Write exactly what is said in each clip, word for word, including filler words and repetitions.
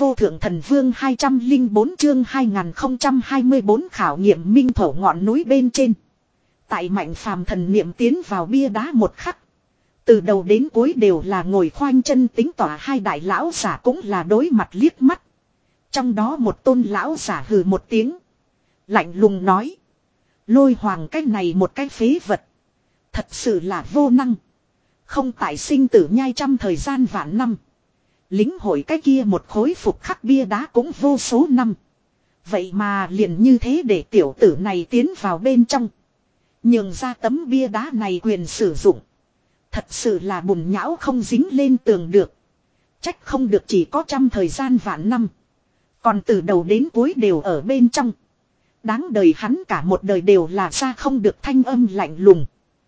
vô thượng thần vương hai trăm linh bốn chương hai nghìn không trăm hai mươi bốn khảo nghiệm minh thổ ngọn núi bên trên. Tại Mạnh Phàm thần niệm tiến vào bia đá một khắc. Từ đầu đến cuối đều là ngồi khoanh chân tính tỏa, hai đại lão giả cũng là đối mặt liếc mắt. Trong đó một tôn lão giả hừ một tiếng. Lạnh lùng nói. Lôi hoàng cái này một cái phế vật. Thật sự là vô năng. Không tại sinh tử nhai trăm thời gian vạn năm. Lính hội cái kia một khối phục khắc bia đá cũng vô số năm. Vậy mà liền như thế để tiểu tử này tiến vào bên trong. Nhường ra tấm bia đá này quyền sử dụng. Thật sự là bùn nhão không dính lên tường được. Trách không được chỉ có trăm thời gian vạn năm. Còn từ đầu đến cuối đều ở bên trong. Đáng đời hắn cả một đời đều là ra không được thanh âm lạnh lùng.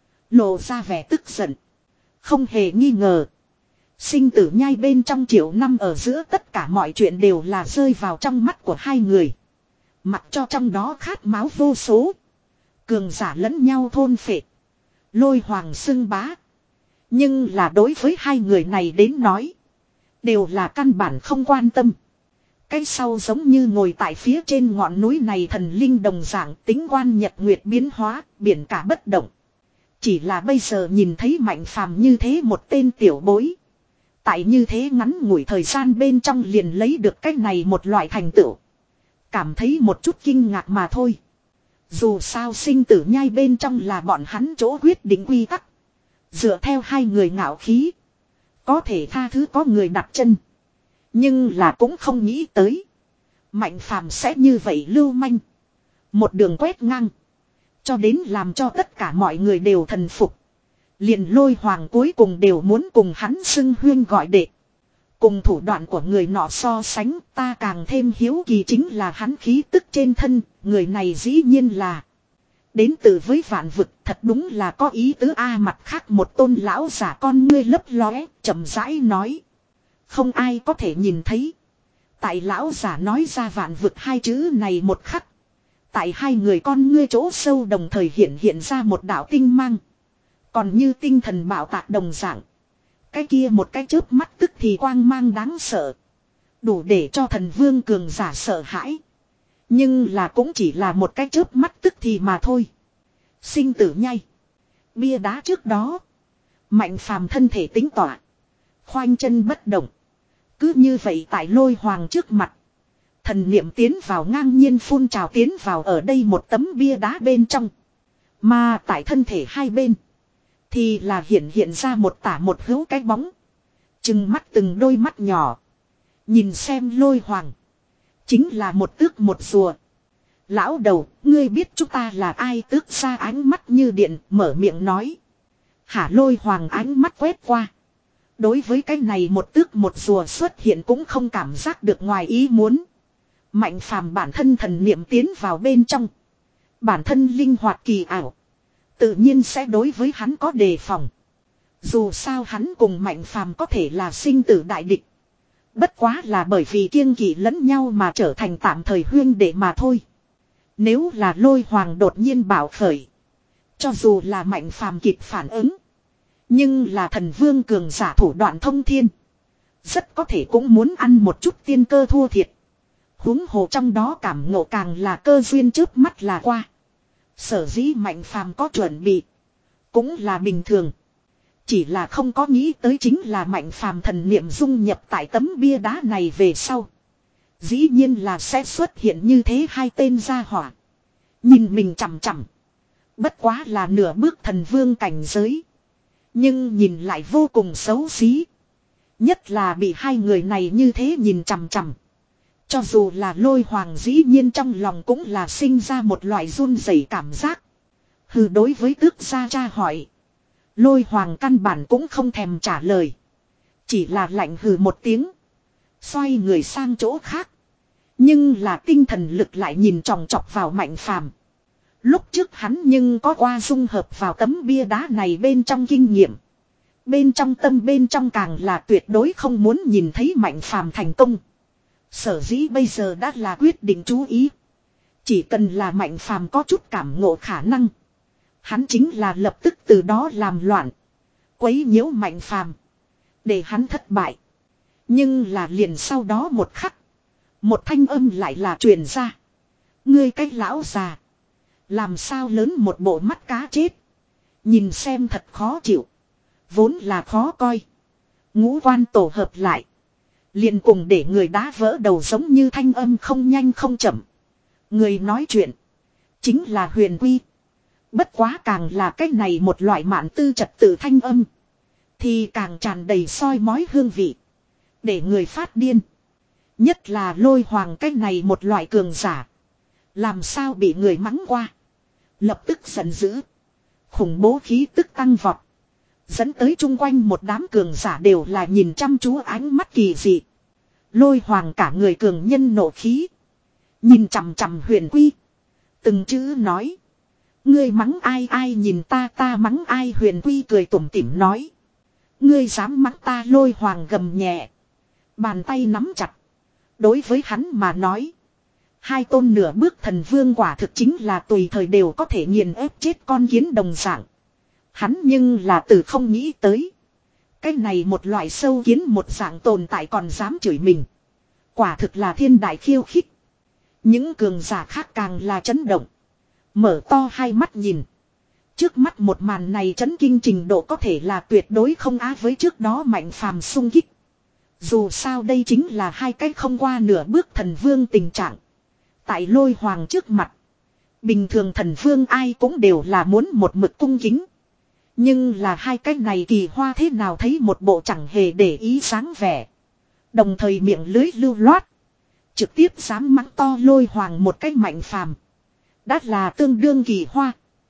Lộ ra vẻ tức giận. Không hề nghi ngờ. Sinh tử nhai bên trong triệu năm ở giữa tất cả mọi chuyện đều là rơi vào trong mắt của hai người. Mặc cho trong đó khát máu vô số. Cường giả lẫn nhau thôn phệ. Lôi hoàng xưng bá. Nhưng là đối với hai người này đến nói. Đều là căn bản không quan tâm. Cái sau giống như ngồi tại phía trên ngọn núi này thần linh đồng dạng, tính quan nhật nguyệt biến hóa, biển cả bất động. Chỉ là bây giờ nhìn thấy Mạnh Phàm như thế một tên tiểu bối. Tại như thế ngắn ngủi thời gian bên trong liền lấy được cái này một loại thành tựu. Cảm thấy một chút kinh ngạc mà thôi. Dù sao sinh tử nhai bên trong là bọn hắn chỗ quyết định quy tắc. Dựa theo hai người ngạo khí. Có thể tha thứ có người đặt chân. Nhưng là cũng không nghĩ tới. Mạnh Phàm sẽ như vậy lưu manh. Một đường quét ngang. Cho đến làm cho tất cả mọi người đều thần phục. Liền Lôi hoàng cuối cùng đều muốn cùng hắn xưng huyên gọi đệ. Cùng thủ đoạn của người nọ so sánh, ta càng thêm hiếu kỳ chính là hắn khí tức trên thân. Người này dĩ nhiên là đến từ với vạn vực, thật đúng là có ý tứ. A mặt khác một tôn lão giả con ngươi lấp lóe, chậm rãi nói. Không ai có thể nhìn thấy. Tại lão giả nói ra vạn vực hai chữ này một khắc. Tại hai người con ngươi chỗ sâu đồng thời hiện hiện ra một đạo tinh mang. Còn như tinh thần bảo tạc đồng dạng. Cái kia một cái chớp mắt tức thì quang mang đáng sợ. Đủ để cho thần vương cường giả sợ hãi. Nhưng là cũng chỉ là một cái chớp mắt tức thì mà thôi. Sinh tử nhai. Bia đá trước đó. Mạnh Phàm thân thể tính tỏa. Khoanh chân bất động. Cứ như vậy tại Lôi hoàng trước mặt. Thần niệm tiến vào ngang nhiên phun trào tiến vào ở đây một tấm bia đá bên trong. Mà tại thân thể hai bên. Thì là hiện hiện ra một tả một hữu cái bóng. Trừng mắt từng đôi mắt nhỏ. Nhìn xem Lôi hoàng. Chính là một tước một rùa. Lão đầu, ngươi biết chúng ta là ai? Tước ra ánh mắt như điện, mở miệng nói. Hả? Lôi hoàng ánh mắt quét qua. Đối với cái này một tước một rùa xuất hiện cũng không cảm giác được ngoài ý muốn. Mạnh Phàm bản thân thần niệm tiến vào bên trong. Bản thân linh hoạt kỳ ảo. Tự nhiên sẽ đối với hắn có đề phòng. Dù sao hắn cùng Mạnh Phàm có thể là sinh tử đại địch. Bất quá là bởi vì kiêng kỵ lẫn nhau mà trở thành tạm thời huyên đệ mà thôi. Nếu là Lôi hoàng đột nhiên bảo khởi. Cho dù là Mạnh Phàm kịp phản ứng. Nhưng là thần vương cường giả thủ đoạn thông thiên. Rất có thể cũng muốn ăn một chút tiên cơ thua thiệt. Huống hồ trong đó cảm ngộ càng là cơ duyên trước mắt là qua. Sở dĩ Mạnh Phàm có chuẩn bị. Cũng là bình thường. Chỉ là không có nghĩ tới chính là Mạnh Phàm thần niệm dung nhập tại tấm bia đá này về sau. Dĩ nhiên là sẽ xuất hiện như thế hai tên gia hỏa. Nhìn mình chằm chằm. Bất quá là nửa bước thần vương cảnh giới. Nhưng nhìn lại vô cùng xấu xí. Nhất là bị hai người này như thế nhìn chằm chằm. Cho dù là Lôi hoàng dĩ nhiên trong lòng cũng là sinh ra một loại run rẩy cảm giác. Hừ, đối với tước gia cha hỏi. Lôi hoàng căn bản cũng không thèm trả lời. Chỉ là lạnh hừ một tiếng. Xoay người sang chỗ khác. Nhưng là tinh thần lực lại nhìn chòng chọc vào Mạnh Phàm. Lúc trước hắn nhưng có qua dung hợp vào tấm bia đá này bên trong kinh nghiệm. Bên trong tâm bên trong càng là tuyệt đối không muốn nhìn thấy Mạnh Phàm thành công. Sở dĩ bây giờ đã là quyết định chú ý. Chỉ cần là Mạnh Phàm có chút cảm ngộ khả năng. Hắn chính là lập tức từ đó làm loạn. Quấy nhiễu Mạnh Phàm. Để hắn thất bại. Nhưng là liền sau đó một khắc. Một thanh âm lại là truyền ra. Ngươi cái lão già. Làm sao lớn một bộ mắt cá chết. Nhìn xem thật khó chịu. Vốn là khó coi. Ngũ quan tổ hợp lại. Liền cùng để người đá vỡ đầu giống như thanh âm không nhanh không chậm. Người nói chuyện. Chính là Huyền Quy. Bất quá càng là cái này một loại mạn tư trật tự thanh âm. Thì càng tràn đầy soi mói hương vị. Để người phát điên. Nhất là Lôi Hoàng cái này một loại cường giả. Làm sao bị người mắng qua. Lập tức giận dữ. Khủng bố khí tức tăng vọt. Dẫn tới chung quanh một đám cường giả đều là nhìn chăm chú ánh mắt kỳ dị. Lôi Hoàng cả người cường nhân nộ khí. Nhìn chằm chằm Huyền Quy. Từng chữ nói. Ngươi mắng ai ai nhìn ta ta mắng ai Huyền Quy cười tủm tỉm nói. Ngươi dám mắng ta Lôi Hoàng gầm nhẹ. Bàn tay nắm chặt. Đối với hắn mà nói. Hai tôn nửa bước thần vương quả thực chính là tùy thời đều có thể nghiền ép chết con kiến đồng dạng. Hắn nhưng là từ không nghĩ tới. Cái này một loại sâu kiến một dạng tồn tại còn dám chửi mình. Quả thực là thiên đại khiêu khích. Những cường giả khác càng là chấn động. Mở to hai mắt nhìn. Trước mắt một màn này chấn kinh trình độ có thể là tuyệt đối không á với trước đó Mạnh Phàm xung kích. Dù sao đây chính là hai cái không qua nửa bước thần vương tình trạng. Tại Lôi Hoàng trước mặt. Bình thường thần vương ai cũng đều là muốn một mực cung kính. Nhưng là hai cái này kỳ hoa thế nào thấy một bộ chẳng hề để ý sáng vẻ. Đồng thời miệng lưới lưu loát. Trực tiếp dám mắng to Lôi Hoàng một cách Mạnh Phàm. Đã là tương đương kỳ hoa.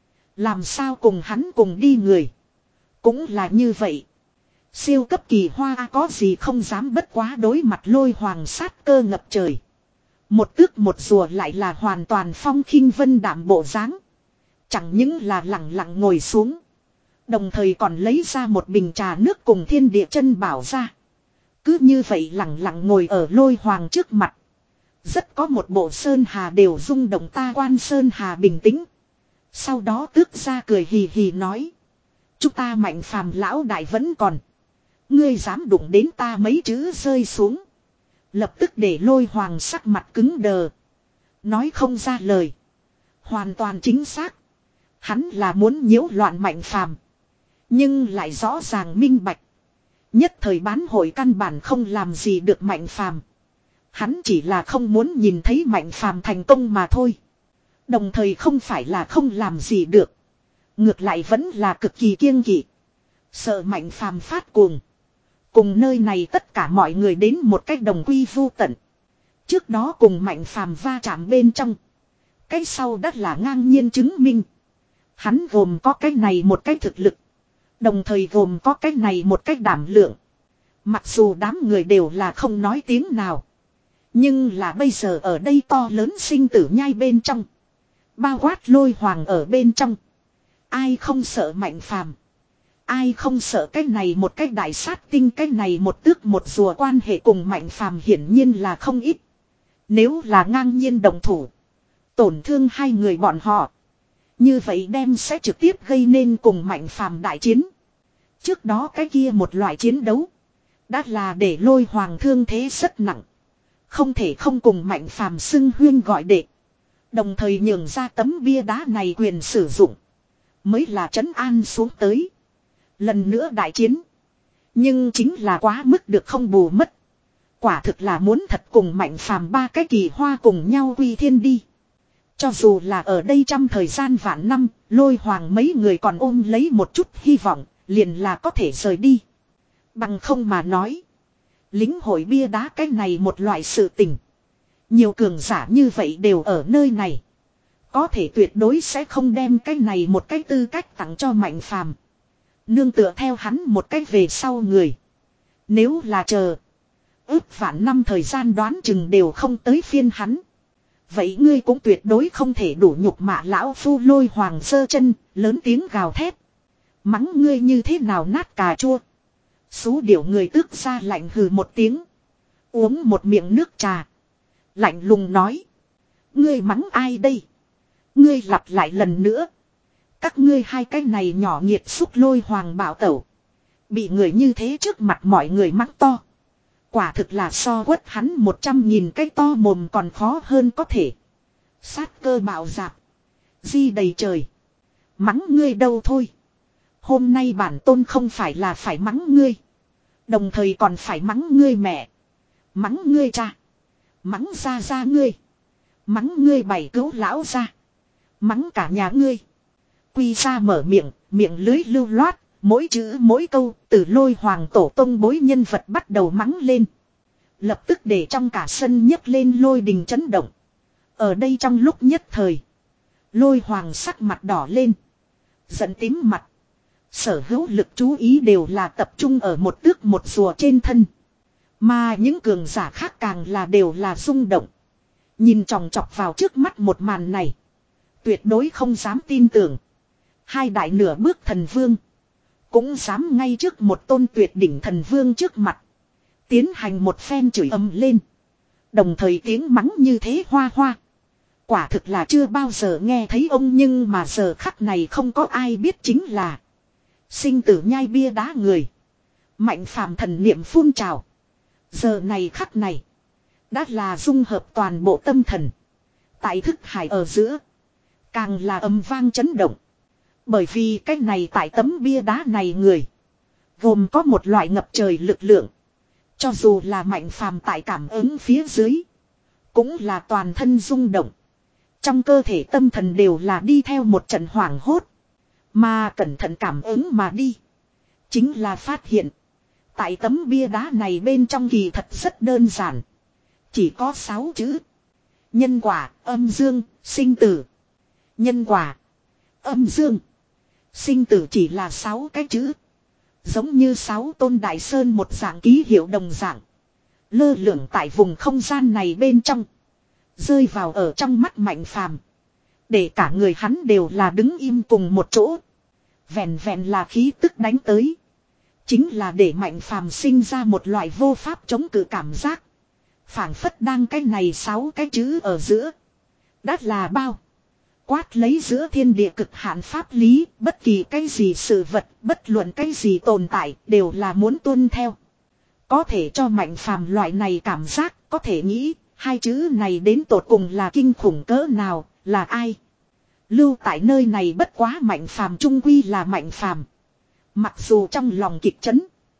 Làm sao cùng hắn cùng đi người. Cũng là như vậy. Siêu cấp kỳ hoa có gì không dám bất quá đối mặt Lôi Hoàng sát cơ ngập trời. Một tước một rùa lại là hoàn toàn phong khinh vân đạm bộ dáng. Chẳng những là lặng lặng ngồi xuống. Đồng thời còn lấy ra một bình trà nước cùng thiên địa chân bảo ra. Cứ như vậy lặng lặng ngồi ở Lôi Hoàng trước mặt. Rất có một bộ sơn hà đều rung động ta quan sơn hà bình tĩnh. Sau đó tước ra cười hì hì nói. Chúng ta Mạnh Phàm lão đại vẫn còn. Ngươi dám đụng đến ta mấy chữ rơi xuống. Lập tức để Lôi Hoàng sắc mặt cứng đờ. Nói không ra lời. Hoàn toàn chính xác. Hắn là muốn nhiễu loạn Mạnh Phàm. Nhưng lại rõ ràng minh bạch. Nhất thời bán hội căn bản không làm gì được Mạnh Phàm. Hắn chỉ là không muốn nhìn thấy Mạnh Phàm thành công mà thôi. Đồng thời không phải là không làm gì được. Ngược lại vẫn là cực kỳ kiêng kỵ. Sợ Mạnh Phàm phát cuồng. Cùng nơi này tất cả mọi người đến một cách đồng quy vu tận. Trước đó cùng Mạnh Phàm va chạm bên trong. Cái sau đắt là ngang nhiên chứng minh. Hắn gồm có cái này một cái thực lực. Đồng thời gồm có cái này một cái đảm lượng. Mặc dù đám người đều là không nói tiếng nào. Nhưng là bây giờ ở đây to lớn sinh tử nhai bên trong. Bao quát Lôi Hoàng ở bên trong. Ai không sợ Mạnh Phàm. Ai không sợ cái này một cái đại sát tinh cái này một tước một rùa quan hệ cùng Mạnh Phàm hiển nhiên là không ít. Nếu là ngang nhiên đồng thủ. Tổn thương hai người bọn họ. Như vậy đem sẽ trực tiếp gây nên cùng Mạnh Phàm đại chiến. Trước đó cái kia một loại chiến đấu. Đã là để Lôi Hoàng thương thế rất nặng. Không thể không cùng Mạnh Phàm xưng huyên gọi đệ. Đồng thời nhường ra tấm bia đá này quyền sử dụng. Mới là trấn an xuống tới. Lần nữa đại chiến. Nhưng chính là quá mức được không bù mất. Quả thực là muốn thật cùng Mạnh Phàm ba cái kỳ hoa cùng nhau quy thiên đi. Cho dù là ở đây trong thời gian vạn năm, Lôi Hoàng mấy người còn ôm lấy một chút hy vọng, liền là có thể rời đi. Bằng không mà nói. Lính hội bia đá cái này một loại sự tình. Nhiều cường giả như vậy đều ở nơi này. Có thể tuyệt đối sẽ không đem cái này một cái tư cách tặng cho Mạnh Phàm. Nương tựa theo hắn một cách về sau người. Nếu là chờ. Ước vạn năm thời gian đoán chừng đều không tới phiên hắn. Vậy ngươi cũng tuyệt đối không thể đủ nhục mạ lão phu. Lôi Hoàng giơ chân, lớn tiếng gào thét. Mắng ngươi như thế nào nát cà chua. Xú điểu người tước ra lạnh hừ một tiếng. Uống một miệng nước trà. Lạnh lùng nói. Ngươi mắng ai đây? Ngươi lặp lại lần nữa. Các ngươi hai cái này nhỏ nghiệt xúc. Lôi Hoàng bảo tẩu. Bị người như thế trước mặt mọi người mắng to. Quả thực là so quất hắn một trăm nghìn cái to mồm còn khó hơn có thể. Sát cơ bạo dạp. Di đầy trời. Mắng ngươi đâu thôi. Hôm nay bản tôn không phải là phải mắng ngươi. Đồng thời còn phải mắng ngươi mẹ. Mắng ngươi cha. Mắng ra ra ngươi. Mắng ngươi bảy cứu lão ra. Mắng cả nhà ngươi. Quy ra mở miệng, miệng lưới lưu loát, mỗi chữ mỗi câu, từ Lôi Hoàng tổ tông bối nhân vật bắt đầu mắng lên. Lập tức để trong cả sân nhấc lên lôi đình chấn động. Ở đây trong lúc nhất thời, Lôi Hoàng sắc mặt đỏ lên. Giận tím mặt. Sở hữu lực chú ý đều là tập trung ở một tước một rùa trên thân. Mà những cường giả khác càng là đều là rung động. Nhìn chòng chọc vào trước mắt một màn này. Tuyệt đối không dám tin tưởng. Hai đại nửa bước thần vương. Cũng dám ngay trước một tôn tuyệt đỉnh thần vương trước mặt. Tiến hành một phen chửi ầm lên. Đồng thời tiếng mắng như thế hoa hoa. Quả thực là chưa bao giờ nghe thấy ông, nhưng mà giờ khắc này không có ai biết chính là sinh tử nhai bia đá người. Mạnh phàm thần niệm phun trào. Giờ này khắc này đã là dung hợp toàn bộ tâm thần. Tại thức hải ở giữa càng là âm vang chấn động. Bởi vì cái này tại tấm bia đá này người gồm có một loại ngập trời lực lượng. Cho dù là mạnh phàm tại cảm ứng phía dưới cũng là toàn thân rung động. Trong cơ thể tâm thần đều là đi theo một trận hoảng hốt. Mà cẩn thận cảm ứng mà đi. Chính là phát hiện. Tại tấm bia đá này bên trong kỳ thật rất đơn giản. Chỉ có sáu chữ. Nhân quả, âm dương, sinh tử. Nhân quả, âm dương, sinh tử chỉ là sáu cái chữ. Giống như sáu tôn đại sơn một dạng ký hiệu đồng dạng. Lơ lửng tại vùng không gian này bên trong. Rơi vào ở trong mắt mạnh phàm. Để cả người hắn đều là đứng im cùng một chỗ. Vẹn vẹn là khí tức đánh tới. Chính là để mạnh phàm sinh ra một loại vô pháp chống cự cảm giác. Phảng phất đang cái này sáu cái chữ ở giữa. Đắt là bao. Quát lấy giữa thiên địa cực hạn pháp lý. Bất kỳ cái gì sự vật, bất luận cái gì tồn tại đều là muốn tuân theo. Có thể cho mạnh phàm loại này cảm giác. Có thể nghĩ hai chữ này đến tột cùng là kinh khủng cỡ nào, là ai. Lưu tại nơi này bất quá mạnh phàm trung quy là mạnh phàm. Mặc dù trong lòng kịch chấn.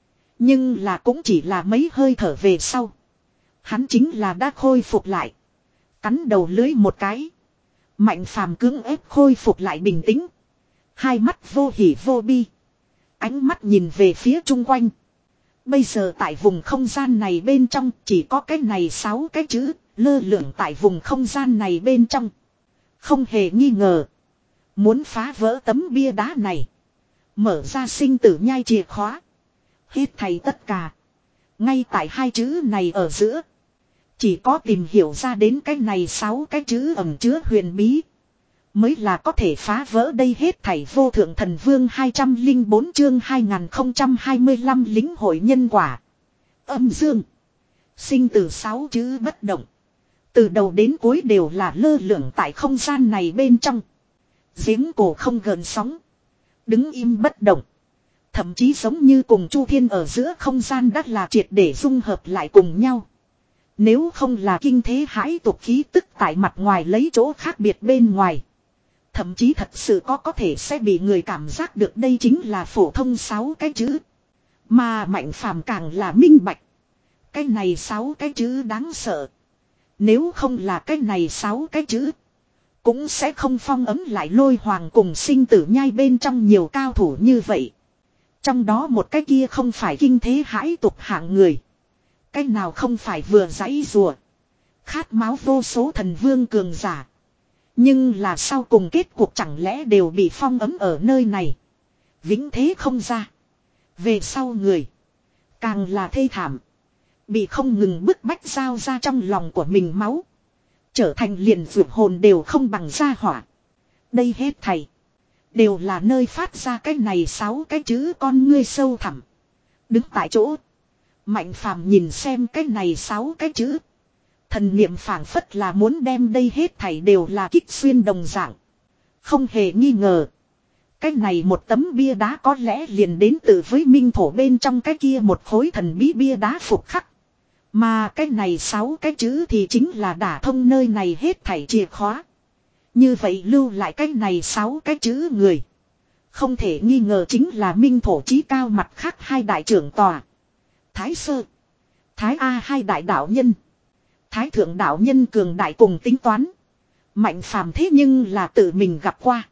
Nhưng là cũng chỉ là mấy hơi thở về sau. Hắn chính là đã khôi phục lại. Cắn đầu lưới một cái. Mạnh phàm cưỡng ép khôi phục lại bình tĩnh. Hai mắt vô hỉ vô bi. Ánh mắt nhìn về phía chung quanh. Bây giờ tại vùng không gian này bên trong chỉ có cái này sáu cái chữ. Lơ lửng tại vùng không gian này bên trong. Không hề nghi ngờ. Muốn phá vỡ tấm bia đá này. Mở ra sinh tử nhai chìa khóa. Hết thầy tất cả. Ngay tại hai chữ này ở giữa. Chỉ có tìm hiểu ra đến cái này sáu cái chữ ẩn chứa huyền bí. Mới là có thể phá vỡ đây hết thảy. Vô thượng thần vương hai trăm lẻ bốn chương hai nghìn không trăm hai mươi lăm lĩnh hội nhân quả. Âm dương. Sinh tử sáu chữ bất động. Từ đầu đến cuối đều là lơ lửng tại không gian này bên trong. Giếng cổ không gợn sóng. Đứng im bất động. Thậm chí giống như cùng Chu Thiên ở giữa không gian đắt là triệt để dung hợp lại cùng nhau. Nếu không là kinh thế hãi tục khí tức tại mặt ngoài lấy chỗ khác biệt bên ngoài. Thậm chí thật sự có có thể sẽ bị người cảm giác được đây chính là phổ thông sáu cái chữ. Mà mạnh phàm càng là minh bạch. Cái này sáu cái chữ đáng sợ. Nếu không là cái này sáu cái chữ. Cũng sẽ không phong ấm lại Lôi Hoàng cùng sinh tử nhai bên trong nhiều cao thủ như vậy. Trong đó một cái kia không phải kinh thế hãi tục hạng người. Cái nào không phải vừa giãy rùa. Khát máu vô số thần vương cường giả. Nhưng là sau cùng kết cuộc chẳng lẽ đều bị phong ấm ở nơi này. Vĩnh thế không ra. Về sau người. Càng là thê thảm. Bị không ngừng bức bách giao ra trong lòng của mình máu. Trở thành liền vượt hồn đều không bằng gia hỏa. Đây hết thầy. Đều là nơi phát ra cái này sáu cái chữ con ngươi sâu thẳm. Đứng tại chỗ. Mạnh phàm nhìn xem cái này sáu cái chữ. Thần niệm phảng phất là muốn đem đây hết thảy đều là kích xuyên đồng dạng. Không hề nghi ngờ. Cái này một tấm bia đá có lẽ liền đến từ với minh thổ bên trong cái kia một khối thần bí bia đá phục khắc. Mà cái này sáu cái chữ thì chính là đả thông nơi này hết thảy chìa khóa. Như vậy lưu lại cái này sáu cái chữ người. Không thể nghi ngờ chính là minh thổ chí cao mặt khác hai đại trưởng tòa. Thái Sơ. Thái A hai đại đạo nhân. Thái thượng đạo nhân cường đại cùng tính toán. Mạnh phàm thế nhưng là tự mình gặp qua.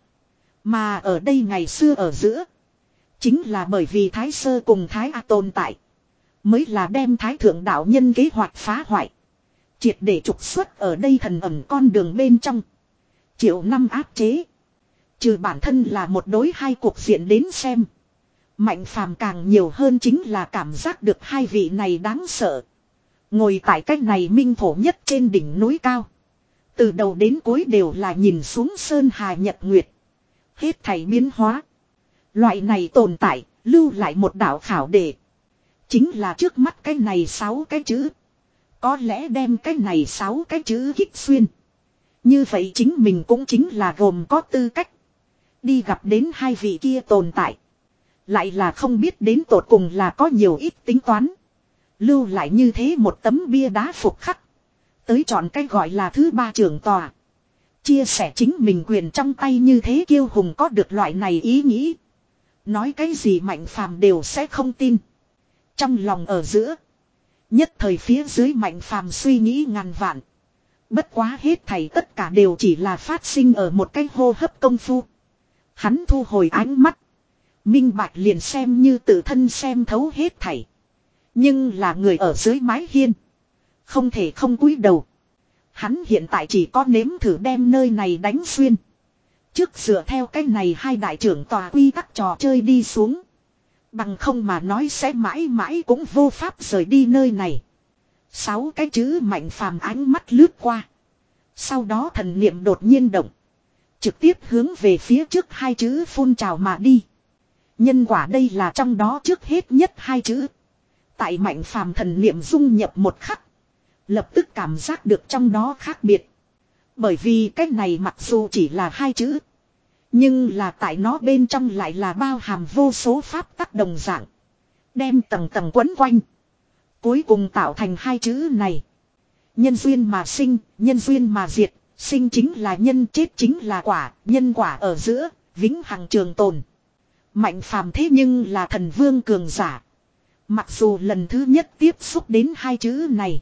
Mà ở đây ngày xưa ở giữa. Chính là bởi vì Thái Sơ cùng Thái A tồn tại. Mới là đem Thái thượng đạo nhân kế hoạch phá hoại. Triệt để trục xuất ở đây thần ẩn con đường bên trong. Triệu năm áp chế. Trừ bản thân là một đối hai cuộc diện đến xem. Mạnh phàm càng nhiều hơn chính là cảm giác được hai vị này đáng sợ. Ngồi tại cách này minh thổ nhất trên đỉnh núi cao. Từ đầu đến cuối đều là nhìn xuống sơn hà nhật nguyệt. Hết thảy biến hóa. Loại này tồn tại, lưu lại một đạo khảo đề. Chính là trước mắt cái này sáu cái chữ. Có lẽ đem cái này sáu cái chữ kích xuyên. Như vậy chính mình cũng chính là gồm có tư cách. Đi gặp đến hai vị kia tồn tại. Lại là không biết đến tột cùng là có nhiều ít tính toán. Lưu lại như thế một tấm bia đá phục khắc. Tới chọn cái gọi là thứ ba trưởng tòa. Chia sẻ chính mình quyền trong tay như thế kiêu hùng có được loại này ý nghĩ. Nói cái gì Mạnh Phàm đều sẽ không tin. Trong lòng ở giữa. Nhất thời phía dưới Mạnh Phàm suy nghĩ ngàn vạn. Bất quá hết thảy tất cả đều chỉ là phát sinh ở một cái hô hấp công phu. Hắn thu hồi ánh mắt. Minh bạch liền xem như tự thân xem thấu hết thảy. Nhưng là người ở dưới mái hiên. Không thể không cúi đầu. Hắn hiện tại chỉ có nếm thử đem nơi này đánh xuyên. Trước dựa theo cái này hai đại trưởng tòa quy tắc trò chơi đi xuống. Bằng không mà nói sẽ mãi mãi cũng vô pháp rời đi nơi này. Sáu cái chữ Mạnh Phàm ánh mắt lướt qua. Sau đó thần niệm đột nhiên động. Trực tiếp hướng về phía trước hai chữ phun trào mà đi. Nhân quả đây là trong đó trước hết nhất hai chữ. Tại Mạnh Phàm thần niệm dung nhập một khắc. Lập tức cảm giác được trong đó khác biệt. Bởi vì cái này mặc dù chỉ là hai chữ. Nhưng là tại nó bên trong lại là bao hàm vô số pháp tắc đồng dạng. Đem tầng tầng quấn quanh. Cuối cùng tạo thành hai chữ này. Nhân duyên mà sinh, nhân duyên mà diệt. Sinh chính là nhân, chết chính là quả. Nhân quả ở giữa, vĩnh hằng trường tồn. Mạnh Phàm thế nhưng là thần vương cường giả. Mặc dù lần thứ nhất tiếp xúc đến hai chữ này.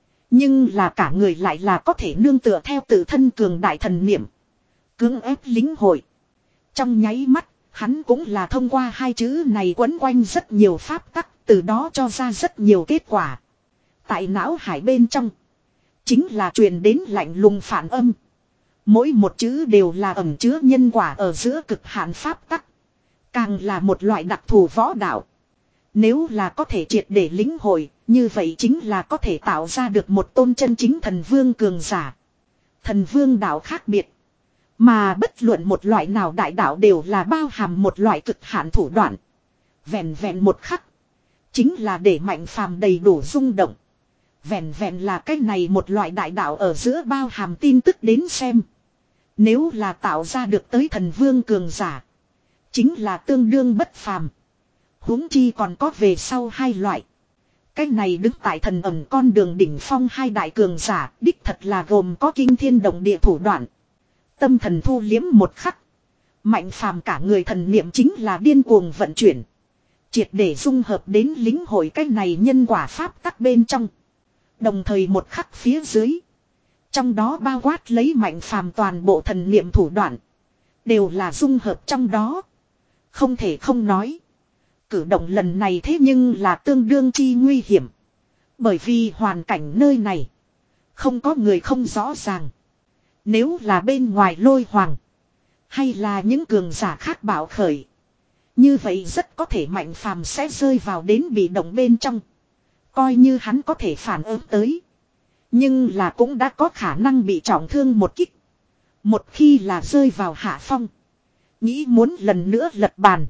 Nhưng là cả người lại là có thể nương tựa theo tự thân cường đại thần niệm. Cưỡng ép lính hội. Trong nháy mắt, hắn cũng là thông qua hai chữ này quấn quanh rất nhiều pháp tắc, từ đó cho ra rất nhiều kết quả. Tại não hải bên trong, chính là truyền đến lạnh lùng phản âm. Mỗi một chữ đều là ẩn chứa nhân quả ở giữa cực hạn pháp tắc. Càng là một loại đặc thù võ đạo. Nếu là có thể triệt để lĩnh hội, như vậy chính là có thể tạo ra được một tôn chân chính thần vương cường giả. Thần vương đạo khác biệt. Mà bất luận một loại nào đại đạo đều là bao hàm một loại cực hạn thủ đoạn. Vẹn vẹn một khắc. Chính là để Mạnh Phàm đầy đủ rung động. Vẹn vẹn là cái này một loại đại đạo ở giữa bao hàm tin tức đến xem. Nếu là tạo ra được tới thần vương cường giả. Chính là tương đương bất phàm. Huống chi còn có về sau hai loại. Cái này đứng tại thần ẩn con đường đỉnh phong hai đại cường giả. Đích thật là gồm có kinh thiên động địa thủ đoạn. Tâm thần thu liếm một khắc. Mạnh Phàm cả người thần niệm chính là điên cuồng vận chuyển. Triệt để dung hợp đến lính hội cái này nhân quả pháp tắc bên trong. Đồng thời một khắc phía dưới. Trong đó bao quát lấy Mạnh Phàm toàn bộ thần niệm thủ đoạn. Đều là dung hợp trong đó. Không thể không nói. Cử động lần này thế nhưng là tương đương chi nguy hiểm. Bởi vì hoàn cảnh nơi này. Không có người không rõ ràng. Nếu là bên ngoài lôi hoàng. Hay là những cường giả khác bạo khởi. Như vậy rất có thể Mạnh Phàm sẽ rơi vào đến bị động bên trong. Coi như hắn có thể phản ứng tới. Nhưng là cũng đã có khả năng bị trọng thương một kích. Một khi là rơi vào hạ phong. Nghĩ muốn lần nữa lật bàn.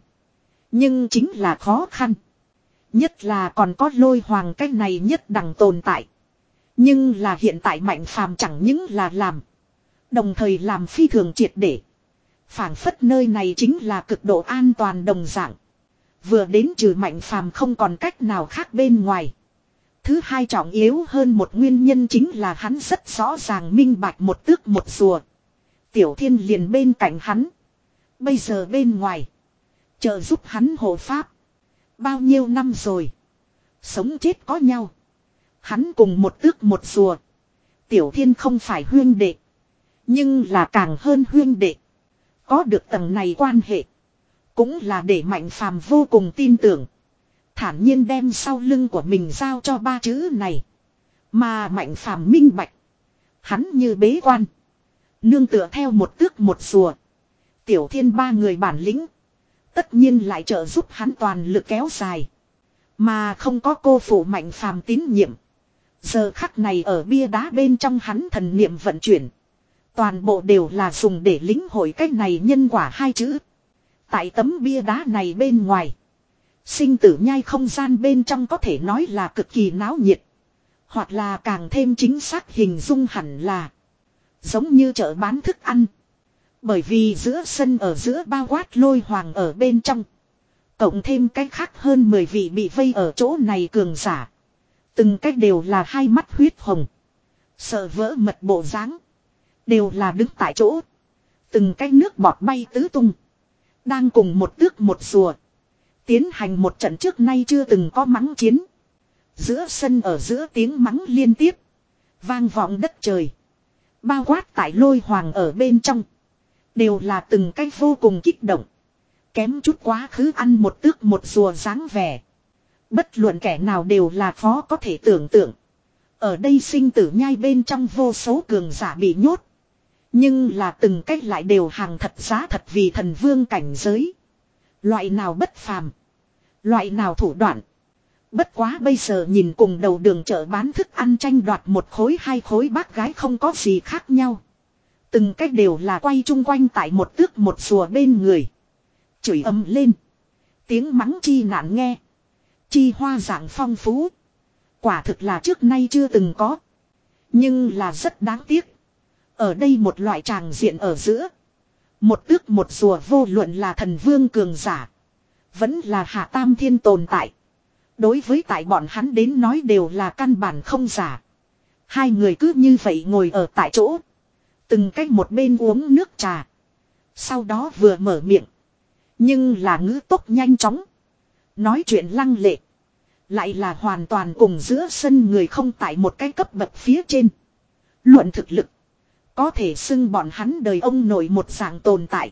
Nhưng chính là khó khăn. Nhất là còn có lôi hoàng cái này nhất đẳng tồn tại. Nhưng là hiện tại Mạnh Phàm chẳng những là làm. Đồng thời làm phi thường triệt để. Phảng phất nơi này chính là cực độ an toàn đồng dạng. Vừa đến trừ Mạnh Phàm không còn cách nào khác bên ngoài. Thứ hai trọng yếu hơn một nguyên nhân chính là hắn rất rõ ràng minh bạch một tước một rùa. Tiểu Thiên liền bên cạnh hắn. Bây giờ bên ngoài. Trợ giúp hắn hộ pháp. Bao nhiêu năm rồi. Sống chết có nhau. Hắn cùng một tước một rùa. Tiểu Thiên không phải huyên đệ. Nhưng là càng hơn huyên đệ. Có được tầng này quan hệ. Cũng là để Mạnh Phàm vô cùng tin tưởng. Thản nhiên đem sau lưng của mình giao cho ba chữ này. Mà Mạnh Phàm minh bạch. Hắn như bế quan. Nương tựa theo một tước một rùa. Tiểu Thiên ba người bản lĩnh. Tất nhiên lại trợ giúp hắn toàn lực kéo dài. Mà không có cô phụ Mạnh Phàm tín nhiệm. Giờ khắc này ở bia đá bên trong hắn thần niệm vận chuyển. Toàn bộ đều là dùng để lĩnh hội cách này nhân quả hai chữ. Tại tấm bia đá này bên ngoài. Sinh tử nhai không gian bên trong có thể nói là cực kỳ náo nhiệt. Hoặc là càng thêm chính xác hình dung hẳn là. Giống như chợ bán thức ăn. Bởi vì giữa sân ở giữa bao quát Lôi Hoàng ở bên trong. Cộng thêm cách khác hơn mười vị bị vây ở chỗ này cường giả. Từng cách đều là hai mắt huyết hồng. Sợ vỡ mật bộ dáng. Đều là đứng tại chỗ. Từng cái nước bọt bay tứ tung. Đang cùng một tước một rùa. Tiến hành một trận trước nay chưa từng có mắng chiến. Giữa sân ở giữa tiếng mắng liên tiếp. Vang vọng đất trời. Bao quát tại Lôi Hoàng ở bên trong. Đều là từng cái vô cùng kích động. Kém chút quá khứ ăn một tước một rùa dáng vẻ. Bất luận kẻ nào đều là khó có thể tưởng tượng. Ở đây sinh tử nhai bên trong vô số cường giả bị nhốt. Nhưng là từng cách lại đều hàng thật giá thật vì thần vương cảnh giới. Loại nào bất phàm. Loại nào thủ đoạn. Bất quá bây giờ nhìn cùng đầu đường chợ bán thức ăn tranh đoạt một khối hai khối bác gái không có gì khác nhau. Từng cách đều là quay chung quanh tại một tước một rùa bên người. Chửi ầm lên. Tiếng mắng chi nạn nghe. Chi hoa dạng phong phú. Quả thực là trước nay chưa từng có. Nhưng là rất đáng tiếc. Ở đây một loại tràng diện ở giữa. Một tước một rùa vô luận là thần vương cường giả. Vẫn là hạ tam thiên tồn tại. Đối với tại bọn hắn đến nói đều là căn bản không giả. Hai người cứ như vậy ngồi ở tại chỗ. Từng cách một bên uống nước trà. Sau đó vừa mở miệng. Nhưng là ngữ tốc nhanh chóng. Nói chuyện lăng lệ. Lại là hoàn toàn cùng giữa sân người không tại một cái cấp bậc phía trên. Luận thực lực. Có thể xưng bọn hắn đời ông nội một dạng tồn tại.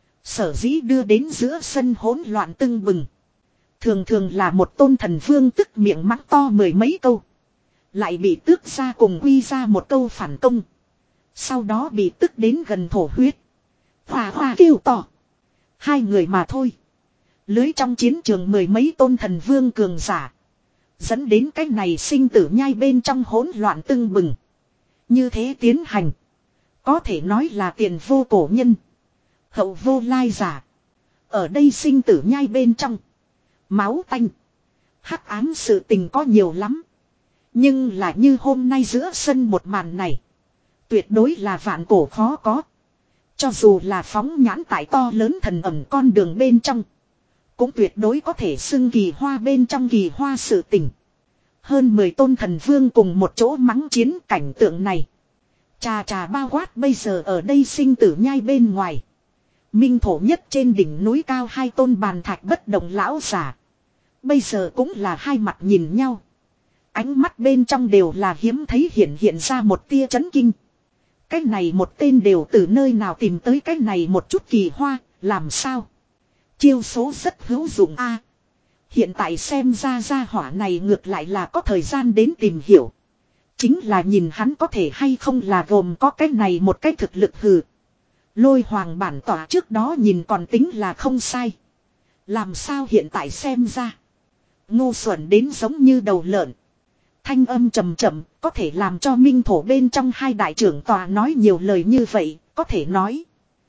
Sở dĩ đưa đến giữa sân hỗn loạn tưng bừng. Thường thường là một tôn thần vương tức miệng mắng to mười mấy câu. Lại bị tước ra cùng quy ra một câu phản công. Sau đó bị tức đến gần thổ huyết. Hòa hòa kêu to. Hai người mà thôi. Lưới trong chiến trường mười mấy tôn thần vương cường giả. Dẫn đến cái này sinh tử nhai bên trong hỗn loạn tưng bừng. Như thế tiến hành. Có thể nói là tiền vô cổ nhân. Hậu vô lai giả. Ở đây sinh tử nhai bên trong. Máu tanh. Hắc ám sự tình có nhiều lắm. Nhưng là như hôm nay giữa sân một màn này. Tuyệt đối là vạn cổ khó có. Cho dù là phóng nhãn tại to lớn thần ẩm con đường bên trong. Cũng tuyệt đối có thể xưng kỳ hoa bên trong kỳ hoa sự tình. Hơn mười tôn thần vương cùng một chỗ mắng chiến cảnh tượng này. Trà trà bao quát bây giờ ở đây sinh tử nhai bên ngoài. Minh thổ nhất trên đỉnh núi cao hai tôn bàn thạch bất động lão giả. Bây giờ cũng là hai mặt nhìn nhau. Ánh mắt bên trong đều là hiếm thấy hiện hiện ra một tia chấn kinh. Cái này một tên đều từ nơi nào tìm tới cái này một chút kỳ hoa, làm sao? Chiêu số rất hữu dụng a. Hiện tại xem ra gia hỏa này ngược lại là có thời gian đến tìm hiểu. Chính là nhìn hắn có thể hay không là gồm có cái này một cái thực lực hừ. Lôi Hoàng bản tỏa trước đó nhìn còn tính là không sai. Làm sao hiện tại xem ra. Ngu xuẩn đến giống như đầu lợn. Thanh âm trầm trầm có thể làm cho minh thổ bên trong hai đại trưởng tòa nói nhiều lời như vậy. Có thể nói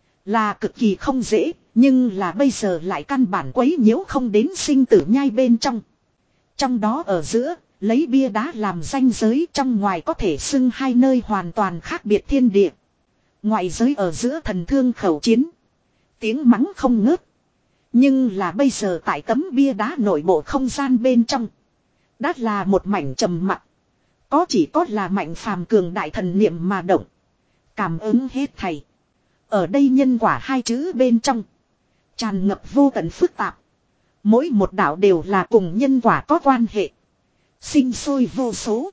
là cực kỳ không dễ. Nhưng là bây giờ lại căn bản quấy nhiễu không đến sinh tử nhai bên trong. Trong đó ở giữa, lấy bia đá làm ranh giới trong ngoài có thể xưng hai nơi hoàn toàn khác biệt thiên địa. Ngoại giới ở giữa thần thương khẩu chiến. Tiếng mắng không ngớt. Nhưng là bây giờ tại tấm bia đá nội bộ không gian bên trong. Đã là một mảnh trầm mặc. Có chỉ có là Mạnh Phàm cường đại thần niệm mà động. Cảm ứng hết thảy. Ở đây nhân quả hai chữ bên trong. Tràn ngập vô tận phức tạp. Mỗi một đạo đều là cùng nhân quả có quan hệ. Sinh sôi vô số.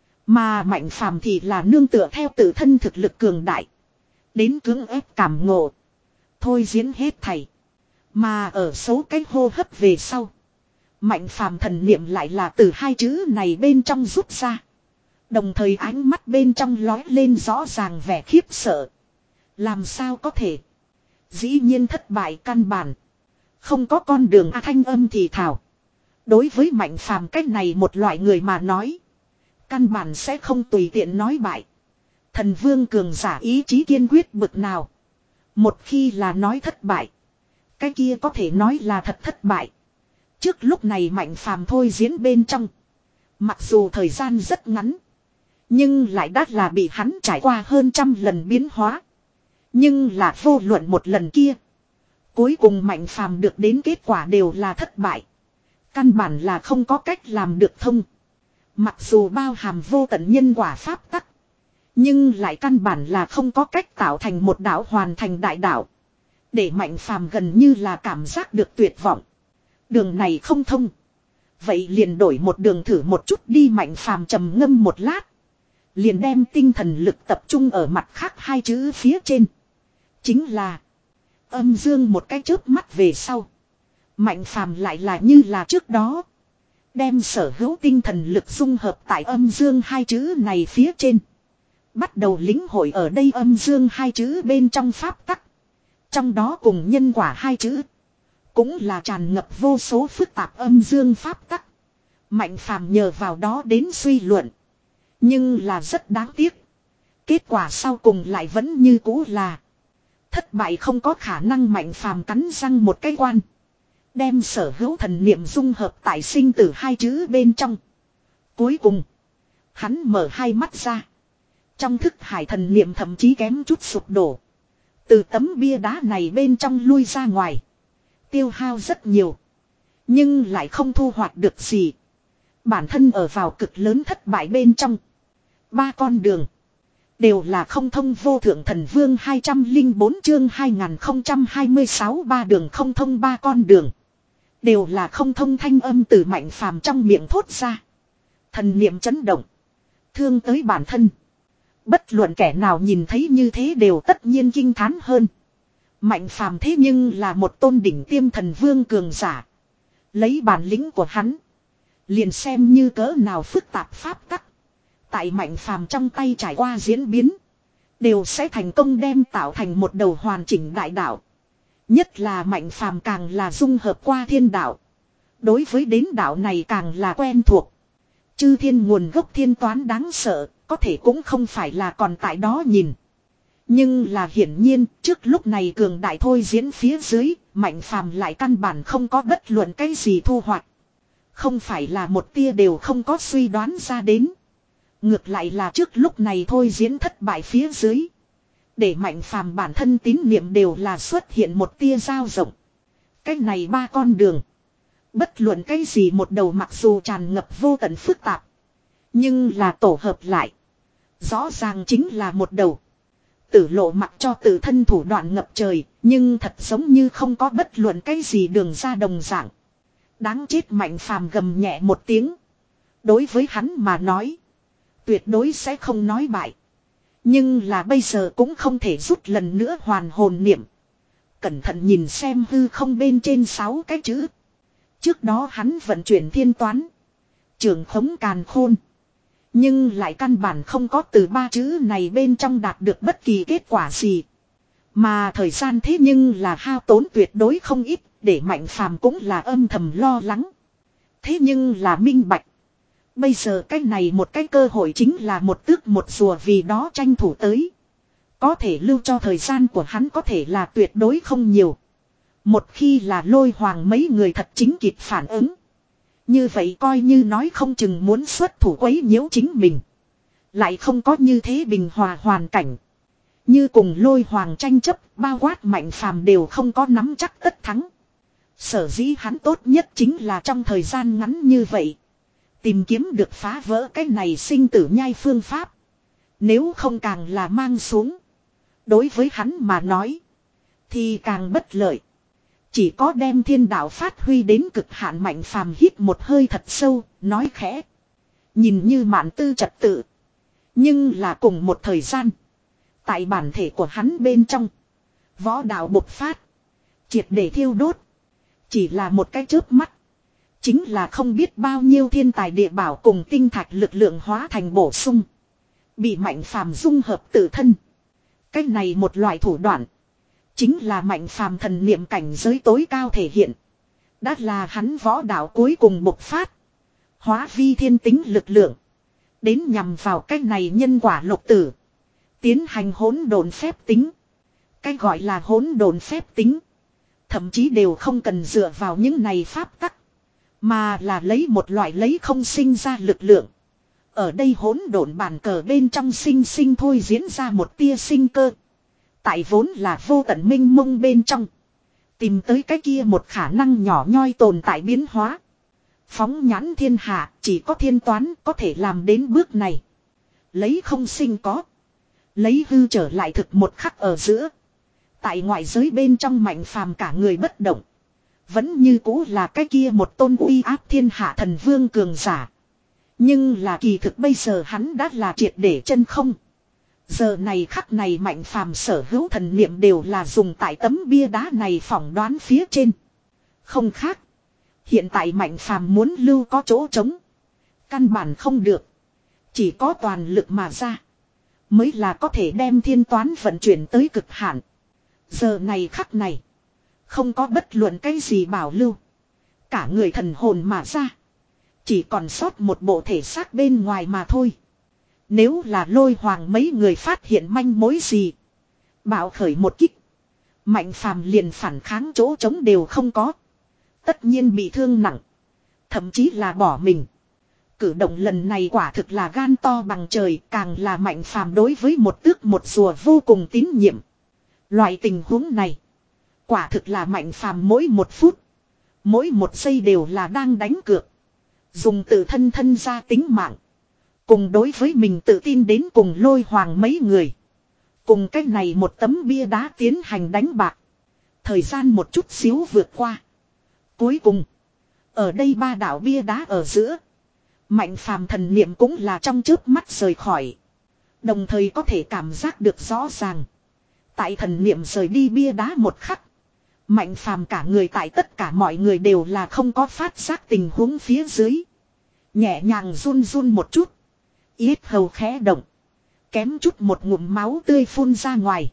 Mà Mạnh Phàm thì là nương tựa theo tự thân thực lực cường đại. Đến cưỡng ép cảm ngộ. Thôi diễn hết thảy. Mà ở số cái hô hấp về sau. Mạnh Phàm thần niệm lại là từ hai chữ này bên trong rút ra. Đồng thời ánh mắt bên trong lói lên rõ ràng vẻ khiếp sợ. Làm sao có thể? Dĩ nhiên thất bại căn bản. Không có con đường à, thanh âm thì thảo. Đối với Mạnh Phàm cách này một loại người mà nói. Căn bản sẽ không tùy tiện nói bại. Thần vương cường giả ý chí kiên quyết bực nào. Một khi là nói thất bại. Cái kia có thể nói là thật thất bại. Trước lúc này Mạnh Phàm thôi diễn bên trong. Mặc dù thời gian rất ngắn. Nhưng lại đã là bị hắn trải qua hơn trăm lần biến hóa. Nhưng là vô luận một lần kia. Cuối cùng Mạnh Phàm được đến kết quả đều là thất bại. Căn bản là không có cách làm được thông. Mặc dù bao hàm vô tận nhân quả pháp tắc. Nhưng lại căn bản là không có cách tạo thành một đạo hoàn thành đại đạo. Để Mạnh Phàm gần như là cảm giác được tuyệt vọng. Đường này không thông. Vậy liền đổi một đường thử một chút đi. Mạnh Phàm trầm ngâm một lát. Liền đem tinh thần lực tập trung ở mặt khác hai chữ phía trên. Chính là âm dương một cái chớp mắt về sau. Mạnh Phàm lại là như là trước đó. Đem sở hữu tinh thần lực dung hợp tại âm dương hai chữ này phía trên. Bắt đầu lĩnh hội ở đây âm dương hai chữ bên trong pháp tắc. Trong đó cùng nhân quả hai chữ. Cũng là tràn ngập vô số phức tạp âm dương pháp tắc. Mạnh Phàm nhờ vào đó đến suy luận. Nhưng là rất đáng tiếc. Kết quả sau cùng lại vẫn như cũ là. Thất bại không có khả năng. Mạnh Phàm cắn răng một cái quan. Đem sở hữu thần niệm dung hợp tại sinh tử hai chữ bên trong. Cuối cùng. Hắn mở hai mắt ra. Trong thức hải thần niệm thậm chí kém chút sụp đổ. Từ tấm bia đá này bên trong lui ra ngoài. Tiêu hao rất nhiều. Nhưng lại không thu hoạch được gì. Bản thân ở vào cực lớn thất bại bên trong. Ba con đường. Đều là không thông. Vô thượng thần vương hai trăm lẻ bốn chương hai nghìn không trăm hai mươi sáu. Ba đường không thông. Ba con đường. Đều là không thông. Thanh âm từ Mạnh Phàm trong miệng thốt ra. Thần niệm chấn động. Thương tới bản thân. Bất luận kẻ nào nhìn thấy như thế đều tất nhiên kinh thán hơn. Mạnh Phàm thế nhưng là một tôn đỉnh tiêm thần vương cường giả. Lấy bản lĩnh của hắn. Liền xem như cỡ nào phức tạp pháp tắc. Tại Mạnh Phàm trong tay trải qua diễn biến. Đều sẽ thành công đem tạo thành một đầu hoàn chỉnh đại đạo. Nhất là Mạnh Phàm càng là dung hợp qua thiên đạo. Đối với đến đạo này càng là quen thuộc. Chư thiên nguồn gốc thiên toán đáng sợ. Có thể cũng không phải là còn tại đó nhìn. Nhưng là hiển nhiên trước lúc này cường đại thôi diễn phía dưới. Mạnh Phàm lại căn bản không có bất luận cái gì thu hoạch. Không phải là một tia đều không có suy đoán ra đến. Ngược lại là trước lúc này thôi diễn thất bại phía dưới. Để Mạnh Phàm bản thân tín niệm đều là xuất hiện một tia dao rộng. Cái này ba con đường. Bất luận cái gì một đầu mặc dù tràn ngập vô tận phức tạp. Nhưng là tổ hợp lại. Rõ ràng chính là một đầu. Tử lộ mặc cho tự thân thủ đoạn ngập trời. Nhưng thật giống như không có bất luận cái gì đường ra đồng dạng. Đáng chết. Mạnh Phàm gầm nhẹ một tiếng. Đối với hắn mà nói. Tuyệt đối sẽ không nói bại. Nhưng là bây giờ cũng không thể rút lần nữa hoàn hồn niệm. Cẩn thận nhìn xem hư không bên trên sáu cái chữ. Trước đó hắn vận chuyển thiên toán. Trường khống càn khôn. Nhưng lại căn bản không có từ ba chữ này bên trong đạt được bất kỳ kết quả gì. Mà thời gian thế nhưng là hao tốn tuyệt đối không ít. Để Mạnh Phàm cũng là âm thầm lo lắng. Thế nhưng là minh bạch. Bây giờ cái này một cái cơ hội chính là một tước một rùa vì đó tranh thủ tới. Có thể lưu cho thời gian của hắn có thể là tuyệt đối không nhiều. Một khi là Lôi Hoàng mấy người thật chính kịp phản ứng. Như vậy coi như nói không chừng muốn xuất thủ quấy nhiễu chính mình. Lại không có như thế bình hòa hoàn cảnh. Như cùng Lôi Hoàng tranh chấp bao quát Mạnh Phàm đều không có nắm chắc tất thắng. Sở dĩ hắn tốt nhất chính là trong thời gian ngắn như vậy. Tìm kiếm được phá vỡ cái này sinh tử nhai phương pháp. Nếu không càng là mang xuống. Đối với hắn mà nói. Thì càng bất lợi. Chỉ có đem thiên đạo phát huy đến cực hạn Mạnh Phàm hít một hơi thật sâu, nói khẽ. Nhìn như mạn tư trật tự. Nhưng là cùng một thời gian. Tại bản thể của hắn bên trong. Võ đạo bộc phát. Triệt để thiêu đốt. Chỉ là một cái chớp mắt. Chính là không biết bao nhiêu thiên tài địa bảo cùng tinh thạch lực lượng hóa thành bổ sung. Bị Mạnh Phàm dung hợp tự thân. Cái này một loại thủ đoạn. Chính là Mạnh Phàm thần niệm cảnh giới tối cao thể hiện. Đã là hắn võ đạo cuối cùng bộc phát. Hóa vi thiên tính lực lượng. Đến nhằm vào cái này nhân quả lục tử. Tiến hành hỗn độn phép tính. Cái gọi là hỗn độn phép tính. Thậm chí đều không cần dựa vào những này pháp tắc. Mà là lấy một loại lấy không sinh ra lực lượng. Ở đây hỗn độn bàn cờ bên trong sinh sinh thôi diễn ra một tia sinh cơ. Tại vốn là vô tận minh mông bên trong. Tìm tới cái kia một khả năng nhỏ nhoi tồn tại biến hóa. Phóng nhãn thiên hạ chỉ có thiên toán có thể làm đến bước này. Lấy không sinh có. Lấy hư trở lại thực một khắc ở giữa. Tại ngoại giới bên trong Mạnh Phàm cả người bất động. Vẫn như cũ là cái kia một tôn uy áp thiên hạ thần vương cường giả. Nhưng là kỳ thực bây giờ hắn đã là triệt để chân không. Giờ này khắc này Mạnh Phàm sở hữu thần niệm đều là dùng tại tấm bia đá này phỏng đoán phía trên. Không khác. Hiện tại Mạnh Phàm muốn lưu có chỗ trống. Căn bản không được. Chỉ có toàn lực mà ra. Mới là có thể đem thiên toán vận chuyển tới cực hạn. Giờ này khắc này. Không có bất luận cái gì bảo lưu. Cả người thần hồn mà ra. Chỉ còn sót một bộ thể xác bên ngoài mà thôi. Nếu là Lôi Hoàng mấy người phát hiện manh mối gì. Bạo khởi một kích. Mạnh Phàm liền phản kháng chỗ trống đều không có. Tất nhiên bị thương nặng. Thậm chí là bỏ mình. Cử động lần này quả thực là gan to bằng trời. Càng là Mạnh Phàm đối với một tước một rùa vô cùng tín nhiệm. Loại tình huống này. Quả thực là Mạnh Phàm mỗi một phút. Mỗi một giây đều là đang đánh cược. Dùng tự thân thân ra tính mạng. Cùng đối với mình tự tin đến cùng Lôi Hoàng mấy người. Cùng cách này một tấm bia đá tiến hành đánh bạc. Thời gian một chút xíu vượt qua. Cuối cùng. Ở đây ba đảo bia đá ở giữa. Mạnh Phàm thần niệm cũng là trong chớp mắt rời khỏi. Đồng thời có thể cảm giác được rõ ràng. Tại thần niệm rời đi bia đá một khắc. Mạnh Phàm cả người tại tất cả mọi người đều là không có phát giác tình huống phía dưới. Nhẹ nhàng run run một chút. Yết hầu khẽ động. Kém chút một ngụm máu tươi phun ra ngoài.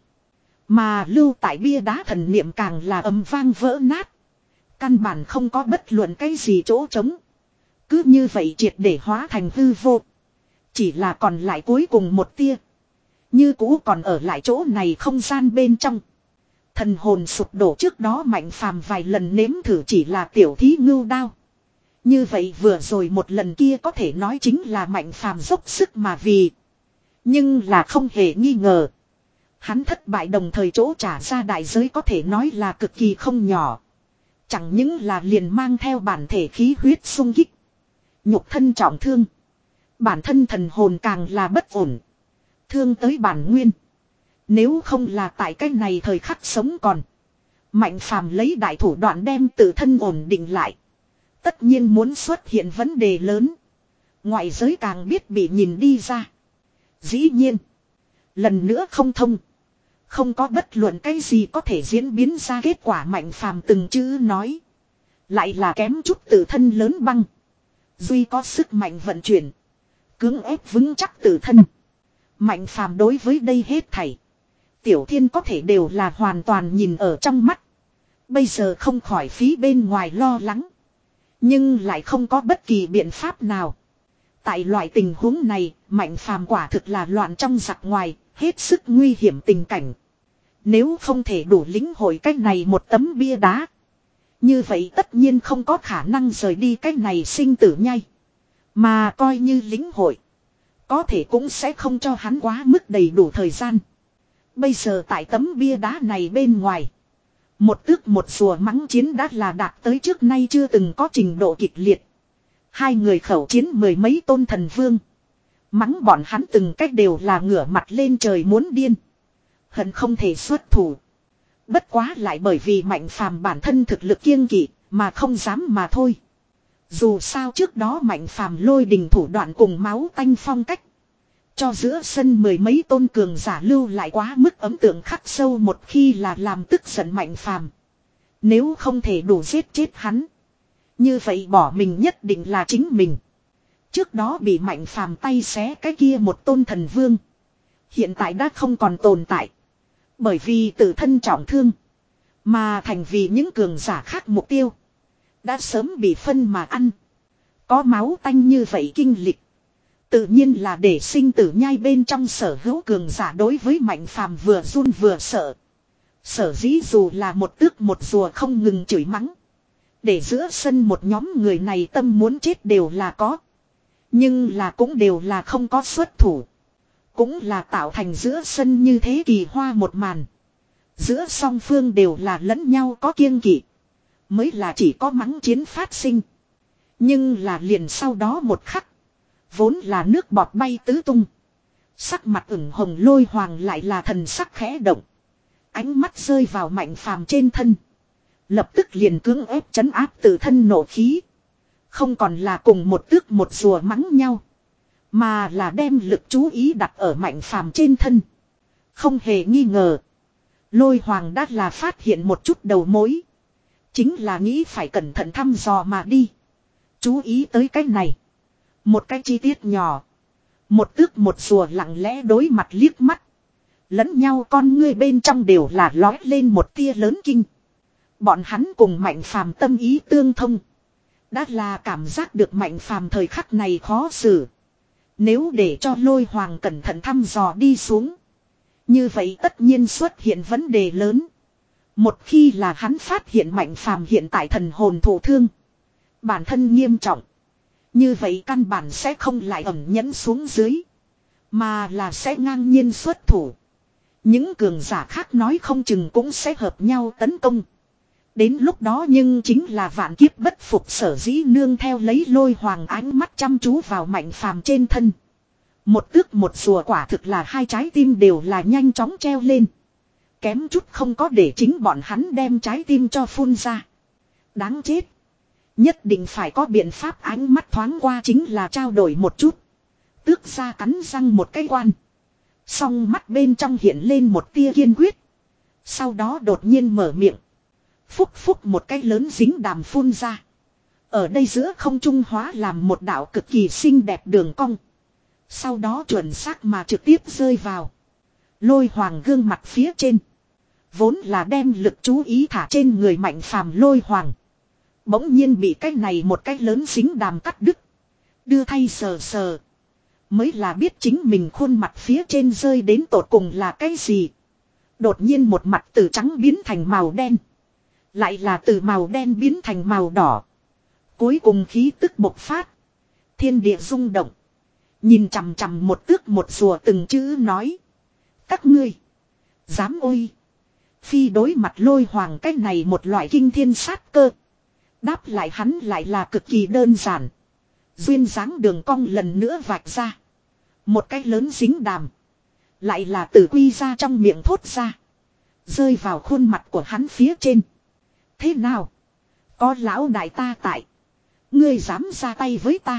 Mà lưu tại bia đá thần niệm càng là âm vang vỡ nát. Căn bản không có bất luận cái gì chỗ trống. Cứ như vậy triệt để hóa thành hư vô. Chỉ là còn lại cuối cùng một tia. Như cũ còn ở lại chỗ này không gian bên trong. Thần hồn sụp đổ trước đó Mạnh Phàm vài lần nếm thử chỉ là tiểu thí ngưu đao. Như vậy vừa rồi một lần kia có thể nói chính là Mạnh Phàm dốc sức mà vì. Nhưng là không hề nghi ngờ. Hắn thất bại đồng thời chỗ trả ra đại giới có thể nói là cực kỳ không nhỏ. Chẳng những là liền mang theo bản thể khí huyết sung kích. Nhục thân trọng thương. Bản thân thần hồn càng là bất ổn. Thương tới bản nguyên. Nếu không là tại cái này thời khắc sống còn. Mạnh Phàm lấy đại thủ đoạn đem tự thân ổn định lại. Tất nhiên muốn xuất hiện vấn đề lớn. Ngoại giới càng biết bị nhìn đi ra. Dĩ nhiên. Lần nữa không thông. Không có bất luận cái gì có thể diễn biến ra kết quả Mạnh Phàm từng chữ nói. Lại là kém chút tự thân lớn băng. Duy có sức mạnh vận chuyển. Cưỡng ép vững chắc tự thân. Mạnh Phàm đối với đây hết thảy. Tiểu Thiên có thể đều là hoàn toàn nhìn ở trong mắt. Bây giờ không khỏi phí bên ngoài lo lắng. Nhưng lại không có bất kỳ biện pháp nào. Tại loại tình huống này, Mạnh Phàm quả thực là loạn trong giặc ngoài, hết sức nguy hiểm tình cảnh. Nếu không thể đủ lĩnh hội cách này một tấm bia đá. Như vậy tất nhiên không có khả năng rời đi cách này sinh tử nhai. Mà coi như lĩnh hội. Có thể cũng sẽ không cho hắn quá mức đầy đủ thời gian. Bây giờ tại tấm bia đá này bên ngoài. Một tước một rùa mắng chiến đã là đạt tới trước nay chưa từng có trình độ kịch liệt. Hai người khẩu chiến mười mấy tôn thần vương. Mắng bọn hắn từng cách đều là ngửa mặt lên trời muốn điên. Hận không thể xuất thủ. Bất quá lại bởi vì Mạnh Phàm bản thân thực lực kiêng kỵ mà không dám mà thôi. Dù sao trước đó Mạnh Phàm lôi đình thủ đoạn cùng máu tanh phong cách. Cho giữa sân mười mấy tôn cường giả lưu lại quá mức ấn tượng khắc sâu một khi là làm tức giận Mạnh Phàm. Nếu không thể đủ giết chết hắn. Như vậy bỏ mình nhất định là chính mình. Trước đó bị Mạnh Phàm tay xé cái kia một tôn thần vương. Hiện tại đã không còn tồn tại. Bởi vì tự thân trọng thương. Mà thành vì những cường giả khác mục tiêu. Đã sớm bị phân mà ăn. Có máu tanh như vậy kinh lịch. Tự nhiên là để sinh tử nhai bên trong sở hữu cường giả đối với Mạnh Phàm vừa run vừa sợ. Sở dĩ dù là một tước một rùa không ngừng chửi mắng. Để giữa sân một nhóm người này tâm muốn chết đều là có. Nhưng là cũng đều là không có xuất thủ. Cũng là tạo thành giữa sân như thế kỳ hoa một màn. Giữa song phương đều là lẫn nhau có kiêng kỵ. Mới là chỉ có mắng chiến phát sinh. Nhưng là liền sau đó một khắc. Vốn là nước bọt bay tứ tung. Sắc mặt ửng hồng Lôi Hoàng lại là thần sắc khẽ động. Ánh mắt rơi vào Mạnh Phàm trên thân. Lập tức liền cưỡng ép trấn áp tự thân nộ khí. Không còn là cùng một tước một rùa mắng nhau. Mà là đem lực chú ý đặt ở Mạnh Phàm trên thân. Không hề nghi ngờ. Lôi Hoàng đã là phát hiện một chút đầu mối. Chính là nghĩ phải cẩn thận thăm dò mà đi. Chú ý tới cái này. Một cái chi tiết nhỏ. Một tước một rùa lặng lẽ đối mặt liếc mắt. Lẫn nhau con ngươi bên trong đều là lói lên một tia lớn kinh. Bọn hắn cùng Mạnh Phàm tâm ý tương thông. Đã là cảm giác được Mạnh Phàm thời khắc này khó xử. Nếu để cho Lôi Hoàng cẩn thận thăm dò đi xuống. Như vậy tất nhiên xuất hiện vấn đề lớn. Một khi là hắn phát hiện Mạnh Phàm hiện tại thần hồn thổ thương. Bản thân nghiêm trọng. Như vậy căn bản sẽ không lại ẩn nhẫn xuống dưới. Mà là sẽ ngang nhiên xuất thủ. Những cường giả khác nói không chừng cũng sẽ hợp nhau tấn công. Đến lúc đó nhưng chính là vạn kiếp bất phục sở dĩ nương theo lấy Lôi Hoàng ánh mắt chăm chú vào Mạnh Phàm trên thân. Một tước một rùa quả thực là hai trái tim đều là nhanh chóng treo lên. Kém chút không có để chính bọn hắn đem trái tim cho phun ra. Đáng chết. Nhất định phải có biện pháp ánh mắt thoáng qua chính là trao đổi một chút. Tước ra cắn răng một cái quan. Song mắt bên trong hiện lên một tia kiên quyết. Sau đó đột nhiên mở miệng. Phúc phúc một cái lớn dính đàm phun ra. Ở đây giữa không trung hóa làm một đạo cực kỳ xinh đẹp đường cong. Sau đó chuẩn xác mà trực tiếp rơi vào. Lôi Hoàng gương mặt phía trên. Vốn là đem lực chú ý thả trên người Mạnh Phàm Lôi Hoàng. Bỗng nhiên bị cái này một cái lớn dính đàm cắt đứt. Đưa thay sờ sờ. Mới là biết chính mình khuôn mặt phía trên rơi đến tột cùng là cái gì. Đột nhiên một mặt từ trắng biến thành màu đen. Lại là từ màu đen biến thành màu đỏ. Cuối cùng khí tức bộc phát. Thiên địa rung động. Nhìn chằm chằm một tước một rùa từng chữ nói. Các ngươi. Dám ôi. Phi đối mặt Lôi Hoàng cái này một loại kinh thiên sát cơ. Đáp lại hắn lại là cực kỳ đơn giản. Duyên dáng đường cong lần nữa vạch ra. Một cái lớn dính đàm. Lại là tử quy ra trong miệng thốt ra. Rơi vào khuôn mặt của hắn phía trên. Thế nào? Có lão đại ta tại. Ngươi dám ra tay với ta.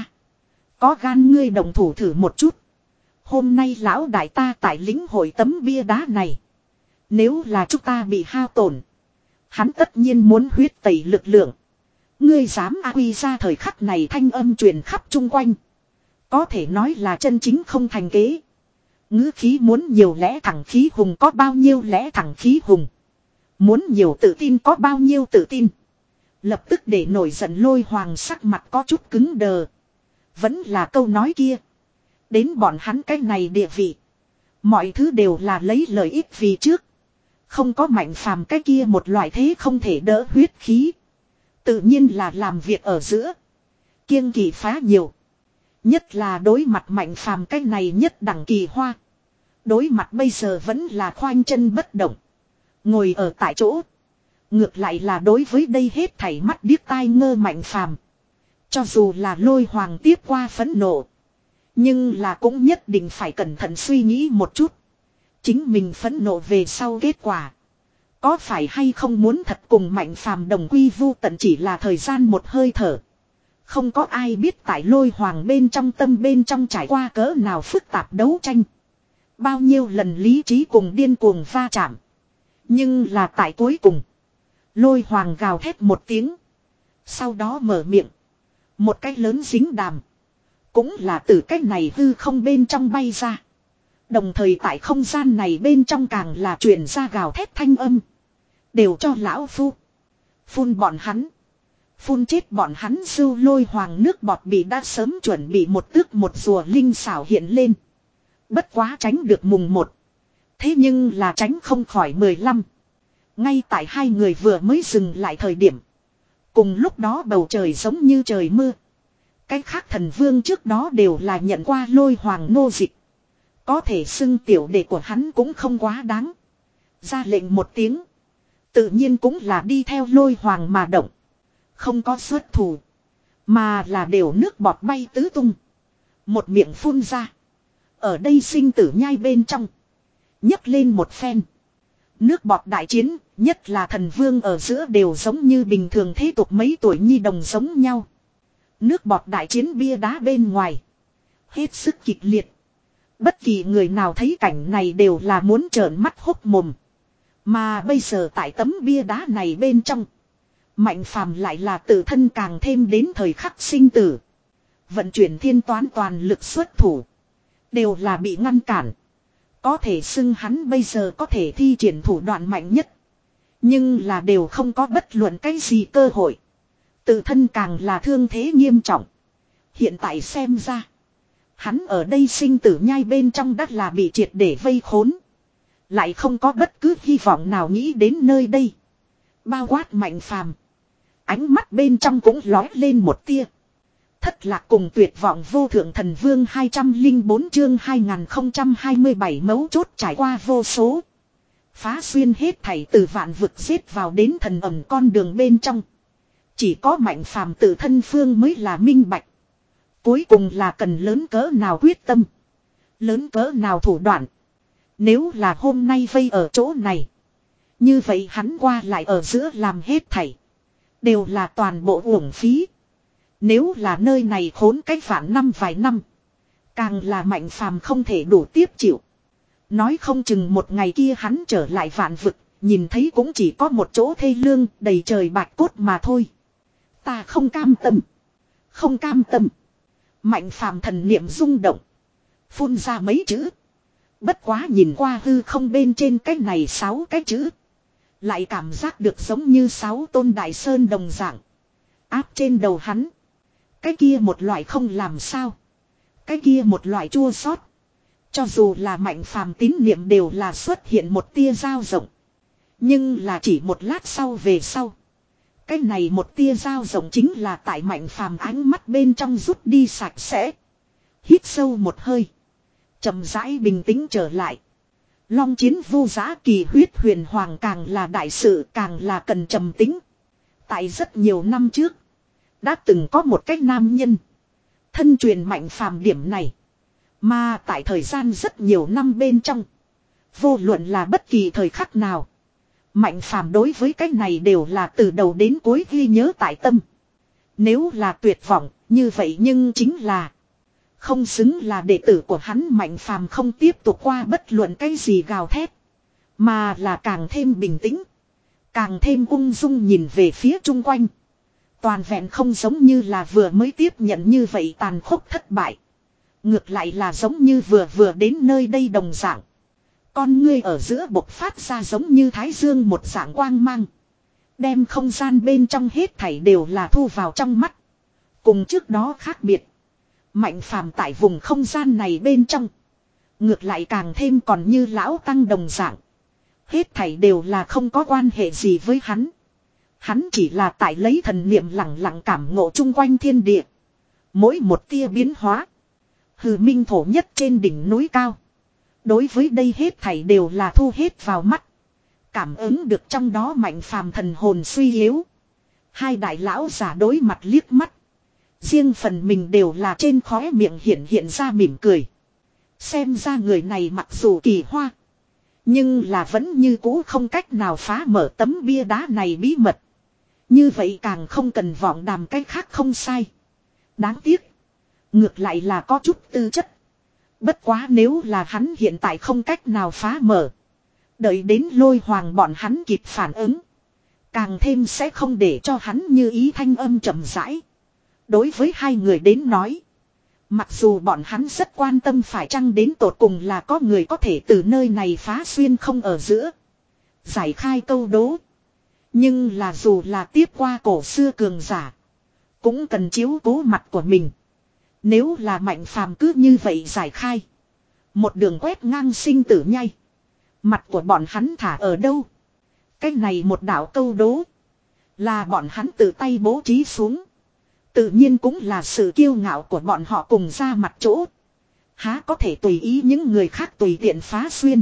Có gan ngươi đồng thủ thử một chút. Hôm nay lão đại ta tại lĩnh hội tấm bia đá này. Nếu là chúng ta bị hao tổn. Hắn tất nhiên muốn huyết tẩy lực lượng. Ngươi dám a quy ra thời khắc này thanh âm truyền khắp chung quanh. Có thể nói là chân chính không thành kế. Ngữ khí muốn nhiều lẽ thẳng khí hùng có bao nhiêu lẽ thẳng khí hùng. Muốn nhiều tự tin có bao nhiêu tự tin. Lập tức để nổi giận Lôi Hoàng sắc mặt có chút cứng đờ. Vẫn là câu nói kia. Đến bọn hắn cái này địa vị. Mọi thứ đều là lấy lợi ích vì trước. Không có Mạnh Phàm cái kia một loại thế không thể đỡ huyết khí. Tự nhiên là làm việc ở giữa. Kiêng kỳ phá nhiều. Nhất là đối mặt Mạnh Phàm cái này nhất đẳng kỳ hoa. Đối mặt bây giờ vẫn là khoanh chân bất động. Ngồi ở tại chỗ. Ngược lại là đối với đây hết thảy mắt điếc tai ngơ Mạnh Phàm. Cho dù là lôi hoàng tiếp qua phẫn nộ. Nhưng là cũng nhất định phải cẩn thận suy nghĩ một chút. Chính mình phẫn nộ về sau kết quả. Có phải hay không muốn thật cùng Mạnh Phàm đồng quy vu tận chỉ là thời gian một hơi thở. Không có ai biết tại lôi hoàng bên trong tâm bên trong trải qua cỡ nào phức tạp đấu tranh. Bao nhiêu lần lý trí cùng điên cuồng va chạm. Nhưng là tại cuối cùng. Lôi hoàng gào thét một tiếng. Sau đó mở miệng. Một cái lớn dính đàm. Cũng là từ cái này hư không bên trong bay ra. Đồng thời tại không gian này bên trong càng là truyền ra gào thét thanh âm. Đều cho lão phu. Phun bọn hắn. Phun chết bọn hắn sưu lôi hoàng nước bọt bị đã sớm chuẩn bị một tước một rùa linh xảo hiện lên. Bất quá tránh được mùng một. Thế nhưng là tránh không khỏi mười lăm. Ngay tại hai người vừa mới dừng lại thời điểm. Cùng lúc đó bầu trời giống như trời mưa. Cái khác thần vương trước đó đều là nhận qua lôi hoàng nô dịch. Có thể xưng tiểu đệ của hắn cũng không quá đáng. Ra lệnh một tiếng. Tự nhiên cũng là đi theo lôi hoàng mà động. Không có xuất thủ. Mà là đều nước bọt bay tứ tung. Một miệng phun ra. Ở đây sinh tử nhai bên trong. nhấc lên một phen. Nước bọt đại chiến, nhất là thần vương ở giữa đều giống như bình thường thế tục mấy tuổi nhi đồng giống nhau. Nước bọt đại chiến bia đá bên ngoài. Hết sức kịch liệt. Bất kỳ người nào thấy cảnh này đều là muốn trợn mắt hốc mồm. Mà bây giờ tại tấm bia đá này bên trong. Mạnh Phàm lại là tự thân càng thêm đến thời khắc sinh tử. Vận chuyển thiên toán toàn lực xuất thủ. Đều là bị ngăn cản. Có thể xưng hắn bây giờ có thể thi triển thủ đoạn mạnh nhất. Nhưng là đều không có bất luận cái gì cơ hội. Tự thân càng là thương thế nghiêm trọng. Hiện tại xem ra. Hắn ở đây sinh tử nhai bên trong đất là bị triệt để vây khốn. Lại không có bất cứ hy vọng nào nghĩ đến nơi đây. Bao quát Mạnh Phàm. Ánh mắt bên trong cũng lói lên một tia. Thất lạc cùng tuyệt vọng vô thượng thần vương hai trăm lẻ bốn chương hai nghìn không trăm hai mươi bảy mấu chốt trải qua vô số. Phá xuyên hết thảy từ vạn vực giết vào đến thần ẩm con đường bên trong. Chỉ có Mạnh Phàm tự thân phương mới là minh bạch. Cuối cùng là cần lớn cỡ nào quyết tâm. Lớn cỡ nào thủ đoạn. Nếu là hôm nay vây ở chỗ này. Như vậy hắn qua lại ở giữa làm hết thảy. Đều là toàn bộ uổng phí. Nếu là nơi này khốn cách vạn năm vài năm. Càng là Mạnh Phàm không thể đủ tiếp chịu. Nói không chừng một ngày kia hắn trở lại vạn vực. Nhìn thấy cũng chỉ có một chỗ thê lương đầy trời bạch cốt mà thôi. Ta không cam tâm. Không cam tâm. Mạnh Phàm thần niệm rung động. Phun ra mấy chữ. Bất quá nhìn qua hư không bên trên cái này sáu cái chữ. Lại cảm giác được giống như sáu tôn đại sơn đồng dạng. Áp trên đầu hắn. Cái kia một loại không làm sao. Cái kia một loại chua xót. Cho dù là Mạnh Phàm tín niệm đều là xuất hiện một tia dao rộng. Nhưng là chỉ một lát sau về sau. Cái này một tia dao rộng chính là tại Mạnh Phàm ánh mắt bên trong rút đi sạch sẽ. Hít sâu một hơi. Chậm rãi bình tĩnh trở lại. Long chiến vô giá kỳ huyết huyền hoàng càng là đại sự càng là cần trầm tĩnh. Tại rất nhiều năm trước. Đã từng có một cái nam nhân. Thân truyền Mạnh Phàm điểm này. Mà tại thời gian rất nhiều năm bên trong. Vô luận là bất kỳ thời khắc nào. Mạnh Phàm đối với cái này đều là từ đầu đến cuối ghi nhớ tại tâm. Nếu là tuyệt vọng như vậy nhưng chính là. Không xứng là đệ tử của hắn Mạnh Phàm không tiếp tục qua bất luận cái gì gào thét. Mà là càng thêm bình tĩnh. Càng thêm ung dung nhìn về phía chung quanh. Toàn vẹn không giống như là vừa mới tiếp nhận như vậy tàn khốc thất bại. Ngược lại là giống như vừa vừa đến nơi đây đồng dạng. Con ngươi ở giữa bộc phát ra giống như thái dương một dạng quang mang. Đem không gian bên trong hết thảy đều là thu vào trong mắt. Cùng trước đó khác biệt. Mạnh Phàm tại vùng không gian này bên trong. Ngược lại càng thêm còn như lão tăng đồng dạng. Hết thảy đều là không có quan hệ gì với hắn. Hắn chỉ là tại lấy thần niệm lặng lặng cảm ngộ chung quanh thiên địa. Mỗi một tia biến hóa. Hừ minh thổ nhất trên đỉnh núi cao. Đối với đây hết thảy đều là thu hết vào mắt. Cảm ứng được trong đó Mạnh Phàm thần hồn suy yếu. Hai đại lão giả đối mặt liếc mắt. Riêng phần mình đều là trên khóe miệng hiện hiện ra mỉm cười. Xem ra người này mặc dù kỳ hoa. Nhưng là vẫn như cũ không cách nào phá mở tấm bia đá này bí mật. Như vậy càng không cần vọng đàm cái khác không sai. Đáng tiếc. Ngược lại là có chút tư chất. Bất quá nếu là hắn hiện tại không cách nào phá mở. Đợi đến lôi hoàng bọn hắn kịp phản ứng. Càng thêm sẽ không để cho hắn như ý thanh âm chậm rãi. Đối với hai người đến nói. Mặc dù bọn hắn rất quan tâm phải chăng đến tột cùng là có người có thể từ nơi này phá xuyên không ở giữa. Giải khai câu đố. Nhưng là dù là tiếp qua cổ xưa cường giả. Cũng cần chiếu cố mặt của mình. Nếu là Mạnh Phàm cứ như vậy giải khai. Một đường quét ngang sinh tử nhai. Mặt của bọn hắn thả ở đâu? Cái này một đạo câu đố. Là bọn hắn tự tay bố trí xuống. Tự nhiên cũng là sự kiêu ngạo của bọn họ cùng ra mặt chỗ. Há có thể tùy ý những người khác tùy tiện phá xuyên.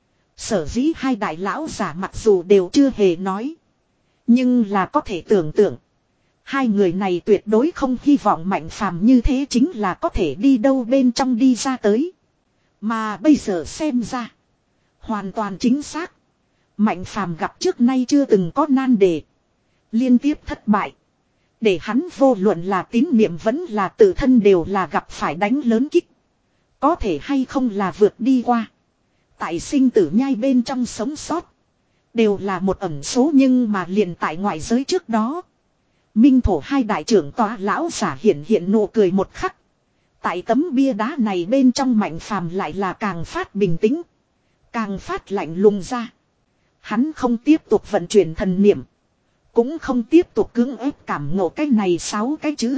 Sở dĩ hai đại lão giả mặc dù đều chưa hề nói. Nhưng là có thể tưởng tượng. Hai người này tuyệt đối không hy vọng Mạnh Phàm như thế chính là có thể đi đâu bên trong đi ra tới. Mà bây giờ xem ra. Hoàn toàn chính xác. Mạnh Phàm gặp trước nay chưa từng có nan đề. Liên tiếp thất bại. Để hắn vô luận là tín niệm vẫn là tự thân đều là gặp phải đánh lớn kích. Có thể hay không là vượt đi qua. Tại sinh tử nhai bên trong sống sót. Đều là một ẩn số nhưng mà liền tại ngoại giới trước đó. Minh thổ hai đại trưởng tòa lão giả hiện hiện nụ cười một khắc. Tại tấm bia đá này bên trong Mạnh Phàm lại là càng phát bình tĩnh. Càng phát lạnh lùng ra. Hắn không tiếp tục vận chuyển thần niệm. Cũng không tiếp tục cưỡng ép cảm ngộ cái này sáu cái chữ.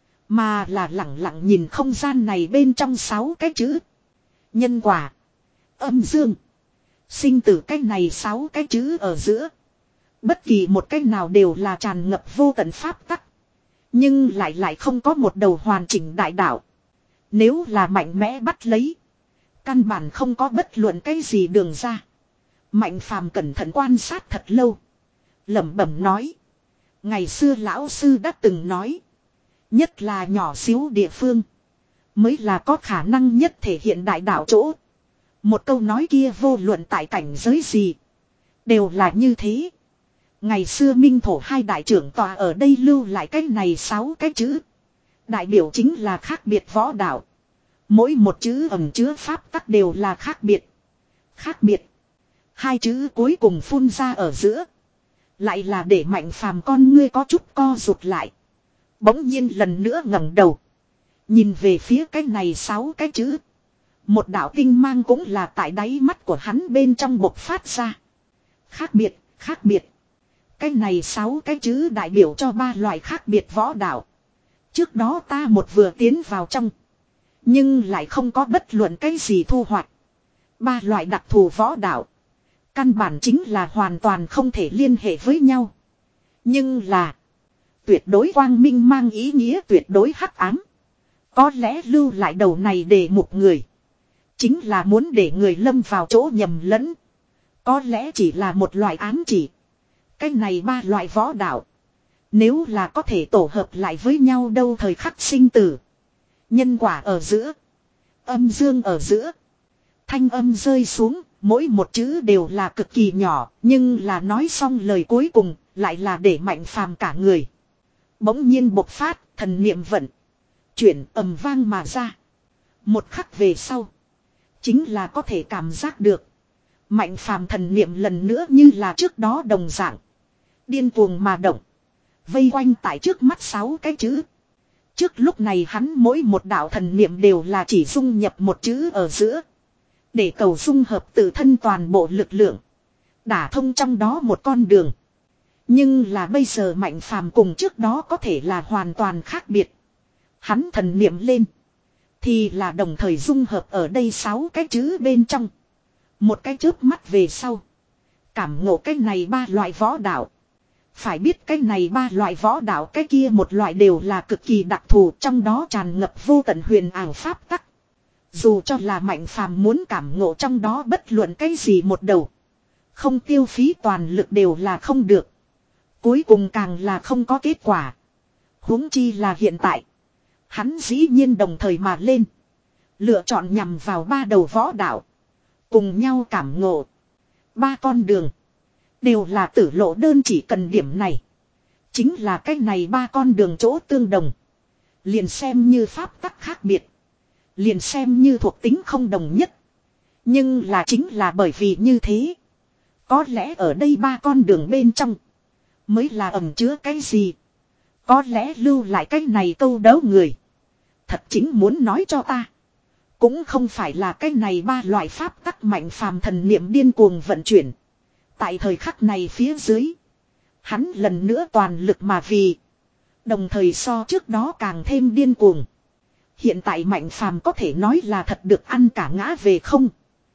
Mà là lặng lặng nhìn không gian này bên trong sáu cái chữ. Nhân quả. Âm dương. Sinh tử cái này sáu cái chữ ở giữa. Bất kỳ một cái nào đều là tràn ngập vô tận pháp tắc. Nhưng lại lại không có một đầu hoàn chỉnh đại đạo. Nếu là mạnh mẽ bắt lấy. Căn bản không có bất luận cái gì đường ra. Mạnh Phàm cẩn thận quan sát thật lâu. Lẩm bẩm nói. Ngày xưa lão sư đã từng nói. Nhất là nhỏ xíu địa phương. Mới là có khả năng nhất thể hiện đại đạo chỗ. Một câu nói kia vô luận tại cảnh giới gì. Đều là như thế. Ngày xưa Minh thổ hai đại trưởng tòa ở đây lưu lại cái này sáu cái chữ. Đại biểu chính là khác biệt võ đạo. Mỗi một chữ ẩn chứa pháp tắc đều là khác biệt. Khác biệt. Hai chữ cuối cùng phun ra ở giữa. Lại là để Mạnh Phàm con ngươi có chút co rụt lại. Bỗng nhiên lần nữa ngẩng đầu. Nhìn về phía cái này sáu cái chữ. Một đạo tinh mang cũng là tại đáy mắt của hắn bên trong bộc phát ra. Khác biệt, khác biệt. Cái này sáu cái chữ đại biểu cho ba loại khác biệt võ đạo. Trước đó ta một vừa tiến vào trong. Nhưng lại không có bất luận cái gì thu hoạch. Ba loại đặc thù võ đạo. Căn bản chính là hoàn toàn không thể liên hệ với nhau. Nhưng là. Tuyệt đối quang minh mang ý nghĩa tuyệt đối hắc ám. Có lẽ lưu lại đầu này để một người. Chính là muốn để người lâm vào chỗ nhầm lẫn. Có lẽ chỉ là một loại ám chỉ. Cái này ba loại võ đạo. Nếu là có thể tổ hợp lại với nhau đâu thời khắc sinh tử. Nhân quả ở giữa. Âm dương ở giữa. Thanh âm rơi xuống. Mỗi một chữ đều là cực kỳ nhỏ. Nhưng là nói xong lời cuối cùng. Lại là để Mạnh Phàm cả người. Bỗng nhiên bộc phát. Thần niệm vận. Chuyển ầm vang mà ra. Một khắc về sau. Chính là có thể cảm giác được. Mạnh Phàm thần niệm lần nữa như là trước đó đồng dạng. Điên cuồng mà động. Vây quanh tại trước mắt sáu cái chữ. Trước lúc này hắn mỗi một đạo thần niệm đều là chỉ dung nhập một chữ ở giữa. Để cầu dung hợp tự thân toàn bộ lực lượng. Đả thông trong đó một con đường. Nhưng là bây giờ Mạnh Phàm cùng trước đó có thể là hoàn toàn khác biệt. Hắn thần niệm lên. Thì là đồng thời dung hợp ở đây sáu cái chữ bên trong. Một cái chớp mắt về sau. Cảm ngộ cái này ba loại võ đạo. Phải biết cái này ba loại võ đạo cái kia một loại đều là cực kỳ đặc thù trong đó tràn ngập vô tận huyền ảo pháp tắc. Dù cho là Mạnh Phàm muốn cảm ngộ trong đó bất luận cái gì một đầu. Không tiêu phí toàn lực đều là không được. Cuối cùng càng là không có kết quả. Huống chi là hiện tại. Hắn dĩ nhiên đồng thời mà lên. Lựa chọn nhằm vào ba đầu võ đạo. Cùng nhau cảm ngộ. Ba con đường. Đều là tử lộ đơn, chỉ cần điểm này. Chính là cái này ba con đường chỗ tương đồng. Liền xem như pháp tắc khác biệt. Liền xem như thuộc tính không đồng nhất. Nhưng là chính là bởi vì như thế. Có lẽ ở đây ba con đường bên trong. Mới là ẩn chứa cái gì. Có lẽ lưu lại cái này câu đấu người. Thật chính muốn nói cho ta. Cũng không phải là cái này ba loại pháp tắc mạnh phàm thần niệm điên cuồng vận chuyển. Tại thời khắc này phía dưới. Hắn lần nữa toàn lực mà vì. Đồng thời so trước đó càng thêm điên cuồng. Hiện tại mạnh phàm có thể nói là thật được ăn cả ngã về không.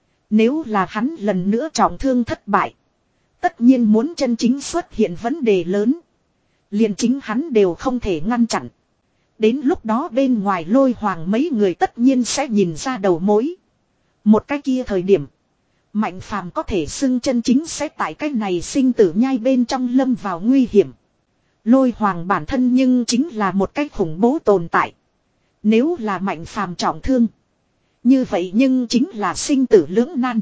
Nếu là hắn lần nữa trọng thương thất bại. Tất nhiên muốn chân chính xuất hiện vấn đề lớn. Liền chính hắn đều không thể ngăn chặn. Đến lúc đó bên ngoài Lôi Hoàng mấy người tất nhiên sẽ nhìn ra đầu mối. Một cái kia thời điểm. Mạnh phàm có thể xưng chân chính sẽ tại cái này sinh tử nhai bên trong lâm vào nguy hiểm. Lôi Hoàng bản thân nhưng chính là một cái khủng bố tồn tại. Nếu là mạnh phàm trọng thương. Như vậy nhưng chính là sinh tử lưỡng nan.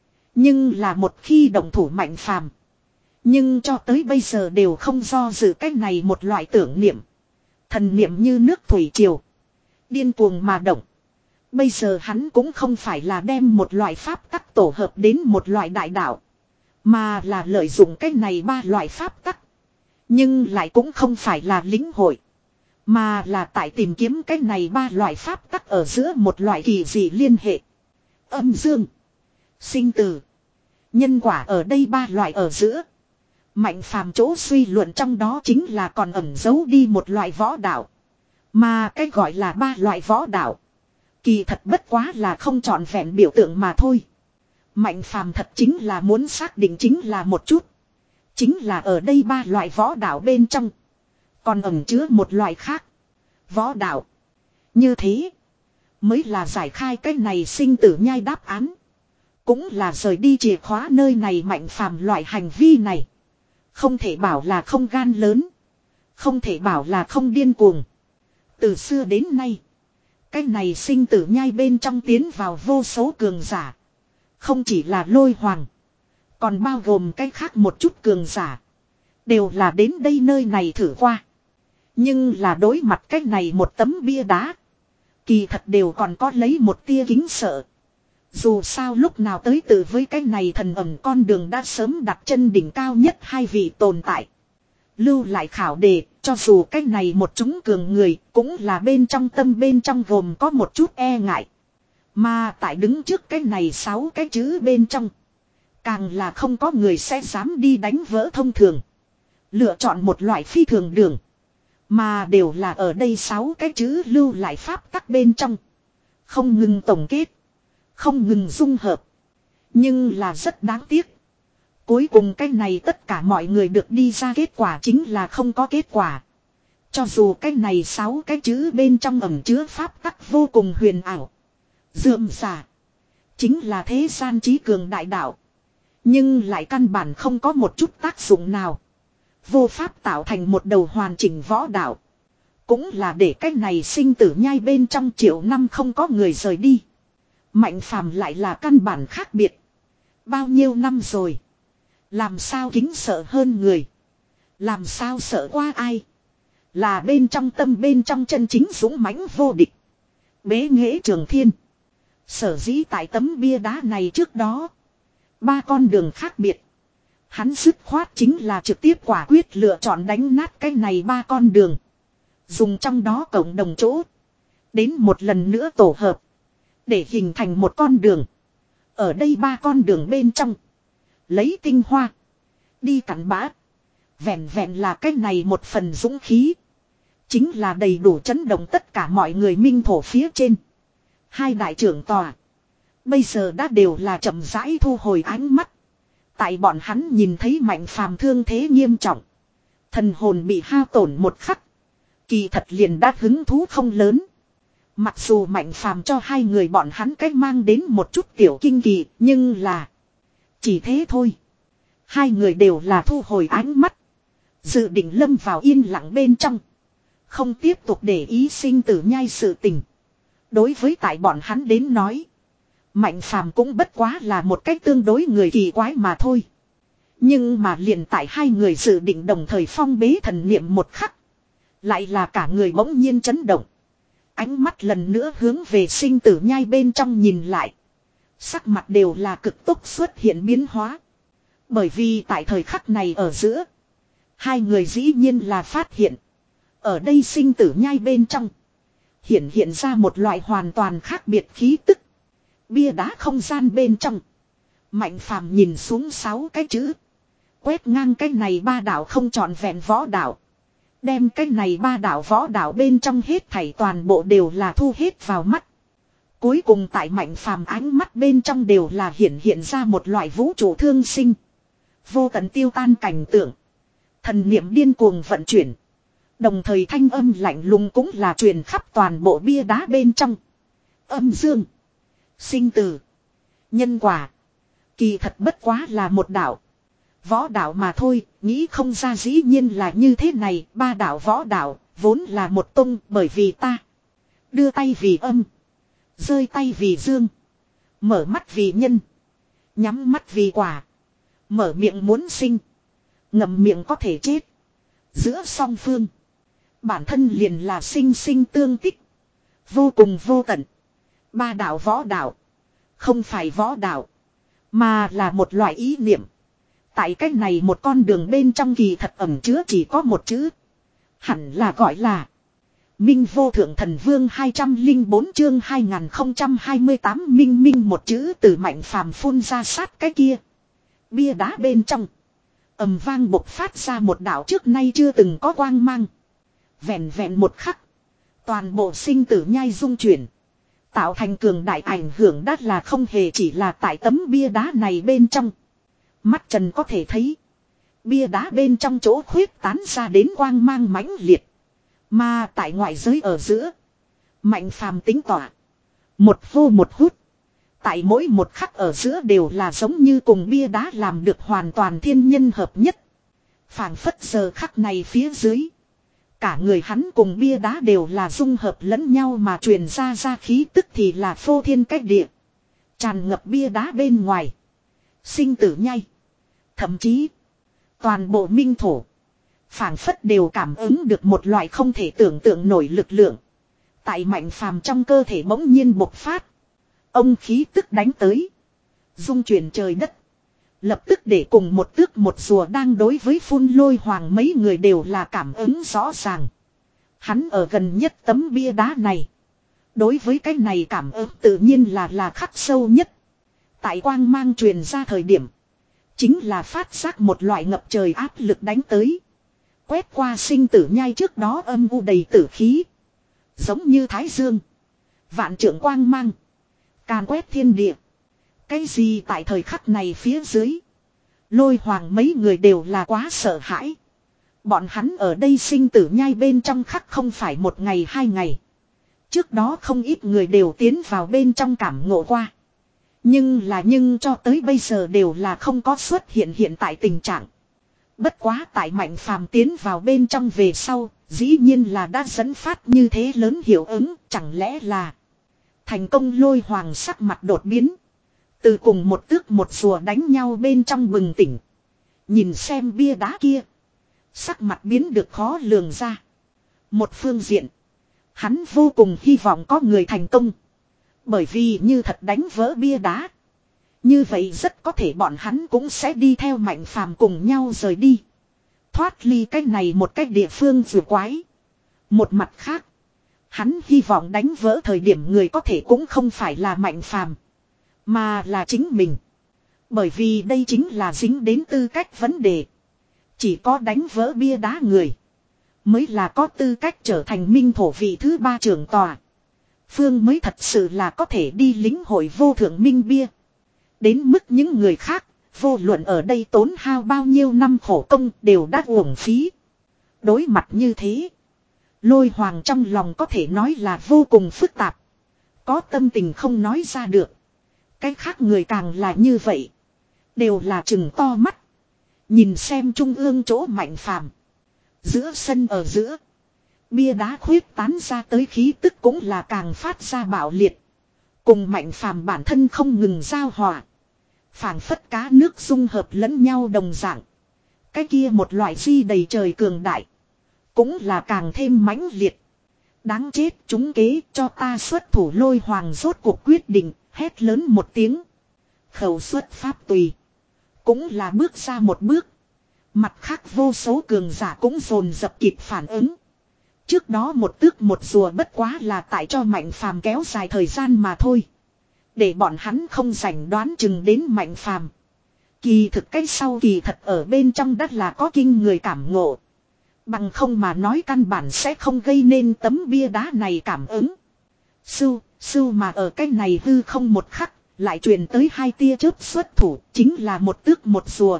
Nhưng là một khi động thủ mạnh phàm. Nhưng cho tới bây giờ đều không do dự cái này một loại tưởng niệm. Thần niệm như nước thủy triều. Điên cuồng mà động. Bây giờ hắn cũng không phải là đem một loại pháp tắc tổ hợp đến một loại đại đạo. Mà là lợi dụng cái này ba loại pháp tắc. Nhưng lại cũng không phải là lĩnh hội. Mà là tại tìm kiếm cái này ba loại pháp tắc ở giữa một loại kỳ dị liên hệ. Âm dương. Sinh tử. Nhân quả ở đây ba loại ở giữa. Mạnh phàm chỗ suy luận trong đó chính là còn ẩn giấu đi một loại võ đạo. Mà cái gọi là ba loại võ đạo. Kỳ thật bất quá là không trọn vẹn biểu tượng mà thôi. Mạnh phàm thật chính là muốn xác định chính là một chút. Chính là ở đây ba loại võ đạo bên trong. Còn ẩn chứa một loại khác. Võ đạo. Như thế. Mới là giải khai cái này sinh tử nhai đáp án. Cũng là rời đi chìa khóa nơi này mạnh phàm loại hành vi này. Không thể bảo là không gan lớn. Không thể bảo là không điên cuồng. Từ xưa đến nay. Cái này sinh tử nhai bên trong tiến vào vô số cường giả. Không chỉ là Lôi Hoàng. Còn bao gồm cái khác một chút cường giả. Đều là đến đây nơi này thử qua. Nhưng là đối mặt cái này một tấm bia đá. Kỳ thật đều còn có lấy một tia kính sợ. Dù sao lúc nào tới từ với cái này thần ẩm con đường đã sớm đặt chân đỉnh cao nhất hai vị tồn tại. Lưu lại khảo đề, cho dù cái này một chúng cường người cũng là bên trong tâm bên trong gồm có một chút e ngại. Mà tại đứng trước cái này sáu cái chữ bên trong. Càng là không có người sẽ dám đi đánh vỡ thông thường. Lựa chọn một loại phi thường đường. Mà đều là ở đây sáu cái chữ lưu lại pháp tắc bên trong. Không ngừng tổng kết. Không ngừng dung hợp. Nhưng là rất đáng tiếc. Cuối cùng cái này tất cả mọi người được đi ra kết quả chính là không có kết quả. Cho dù cái này sáu cái chữ bên trong ẩn chứa pháp tắc vô cùng huyền ảo. Dườm giả. Chính là thế gian trí cường đại đạo. Nhưng lại căn bản không có một chút tác dụng nào. Vô pháp tạo thành một đầu hoàn chỉnh võ đạo. Cũng là để cái này sinh tử nhai bên trong triệu năm không có người rời đi. Mạnh phàm lại là căn bản khác biệt. Bao nhiêu năm rồi. Làm sao kính sợ hơn người. Làm sao sợ qua ai. Là bên trong tâm bên trong chân chính dũng mãnh vô địch. Bế nghệ trường thiên. Sở dĩ tại tấm bia đá này trước đó. Ba con đường khác biệt. Hắn dứt khoát chính là trực tiếp quả quyết lựa chọn đánh nát cái này ba con đường. Dùng trong đó cộng đồng chỗ. Đến một lần nữa tổ hợp. Để hình thành một con đường. Ở đây ba con đường bên trong. Lấy tinh hoa. Đi cắn bã. Vẹn vẹn là cái này một phần dũng khí. Chính là đầy đủ chấn động tất cả mọi người minh thổ phía trên. Hai đại trưởng tòa. Bây giờ đã đều là chậm rãi thu hồi ánh mắt. Tại bọn hắn nhìn thấy mạnh phàm thương thế nghiêm trọng. Thần hồn bị hao tổn một khắc. Kỳ thật liền đã hứng thú không lớn. Mặc dù mạnh phàm cho hai người bọn hắn cách mang đến một chút tiểu kinh kỳ. Nhưng là. Chỉ thế thôi. Hai người đều là thu hồi ánh mắt. Dự định lâm vào yên lặng bên trong. Không tiếp tục để ý sinh tử nhai sự tình. Đối với tại bọn hắn đến nói. Mạnh phàm cũng bất quá là một cách tương đối người kỳ quái mà thôi. Nhưng mà liền tại hai người dự định đồng thời phong bế thần niệm một khắc. Lại là cả người bỗng nhiên chấn động. Ánh mắt lần nữa hướng về sinh tử nhai bên trong nhìn lại. Sắc mặt đều là cực tốc xuất hiện biến hóa. Bởi vì tại thời khắc này ở giữa. Hai người dĩ nhiên là phát hiện. Ở đây sinh tử nhai bên trong. Hiện hiện ra một loại hoàn toàn khác biệt khí tức. Bia đá không gian bên trong. Mạnh phàm nhìn xuống sáu cái chữ. Quét ngang cái này ba đạo không trọn vẹn võ đạo. Đem cái này ba đạo võ đạo bên trong hết thảy toàn bộ đều là thu hết vào mắt. Cuối cùng tại mạnh phàm ánh mắt bên trong đều là hiện hiện ra một loại vũ trụ thương sinh. Vô tận tiêu tan cảnh tượng. Thần niệm điên cuồng vận chuyển. Đồng thời thanh âm lạnh lùng cũng là truyền khắp toàn bộ bia đá bên trong. Âm dương. Sinh tử. Nhân quả. Kỳ thật bất quá là một đạo. Võ đạo mà thôi, nghĩ không ra dĩ nhiên là như thế này, ba đạo võ đạo, vốn là một tông bởi vì ta. Đưa tay vì âm. Rơi tay vì dương. Mở mắt vì nhân. Nhắm mắt vì quả. Mở miệng muốn sinh. Ngậm miệng có thể chết. Giữa song phương. Bản thân liền là sinh sinh tương tích. Vô cùng vô tận. Ba đạo võ đạo. Không phải võ đạo. Mà là một loại ý niệm. Tại cách này một con đường bên trong kỳ thật ẩm chứa chỉ có một chữ. Hẳn là gọi là. Minh vô thượng thần vương hai trăm lẻ bốn chương hai nghìn không trăm hai mươi tám minh minh một chữ từ mạnh phàm phun ra sát cái kia. Bia đá bên trong. Ầm vang bộc phát ra một đạo trước nay chưa từng có quang mang. Vẹn vẹn một khắc. Toàn bộ sinh tử nhai rung chuyển. Tạo thành cường đại ảnh hưởng đắt là không hề chỉ là tại tấm bia đá này bên trong. Mắt trần có thể thấy. Bia đá bên trong chỗ khuyết tán ra đến quang mang mãnh liệt. Mà tại ngoại giới ở giữa. Mạnh phàm tính tỏa. Một hô một hút. Tại mỗi một khắc ở giữa đều là giống như cùng bia đá làm được hoàn toàn thiên nhân hợp nhất. Phảng phất giờ khắc này phía dưới. Cả người hắn cùng bia đá đều là dung hợp lẫn nhau mà truyền ra ra khí tức thì là phô thiên cách địa. Tràn ngập bia đá bên ngoài. Sinh tử nhai. Thậm chí. Toàn bộ minh thổ. Phảng phất đều cảm ứng được một loại không thể tưởng tượng nổi lực lượng. Tại mạnh phàm trong cơ thể bỗng nhiên bộc phát. Ông khí tức đánh tới. Dung chuyển trời đất. Lập tức để cùng một tước một rùa đang đối với phun lôi hoàng mấy người đều là cảm ứng rõ ràng. Hắn ở gần nhất tấm bia đá này. Đối với cái này cảm ứng tự nhiên là là khắc sâu nhất. Tại quang mang truyền ra thời điểm. Chính là phát giác một loại ngập trời áp lực đánh tới. Quét qua sinh tử nhai trước đó âm u đầy tử khí. Giống như thái dương. Vạn trượng quang mang. Càn quét thiên địa. Cái gì tại thời khắc này phía dưới. Lôi hoàng mấy người đều là quá sợ hãi. Bọn hắn ở đây sinh tử nhai bên trong khắc không phải một ngày hai ngày. Trước đó không ít người đều tiến vào bên trong cảm ngộ qua. Nhưng là nhưng cho tới bây giờ đều là không có xuất hiện hiện tại tình trạng. Bất quá tại mạnh phàm tiến vào bên trong về sau, dĩ nhiên là đã dẫn phát như thế lớn hiệu ứng, chẳng lẽ là thành công. Lôi hoàng sắc mặt đột biến. Từ cùng một tước một rùa đánh nhau bên trong bừng tỉnh. Nhìn xem bia đá kia. Sắc mặt biến được khó lường ra. Một phương diện. Hắn vô cùng hy vọng có người thành công. Bởi vì như thật đánh vỡ bia đá. Như vậy rất có thể bọn hắn cũng sẽ đi theo mạnh phàm cùng nhau rời đi. Thoát ly cách này một cách địa phương vừa quái. Một mặt khác. Hắn hy vọng đánh vỡ thời điểm người có thể cũng không phải là mạnh phàm. Mà là chính mình. Bởi vì đây chính là dính đến tư cách vấn đề. Chỉ có đánh vỡ bia đá người. Mới là có tư cách trở thành minh thổ vị thứ ba trưởng tòa. Phương mới thật sự là có thể đi lính hội vô thượng minh bia. Đến mức những người khác, vô luận ở đây tốn hao bao nhiêu năm khổ công đều đã uổng phí. Đối mặt như thế. Lôi hoàng trong lòng có thể nói là vô cùng phức tạp. Có tâm tình không nói ra được. Cái khác người càng là như vậy. Đều là chừng to mắt. Nhìn xem trung ương chỗ mạnh phàm. Giữa sân ở giữa. Bia đá khuyết tán ra tới khí tức cũng là càng phát ra bạo liệt. Cùng Mạnh Phàm bản thân không ngừng giao hòa. Phảng phất cá nước dung hợp lẫn nhau đồng dạng. Cái kia một loại di đầy trời cường đại. Cũng là càng thêm mãnh liệt. Đáng chết chúng kế cho ta xuất thủ. Lôi Hoàng rốt cuộc quyết định. Hét lớn một tiếng. Khẩu xuất pháp tùy. Cũng là bước ra một bước. Mặt khác vô số cường giả cũng dồn dập kịp phản ứng. Trước đó một tước một rùa bất quá là tại cho Mạnh Phàm kéo dài thời gian mà thôi. Để bọn hắn không rảnh đoán chừng đến Mạnh Phàm. Kỳ thực cái sau kỳ thật ở bên trong đất là có kinh người cảm ngộ. Bằng không mà nói căn bản sẽ không gây nên tấm bia đá này cảm ứng. Sưu, sưu mà ở cái này hư không một khắc, lại truyền tới hai tia chớp xuất thủ, chính là một tước một rùa.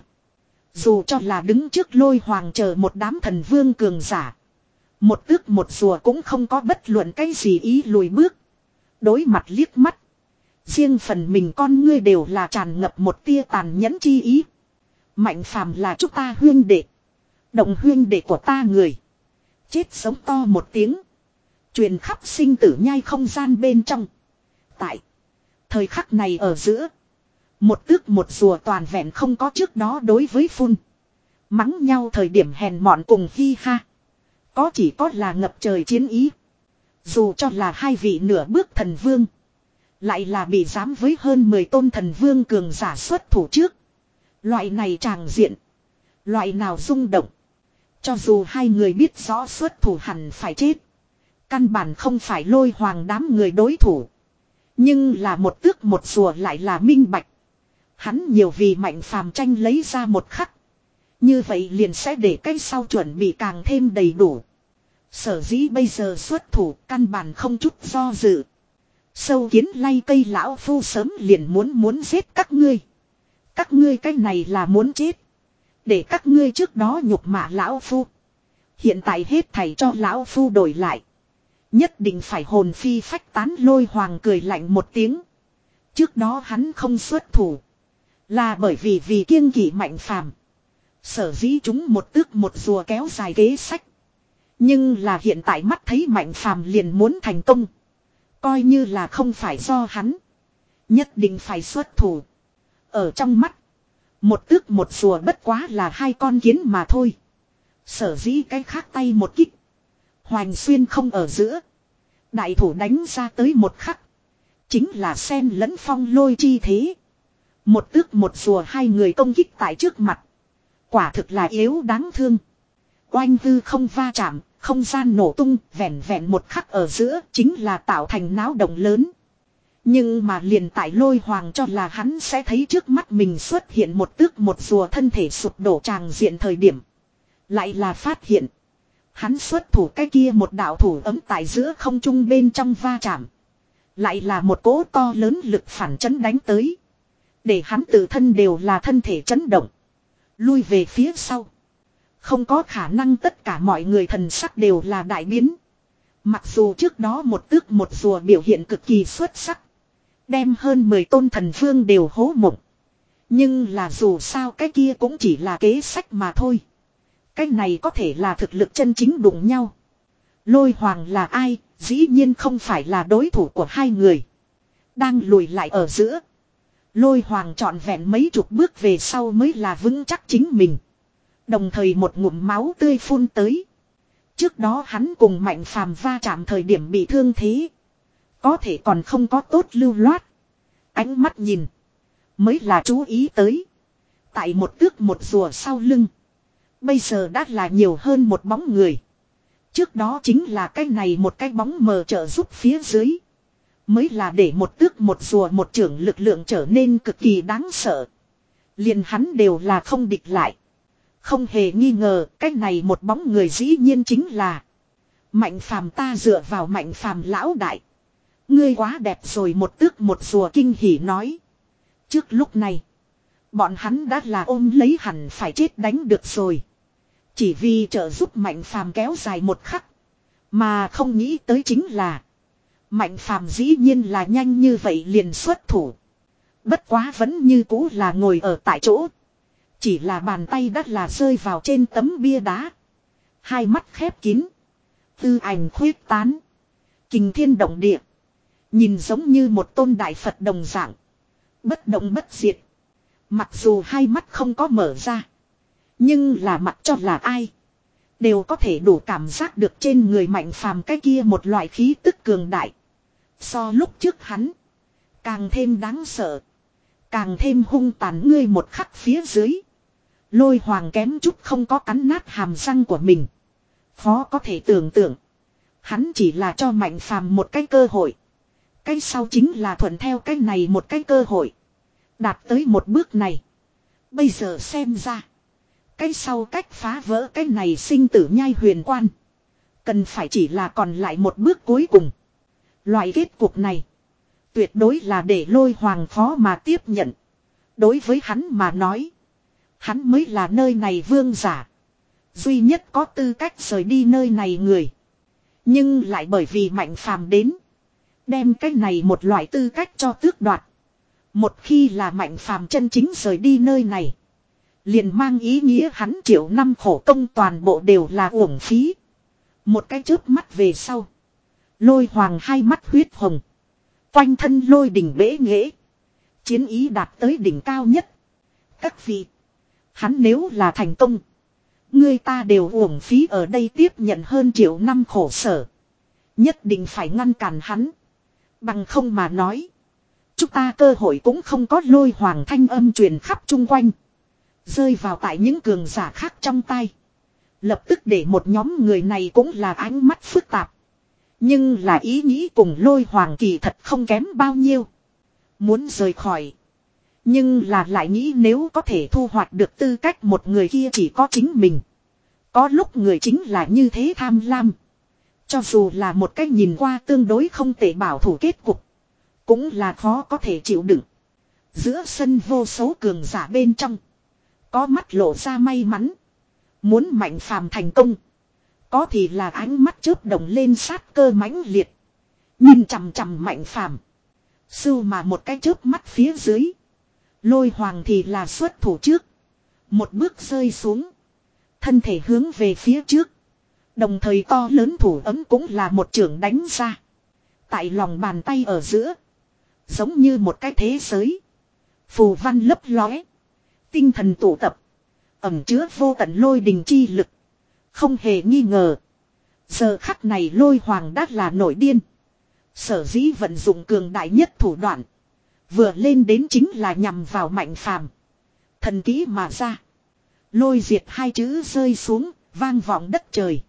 Dù cho là đứng trước Lôi Hoàng chờ một đám thần vương cường giả. Một tước một rùa cũng không có bất luận cái gì ý lùi bước. Đối mặt liếc mắt. Riêng phần mình con ngươi đều là tràn ngập một tia tàn nhẫn chi ý. Mạnh Phàm là chúng ta huyên đệ. Động huyên đệ của ta người. Chết sống to một tiếng. Truyền khắp sinh tử nhai không gian bên trong. Tại thời khắc này ở giữa. Một tước một rùa toàn vẹn không có trước đó đối với phun. Mắng nhau thời điểm hèn mọn cùng hi ha. Có chỉ có là ngập trời chiến ý. Dù cho là hai vị nửa bước thần vương. Lại là bị dám với hơn mười tôn thần vương cường giả xuất thủ trước. Loại này tràng diện. Loại nào rung động. Cho dù hai người biết rõ xuất thủ hẳn phải chết. Căn bản không phải Lôi Hoàng đám người đối thủ. Nhưng là một tước một rùa lại là minh bạch. Hắn nhiều vì Mạnh Phàm tranh lấy ra một khắc. Như vậy liền sẽ để cái sau chuẩn bị càng thêm đầy đủ. Sở dĩ bây giờ xuất thủ căn bản không chút do dự. Sâu kiến lay cây lão phu sớm liền muốn muốn giết các ngươi. Các ngươi cái này là muốn chết. Để các ngươi trước đó nhục mạ lão phu. Hiện tại hết thảy cho lão phu đổi lại. Nhất định phải hồn phi phách tán. Lôi Hoàng cười lạnh một tiếng. Trước đó hắn không xuất thủ. Là bởi vì vì kiêng kỵ Mạnh Phàm. Sở dĩ chúng một tước một rùa kéo dài kế sách. Nhưng là hiện tại mắt thấy Mạnh Phàm liền muốn thành công. Coi như là không phải do hắn. Nhất định phải xuất thủ. Ở trong mắt. Một tước một rùa bất quá là hai con kiến mà thôi. Sở dĩ cái khác tay một kích. Hoành xuyên không ở giữa. Đại thủ đánh ra tới một khắc. Chính là sen lẫn phong lôi chi thế. Một tước một rùa hai người công kích tại trước mặt. Quả thực là yếu đáng thương. Oanh hư không va chạm. Không gian nổ tung, vẹn vẹn một khắc ở giữa chính là tạo thành náo động lớn. Nhưng mà liền tại Lôi Hoàng cho là hắn sẽ thấy trước mắt mình xuất hiện một tước một rùa thân thể sụp đổ tràng diện thời điểm. Lại là phát hiện. Hắn xuất thủ cái kia một đạo thủ ấm tại giữa không trung bên trong va chạm. Lại là một cỗ to lớn lực phản chấn đánh tới. Để hắn tự thân đều là thân thể chấn động. Lui về phía sau. Không có khả năng tất cả mọi người thần sắc đều là đại biến. Mặc dù trước đó một tước một rùa biểu hiện cực kỳ xuất sắc. Đem hơn mười tôn thần vương đều hố mộng. Nhưng là dù sao cái kia cũng chỉ là kế sách mà thôi. Cái này có thể là thực lực chân chính đụng nhau. Lôi Hoàng là ai? Dĩ nhiên không phải là đối thủ của hai người. Đang lùi lại ở giữa. Lôi Hoàng trọn vẹn mấy chục bước về sau mới là vững chắc chính mình. Đồng thời một ngụm máu tươi phun tới. Trước đó hắn cùng Mạnh Phàm va chạm thời điểm bị thương thế. Có thể còn không có tốt lưu loát. Ánh mắt nhìn. Mới là chú ý tới. Tại một tước một rùa sau lưng. Bây giờ đã là nhiều hơn một bóng người. Trước đó chính là cái này một cái bóng mờ trợ giúp phía dưới. Mới là để một tước một rùa một trưởng lực lượng trở nên cực kỳ đáng sợ. Liền hắn đều là không địch lại. Không hề nghi ngờ cái này một bóng người dĩ nhiên chính là Mạnh Phàm. Ta dựa vào Mạnh Phàm lão đại. Ngươi quá đẹp rồi, một tước một rùa kinh hỉ nói. Trước lúc này bọn hắn đã là ôm lấy hẳn phải chết đánh được rồi. Chỉ vì trợ giúp Mạnh Phàm kéo dài một khắc. Mà không nghĩ tới chính là Mạnh Phàm dĩ nhiên là nhanh như vậy liền xuất thủ. Bất quá vẫn như cũ là ngồi ở tại chỗ. Chỉ là bàn tay đã là rơi vào trên tấm bia đá. Hai mắt khép kín. Tư ảnh khuyết tán. Kình thiên động địa. Nhìn giống như một tôn đại Phật đồng dạng. Bất động bất diệt. Mặc dù hai mắt không có mở ra. Nhưng là mặc cho là ai. Đều có thể đủ cảm giác được trên người Mạnh Phàm cái kia một loại khí tức cường đại. So lúc trước hắn. Càng thêm đáng sợ. Càng thêm hung tàn, ngươi một khắc phía dưới. Lôi hoàng kém chút không có cắn nát hàm răng của mình. Khó có thể tưởng tượng. Hắn chỉ là cho Mạnh Phàm một cái cơ hội. Cái sau chính là thuận theo cái này một cái cơ hội. Đạt tới một bước này. Bây giờ xem ra. Cái sau cách phá vỡ cái này sinh tử nhai huyền quan. Cần phải chỉ là còn lại một bước cuối cùng. Loại kết cục này. Tuyệt đối là để lôi hoàng khó mà tiếp nhận. Đối với hắn mà nói. Hắn mới là nơi này vương giả. Duy nhất có tư cách rời đi nơi này người. Nhưng lại bởi vì Mạnh Phàm đến. Đem cái này một loại tư cách cho tước đoạt. Một khi là Mạnh Phàm chân chính rời đi nơi này. Liền mang ý nghĩa hắn triệu năm khổ công toàn bộ đều là uổng phí. Một cái chớp mắt về sau. Lôi hoàng hai mắt huyết hồng. Quanh thân lôi đỉnh bể nghễ. Chiến ý đạt tới đỉnh cao nhất. Các vị. Hắn nếu là thành công. Người ta đều uổng phí ở đây tiếp nhận hơn triệu năm khổ sở. Nhất định phải ngăn cản hắn. Bằng không mà nói. Chúng ta cơ hội cũng không có, lôi hoàng thanh âm truyền khắp chung quanh. Rơi vào tại những cường giả khác trong tay. Lập tức để một nhóm người này cũng là ánh mắt phức tạp. Nhưng là ý nghĩ cùng lôi hoàng kỳ thật không kém bao nhiêu. Muốn rời khỏi. Nhưng là lại nghĩ nếu có thể thu hoạch được tư cách một người kia chỉ có chính mình. Có lúc người chính là như thế tham lam. Cho dù là một cách nhìn qua tương đối không thể bảo thủ kết cục. Cũng là khó có thể chịu đựng. Giữa sân vô số cường giả bên trong. Có mắt lộ ra may mắn. Muốn Mạnh Phàm thành công. Có thì là ánh mắt chớp động lên sát cơ mãnh liệt. Nhìn chằm chằm Mạnh Phàm. Sưu mà một cái chớp mắt phía dưới. Lôi hoàng thì là xuất thủ trước. Một bước rơi xuống. Thân thể hướng về phía trước. Đồng thời to lớn thủ ấm cũng là một chưởng đánh ra. Tại lòng bàn tay ở giữa. Giống như một cái thế giới. Phù văn lấp lóe. Tinh thần tụ tập. Ẩm chứa vô tận lôi đình chi lực. Không hề nghi ngờ. Giờ khắc này lôi hoàng đã là nổi điên. Sở dĩ vận dụng cường đại nhất thủ đoạn. Vừa lên đến chính là nhằm vào Mạnh Phàm. Thần kỹ mà ra. Lôi diệt hai chữ rơi xuống. Vang vọng đất trời.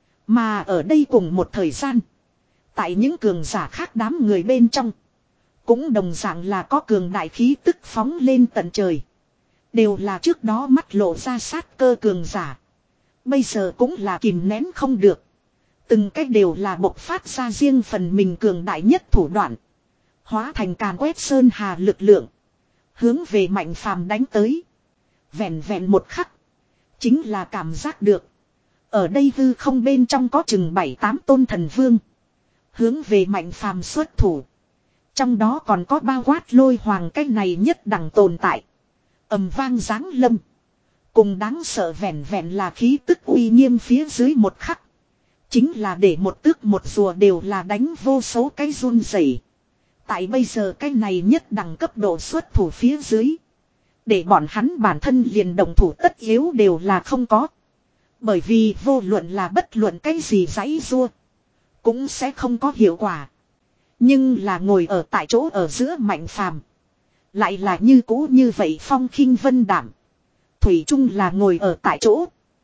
Mà ở đây cùng một thời gian. Tại những cường giả khác đám người bên trong. Cũng đồng dạng là có cường đại khí tức phóng lên tận trời. Đều là trước đó mắt lộ ra sát cơ cường giả. Bây giờ cũng là kìm nén không được. Từng cách đều là bộc phát ra riêng phần mình cường đại nhất thủ đoạn. Hóa thành càn quét sơn hà lực lượng. Hướng về Mạnh Phàm đánh tới. Vẹn vẹn một khắc. Chính là cảm giác được. Ở đây hư không bên trong có chừng bảy tám tôn thần vương. Hướng về Mạnh Phàm xuất thủ. Trong đó còn có bao quát lôi hoàng cái này nhất đẳng tồn tại. Ầm vang giáng lâm. Cùng đáng sợ vẹn vẹn là khí tức uy nghiêm phía dưới một khắc. Chính là để một tước một rùa đều là đánh vô số cái run rẩy. Tại bây giờ cái này nhất đẳng cấp độ xuất thủ phía dưới. Để bọn hắn bản thân liền động thủ tất yếu đều là không có. Bởi vì vô luận là bất luận cái gì giãy rua. Cũng sẽ không có hiệu quả. Nhưng là ngồi ở tại chỗ ở giữa Mạnh Phàm. Lại là như cũ như vậy phong khinh vân đảm. Thủy chung là ngồi ở tại chỗ.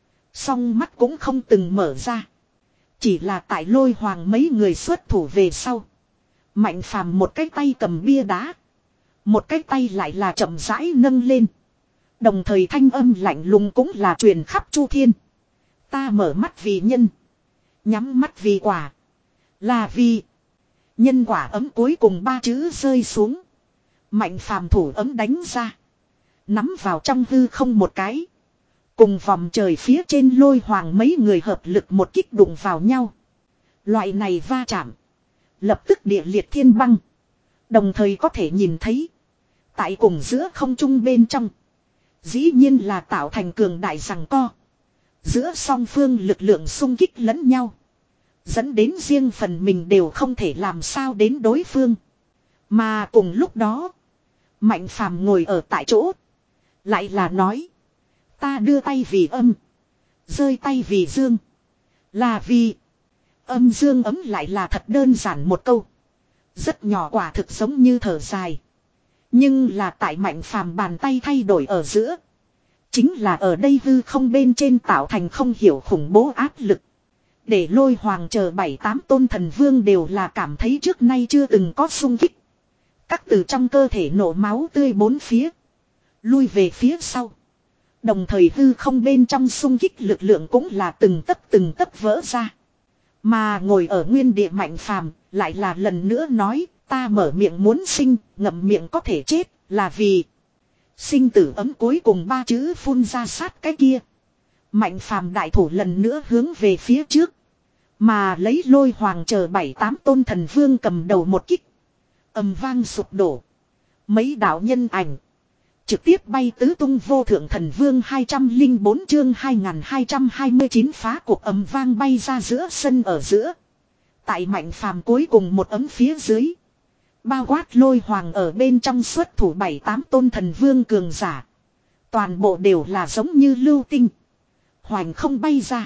Song mắt cũng không từng mở ra. Chỉ là tại lôi hoàng mấy người xuất thủ về sau. Mạnh Phàm một cái tay cầm bia đá. Một cái tay lại là chậm rãi nâng lên. Đồng thời thanh âm lạnh lùng cũng là truyền khắp chu thiên. Ta mở mắt vì nhân. Nhắm mắt vì quả. Là vì. Nhân quả ấm cuối cùng ba chữ rơi xuống. Mạnh Phàm thủ ấm đánh ra. Nắm vào trong hư không một cái. Cùng vòng trời phía trên lôi hoàng mấy người hợp lực một kích đụng vào nhau. Loại này va chạm. Lập tức địa liệt thiên băng. Đồng thời có thể nhìn thấy. Tại cùng giữa không trung bên trong. Dĩ nhiên là tạo thành cường đại giằng co. Giữa song phương lực lượng xung kích lẫn nhau. Dẫn đến riêng phần mình đều không thể làm sao đến đối phương. Mà cùng lúc đó. Mạnh phàm ngồi ở tại chỗ. Lại là nói. Ta đưa tay vì âm. Rơi tay vì dương. Là vì. Âm dương ấm lại là thật đơn giản một câu. Rất nhỏ quả thực giống như thở dài. Nhưng là tại mạnh phàm bàn tay thay đổi ở giữa. Chính là ở đây hư không bên trên tạo thành không hiểu khủng bố áp lực. Để Lôi Hoàng chờ bảy tám tôn thần vương đều là cảm thấy trước nay chưa từng có xung kích. Các từ trong cơ thể nổ máu tươi bốn phía. Lui về phía sau. Đồng thời hư không bên trong xung kích lực lượng cũng là từng tấc từng tấc vỡ ra. Mà ngồi ở nguyên địa mạnh phàm lại là lần nữa nói ta mở miệng muốn sinh, ngậm miệng có thể chết là vì sinh tử ấm cuối cùng ba chữ phun ra sát cái kia. Mạnh phàm đại thủ lần nữa hướng về phía trước. Mà lấy Lôi Hoàng chờ bảy tám tôn thần vương cầm đầu một kích. Ầm vang sụp đổ. Mấy đạo nhân ảnh. Trực tiếp bay tứ tung vô thượng thần vương hai trăm lẻ bốn chương hai nghìn hai trăm hai mươi chín phá cuộc ầm vang bay ra giữa sân ở giữa. Tại mạnh phàm cuối cùng một ấm phía dưới. Bao quát Lôi Hoàng ở bên trong xuất thủ bảy tám tôn thần vương cường giả. Toàn bộ đều là giống như lưu tinh. Hoành không bay ra.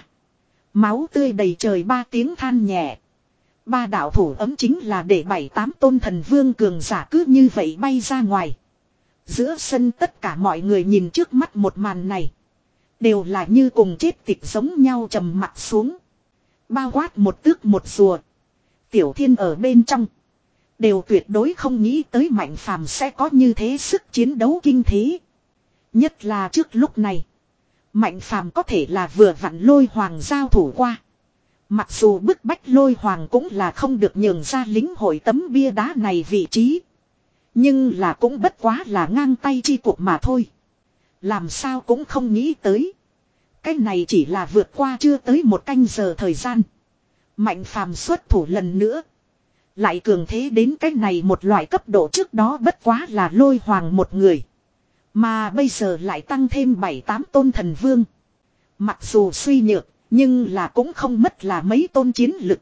Máu tươi đầy trời ba tiếng than nhẹ. Ba đạo thủ ấm chính là để bảy tám tôn thần vương cường giả cứ như vậy bay ra ngoài. Giữa sân tất cả mọi người nhìn trước mắt một màn này. Đều là như cùng chết tịch giống nhau trầm mặt xuống. Bao quát một tước một rùa. Tiểu Thiên ở bên trong. Đều tuyệt đối không nghĩ tới mạnh phàm sẽ có như thế sức chiến đấu kinh thế. Nhất là trước lúc này. Mạnh phàm có thể là vừa vặn Lôi Hoàng giao thủ qua. Mặc dù bức bách Lôi Hoàng cũng là không được nhường ra lính hội tấm bia đá này vị trí. Nhưng là cũng bất quá là ngang tay chi cuộc mà thôi. Làm sao cũng không nghĩ tới. Cái này chỉ là vượt qua chưa tới một canh giờ thời gian. Mạnh phàm xuất thủ lần nữa. Lại cường thế đến cái này một loại cấp độ trước đó bất quá là Lôi Hoàng một người. Mà bây giờ lại tăng thêm bảy tám tôn thần vương. Mặc dù suy nhược, nhưng là cũng không mất là mấy tôn chiến lực.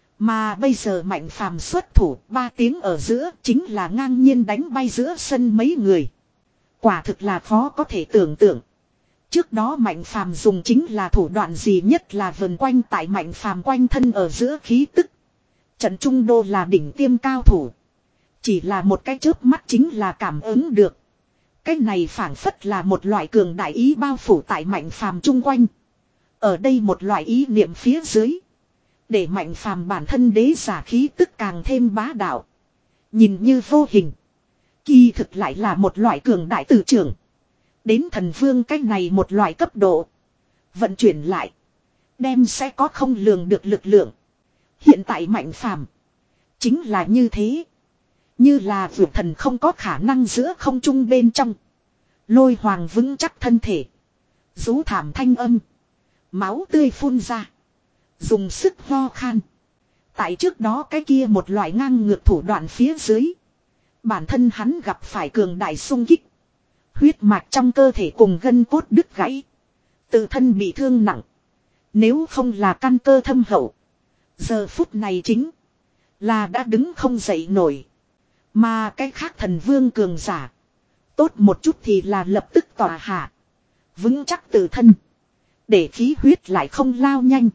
Mà bây giờ mạnh phàm xuất thủ ba tiếng ở giữa chính là ngang nhiên đánh bay giữa sân mấy người. Quả thực là khó có thể tưởng tượng. Trước đó mạnh phàm dùng chính là thủ đoạn gì nhất là vần quanh tại mạnh phàm quanh thân ở giữa khí tức. Trận Trung Đô là đỉnh tiêm cao thủ. Chỉ là một cái chớp mắt chính là cảm ứng được. Cái này phảng phất là một loại cường đại ý bao phủ tại mạnh phàm chung quanh. Ở đây một loại ý niệm phía dưới. Để mạnh phàm bản thân đế giả khí tức càng thêm bá đạo. Nhìn như vô hình. Kỳ thực lại là một loại cường đại tử trưởng. Đến thần vương cái này một loại cấp độ. Vận chuyển lại. Đem sẽ có không lường được lực lượng. Hiện tại mạnh phàm. Chính là như thế. Như là vượt thần không có khả năng giữa không trung bên trong. Lôi Hoàng vững chắc thân thể. Rú thảm thanh âm. Máu tươi phun ra. Dùng sức ho khan. Tại trước đó cái kia một loại ngang ngược thủ đoạn phía dưới. Bản thân hắn gặp phải cường đại sung kích. Huyết mạch trong cơ thể cùng gân cốt đứt gãy. Tự thân bị thương nặng. Nếu không là căn cơ thâm hậu. Giờ phút này chính là đã đứng không dậy nổi. Mà cái khác thần vương cường giả. Tốt một chút thì là lập tức tỏa hạ. Vững chắc tự thân. Để khí huyết lại không lao nhanh.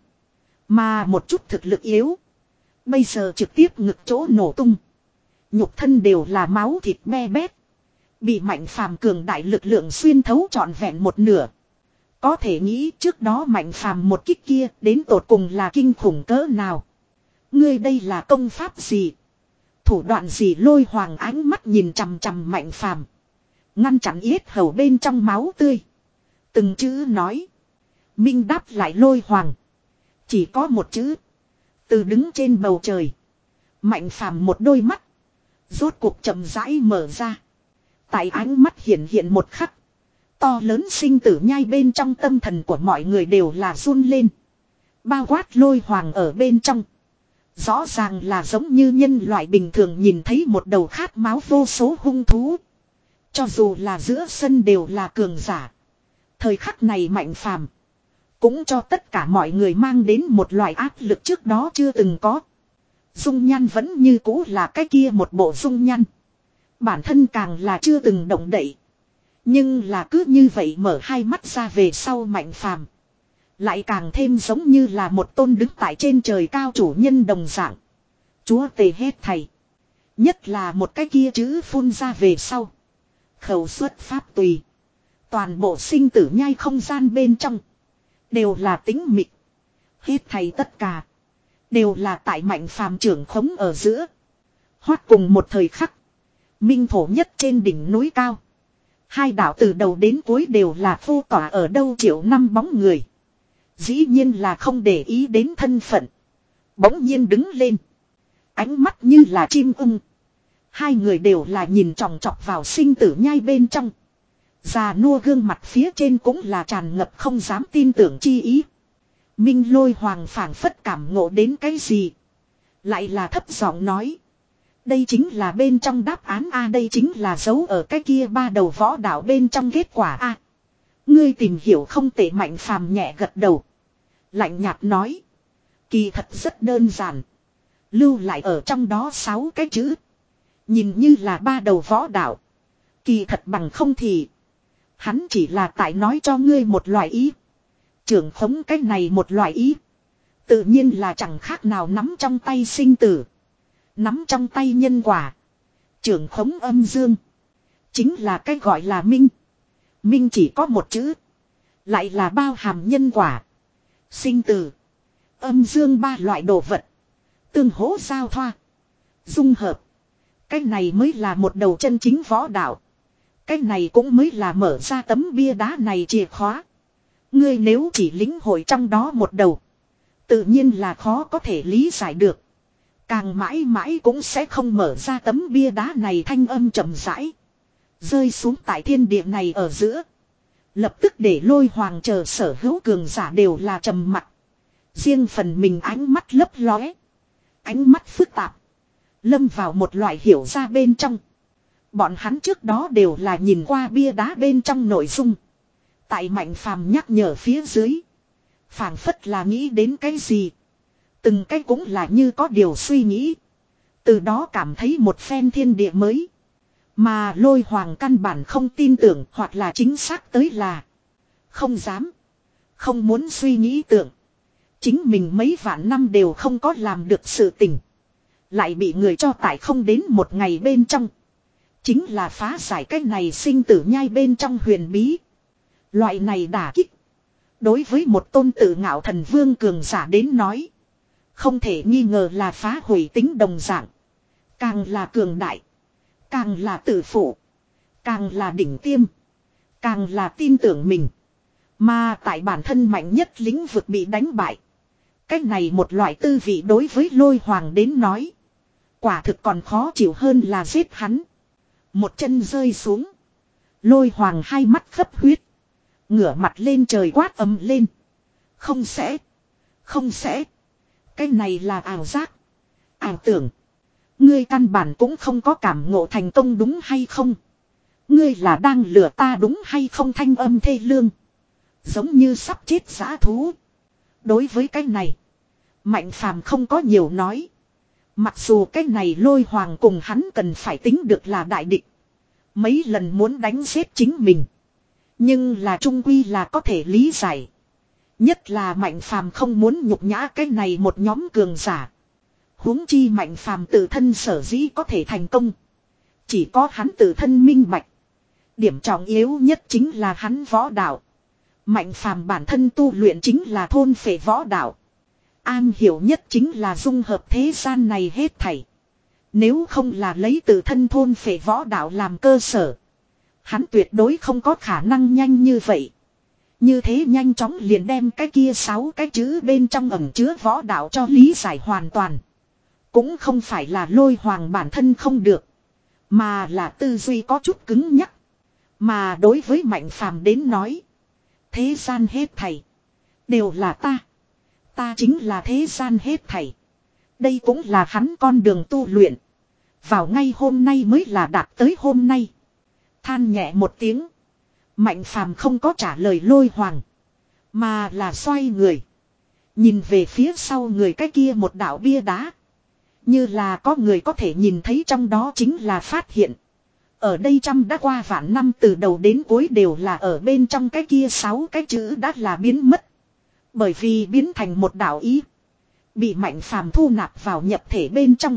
Mà một chút thực lực yếu. Bây giờ trực tiếp ngực chỗ nổ tung. Nhục thân đều là máu thịt me bét. Bị mạnh phàm cường đại lực lượng xuyên thấu trọn vẹn một nửa. Có thể nghĩ trước đó mạnh phàm một kích kia đến tột cùng là kinh khủng cỡ nào. Ngươi đây là công pháp gì? Thủ đoạn gì? Lôi Hoàng ánh mắt nhìn chằm chằm mạnh phàm. Ngăn chặn yết hầu bên trong máu tươi. Từng chữ nói. Minh đáp lại Lôi Hoàng. Chỉ có một chữ. Từ đứng trên bầu trời. Mạnh phàm một đôi mắt. Rốt cuộc chậm rãi mở ra. Tại ánh mắt hiện hiện một khắc. To lớn sinh tử nhai bên trong tâm thần của mọi người đều là run lên. Bao quát Lôi Hoàng ở bên trong. Rõ ràng là giống như nhân loại bình thường nhìn thấy một đầu khát máu vô số hung thú. Cho dù là giữa sân đều là cường giả. Thời khắc này mạnh phàm. cũng cho tất cả mọi người mang đến một loại áp lực trước đó chưa từng có. Dung nhan vẫn như cũ là cái kia một bộ dung nhan. Bản thân càng là chưa từng động đậy. Nhưng là cứ như vậy mở hai mắt ra về sau Mạnh Phàm lại càng thêm giống như là một tôn đứng tại trên trời cao chủ nhân đồng dạng. Chúa tể hết thầy. Nhất là một cái kia chữ phun ra về sau. Khẩu xuất pháp tùy. Toàn bộ sinh tử nhai không gian bên trong. Đều là tính mịch. Hết thầy tất cả. Đều là tại Mạnh Phàm trưởng khống ở giữa. Hoát cùng một thời khắc. Minh thổ nhất trên đỉnh núi cao. Hai đạo từ đầu đến cuối đều là vô tỏa ở đâu triệu năm bóng người. Dĩ nhiên là không để ý đến thân phận. Bỗng nhiên đứng lên. Ánh mắt như là chim ưng. Hai người đều là nhìn chòng chọc vào sinh tử nhai bên trong. Già nua gương mặt phía trên cũng là tràn ngập không dám tin tưởng chi ý. Minh Lôi Hoàng phảng phất cảm ngộ đến cái gì. Lại là thấp giọng nói. Đây chính là bên trong đáp án A, đây chính là dấu ở cái kia ba đầu võ đạo bên trong kết quả A. Ngươi tìm hiểu không tệ. Mạnh Phàm nhẹ gật đầu. Lạnh nhạt nói. Kỳ thật rất đơn giản. Lưu lại ở trong đó sáu cái chữ. Nhìn như là ba đầu võ đạo. Kỳ thật bằng không thì. Hắn chỉ là tại nói cho ngươi một loại ý. Trưởng khống cái này một loại ý. Tự nhiên là chẳng khác nào nắm trong tay sinh tử. Nắm trong tay nhân quả. Trưởng khống âm dương. Chính là cái gọi là minh. Minh chỉ có một chữ. Lại là bao hàm nhân quả. Sinh tử. Âm dương ba loại đồ vật. Tương hỗ giao thoa. Dung hợp. Cái này mới là một đầu chân chính võ đạo. Cái này cũng mới là mở ra tấm bia đá này chìa khóa. Ngươi nếu chỉ lĩnh hội trong đó một đầu. Tự nhiên là khó có thể lý giải được. Càng mãi mãi cũng sẽ không mở ra tấm bia đá này. Thanh âm chậm rãi. Rơi xuống tại thiên địa này ở giữa. Lập tức để Lôi Hoàng chờ sở hữu cường giả đều là trầm mặc. Riêng phần mình ánh mắt lấp lóe. Ánh mắt phức tạp. Lâm vào một loại hiểu ra bên trong. Bọn hắn trước đó đều là nhìn qua bia đá bên trong nội dung. Tại Mạnh Phàm nhắc nhở phía dưới. Phảng phất là nghĩ đến cái gì. Từng cái cũng là như có điều suy nghĩ. Từ đó cảm thấy một phen thiên địa mới. Mà Lôi Hoàng căn bản không tin tưởng, hoặc là chính xác tới là không dám, không muốn suy nghĩ tưởng. Chính mình mấy vạn năm đều không có làm được sự tình. Lại bị người cho tại không đến một ngày bên trong. Chính là phá giải cái này sinh tử nhai bên trong huyền bí. Loại này đả kích. Đối với một tôn tự ngạo thần vương cường giả đến nói. Không thể nghi ngờ là phá hủy tính đồng dạng. Càng là cường đại. Càng là tự phụ. Càng là đỉnh tiêm. Càng là tin tưởng mình. Mà tại bản thân mạnh nhất lĩnh vực bị đánh bại. Cái này một loại tư vị đối với Lôi Hoàng đến nói. Quả thực còn khó chịu hơn là giết hắn. Một chân rơi xuống. Lôi Hoàng hai mắt khấp huyết. Ngửa mặt lên trời quát ầm lên. Không sẽ. Không sẽ. Cái này là ảo giác. Ảo tưởng. Ngươi căn bản cũng không có cảm ngộ thành công đúng hay không? Ngươi là đang lừa ta đúng hay không? Thanh âm thê lương. Giống như sắp chết dã thú. Đối với cái này. Mạnh Phàm không có nhiều nói. Mặc dù cái này Lôi Hoàng cùng hắn cần phải tính được là đại địch. Mấy lần muốn đánh giết chính mình. Nhưng là trung quy là có thể lý giải. Nhất là Mạnh Phàm không muốn nhục nhã cái này một nhóm cường giả. Huống chi Mạnh Phàm tự thân sở dĩ có thể thành công. Chỉ có hắn tự thân minh bạch. Điểm trọng yếu nhất chính là hắn võ đạo. Mạnh Phàm bản thân tu luyện chính là thôn phệ võ đạo. An hiểu nhất chính là dung hợp thế gian này hết thảy. Nếu không là lấy tự thân thôn phệ võ đạo làm cơ sở. Hắn tuyệt đối không có khả năng nhanh như vậy. Như thế nhanh chóng liền đem cái kia sáu cái chữ bên trong ẩn chứa võ đạo cho lý giải hoàn toàn. Cũng không phải là Lôi Hoàng bản thân không được. Mà là tư duy có chút cứng nhắc. Mà đối với Mạnh Phàm đến nói. Thế gian hết thảy. Đều là ta. Ta chính là thế gian hết thảy. Đây cũng là hắn con đường tu luyện. Vào ngay hôm nay mới là đạt tới hôm nay. Than nhẹ một tiếng. Mạnh Phàm không có trả lời Lôi Hoàng. Mà là xoay người. Nhìn về phía sau người cái kia một đạo bia đá. Như là có người có thể nhìn thấy trong đó chính là phát hiện. Ở đây trăm đã qua vạn năm từ đầu đến cuối đều là ở bên trong cái kia sáu cái chữ đã là biến mất. Bởi vì biến thành một đạo ý. Bị Mạnh Phàm thu nạp vào nhập thể bên trong.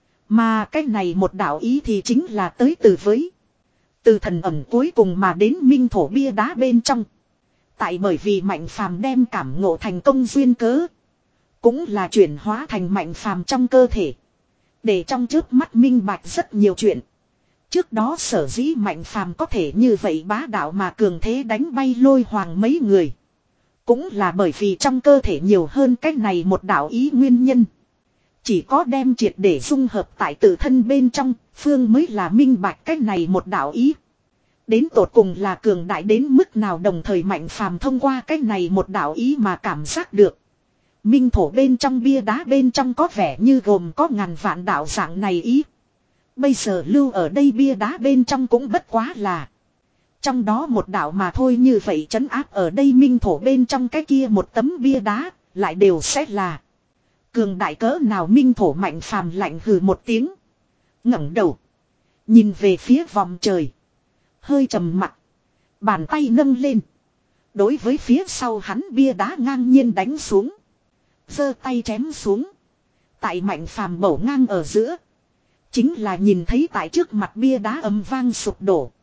Mà cái này một đạo ý thì chính là tới từ với. Từ thần ẩm cuối cùng mà đến minh thổ bia đá bên trong. Tại bởi vì Mạnh Phàm đem cảm ngộ thành công duyên cớ. Cũng là chuyển hóa thành Mạnh Phàm trong cơ thể. Để trong trước mắt minh bạch rất nhiều chuyện. Trước đó sở dĩ Mạnh Phàm có thể như vậy bá đạo mà cường thế đánh bay lôi hoàng mấy người. Cũng là bởi vì trong cơ thể nhiều hơn cách này một đạo ý nguyên nhân. Chỉ có đem triệt để dung hợp tại tự thân bên trong, Phương mới là minh bạch cách này một đạo ý. Đến tột cùng là cường đại đến mức nào đồng thời Mạnh Phàm thông qua cách này một đạo ý mà cảm giác được. Minh thổ bên trong bia đá bên trong có vẻ như gồm có ngàn vạn đạo dạng này ý. Bây giờ lưu ở đây bia đá bên trong cũng bất quá là. Trong đó một đạo mà thôi như vậy trấn áp ở đây minh thổ bên trong cái kia một tấm bia đá, lại đều sẽ là. Cường đại cỡ nào minh thổ Mạnh Phàm lạnh hừ một tiếng. ngẩng đầu. Nhìn về phía vòng trời. Hơi trầm mặt. Bàn tay nâng lên. Đối với phía sau hắn bia đá ngang nhiên đánh xuống. Giơ tay chém xuống. Tại Mạnh Phàm bổ ngang ở giữa. Chính là nhìn thấy tại trước mặt bia đá ầm vang sụp đổ.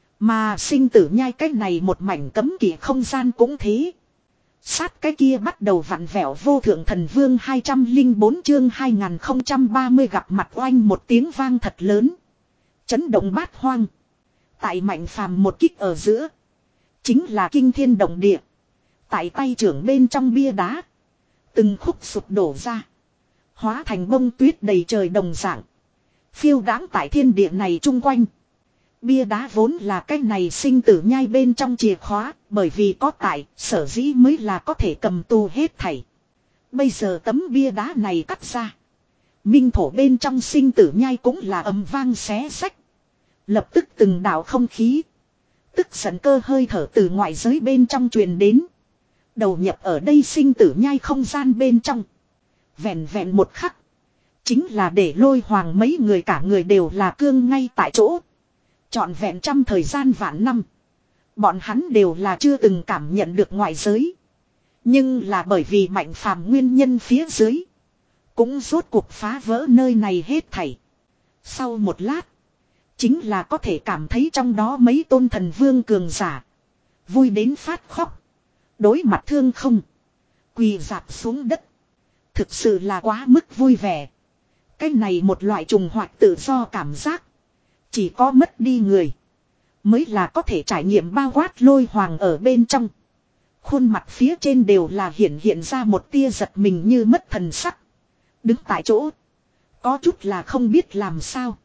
Mà sinh tử nhai cái này một mảnh cấm kỵ không gian cũng thế. Sát cái kia bắt đầu vặn vẹo vô thượng thần vương hai trăm lẻ bốn chương hai nghìn không trăm ba mươi gặp mặt oanh một tiếng vang thật lớn. Chấn động bát hoang. Tại Mạnh Phàm một kích ở giữa. Chính là kinh thiên động địa. Tại tay trưởng bên trong bia đá. Từng khúc sụp đổ ra. Hóa thành bông tuyết đầy trời đồng dạng. Phiêu đáng tại thiên địa này chung quanh. Bia đá vốn là cái này sinh tử nhai bên trong chìa khóa. Bởi vì có tại sở dĩ mới là có thể cầm tù hết thảy. Bây giờ tấm bia đá này cắt ra. Minh thổ bên trong sinh tử nhai cũng là ầm vang xé sách. Lập tức từng đạo không khí. Tức giận cơ hơi thở từ ngoại giới bên trong truyền đến. Đầu nhập ở đây sinh tử nhai không gian bên trong. Vẹn vẹn một khắc. Chính là để lôi hoàng mấy người cả người đều là cương ngay tại chỗ. Trọn vẹn trăm thời gian vạn năm. Bọn hắn đều là chưa từng cảm nhận được ngoại giới. Nhưng là bởi vì Mạnh Phàm nguyên nhân phía dưới. Cũng rốt cuộc phá vỡ nơi này hết thảy. Sau một lát. Chính là có thể cảm thấy trong đó mấy tôn thần vương cường giả. Vui đến phát khóc. Đối mặt thương không. Quỳ dạp xuống đất. Thực sự là quá mức vui vẻ. Cái này một loại trùng hoạt tự do cảm giác. Chỉ có mất đi người. Mới là có thể trải nghiệm bao quát lôi hoàng ở bên trong. Khuôn mặt phía trên đều là hiện hiện ra một tia giật mình như mất thần sắc. Đứng tại chỗ. Có chút là không biết làm sao.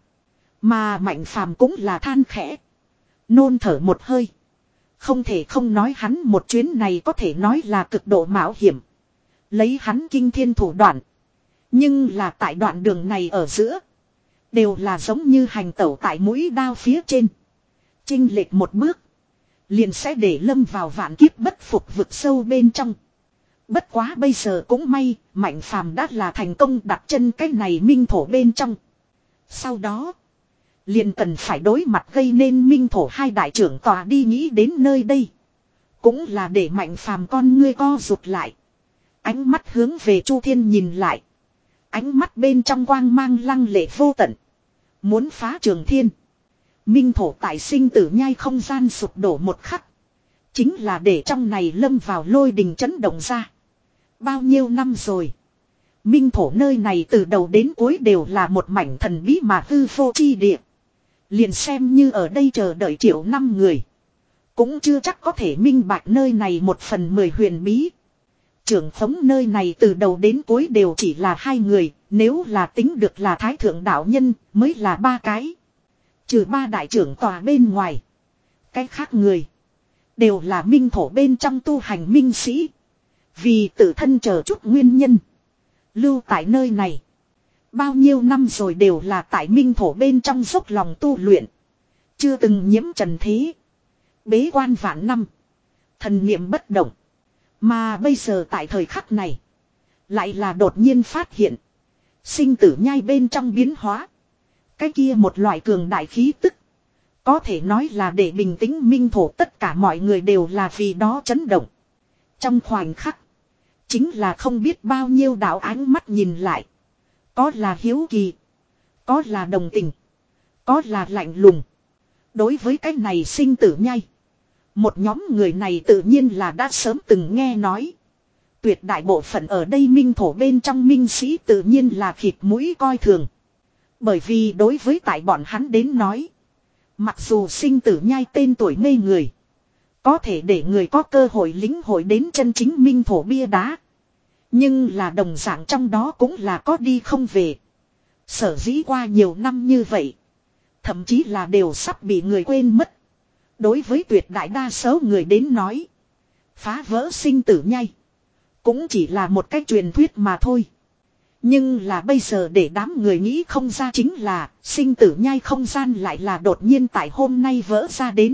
Mà Mạnh Phàm cũng là than khẽ. Nôn thở một hơi. Không thể không nói hắn một chuyến này có thể nói là cực độ mạo hiểm. Lấy hắn kinh thiên thủ đoạn. Nhưng là tại đoạn đường này ở giữa. Đều là giống như hành tẩu tại mũi đao phía trên. Chênh lệch một bước. Liền sẽ để lâm vào vạn kiếp bất phục vực sâu bên trong. Bất quá bây giờ cũng may. Mạnh Phàm đã là thành công đặt chân cái này minh thổ bên trong. Sau đó. Liền cần phải đối mặt gây nên minh thổ hai đại trưởng tòa đi nghĩ đến nơi đây. Cũng là để Mạnh Phàm con ngươi co rụt lại. Ánh mắt hướng về Chu Thiên nhìn lại. Ánh mắt bên trong quang mang lăng lệ vô tận. Muốn phá trường thiên. Minh thổ tại sinh tử nhai không gian sụp đổ một khắc. Chính là để trong này lâm vào lôi đình chấn động ra. Bao nhiêu năm rồi. Minh thổ nơi này từ đầu đến cuối đều là một mảnh thần bí mà hư vô chi địa. Liền xem như ở đây chờ đợi triệu năm người. Cũng chưa chắc có thể minh bạch nơi này một phần mười huyền bí. Trưởng phóng nơi này từ đầu đến cuối đều chỉ là hai người. Nếu là tính được là thái thượng đạo nhân mới là ba cái. Trừ ba đại trưởng tòa bên ngoài. Cái khác người. Đều là minh thổ bên trong tu hành minh sĩ. Vì tự thân chờ chút nguyên nhân. Lưu tại nơi này. Bao nhiêu năm rồi đều là tại minh thổ bên trong dốc lòng tu luyện. Chưa từng nhiễm trần thế. Bế quan vạn năm. Thần niệm bất động. Mà bây giờ tại thời khắc này. Lại là đột nhiên phát hiện. Sinh tử nhai bên trong biến hóa. Cái kia một loại cường đại khí tức. Có thể nói là để bình tĩnh minh thổ tất cả mọi người đều là vì đó chấn động. Trong khoảnh khắc. Chính là không biết bao nhiêu đạo ánh mắt nhìn lại. Có là hiếu kỳ. Có là đồng tình. Có là lạnh lùng. Đối với cái này sinh tử nhai. Một nhóm người này tự nhiên là đã sớm từng nghe nói. Tuyệt đại bộ phận ở đây minh thổ bên trong minh sĩ tự nhiên là khịt mũi coi thường. Bởi vì đối với tại bọn hắn đến nói. Mặc dù sinh tử nhai tên tuổi mê người. Có thể để người có cơ hội lĩnh hội đến chân chính minh thổ bia đá. Nhưng là đồng dạng trong đó cũng là có đi không về. Sở dĩ qua nhiều năm như vậy. Thậm chí là đều sắp bị người quên mất. Đối với tuyệt đại đa số người đến nói. Phá vỡ sinh tử nhai. Cũng chỉ là một cách truyền thuyết mà thôi. Nhưng là bây giờ để đám người nghĩ không ra chính là sinh tử nhai không gian lại là đột nhiên tại hôm nay vỡ ra đến.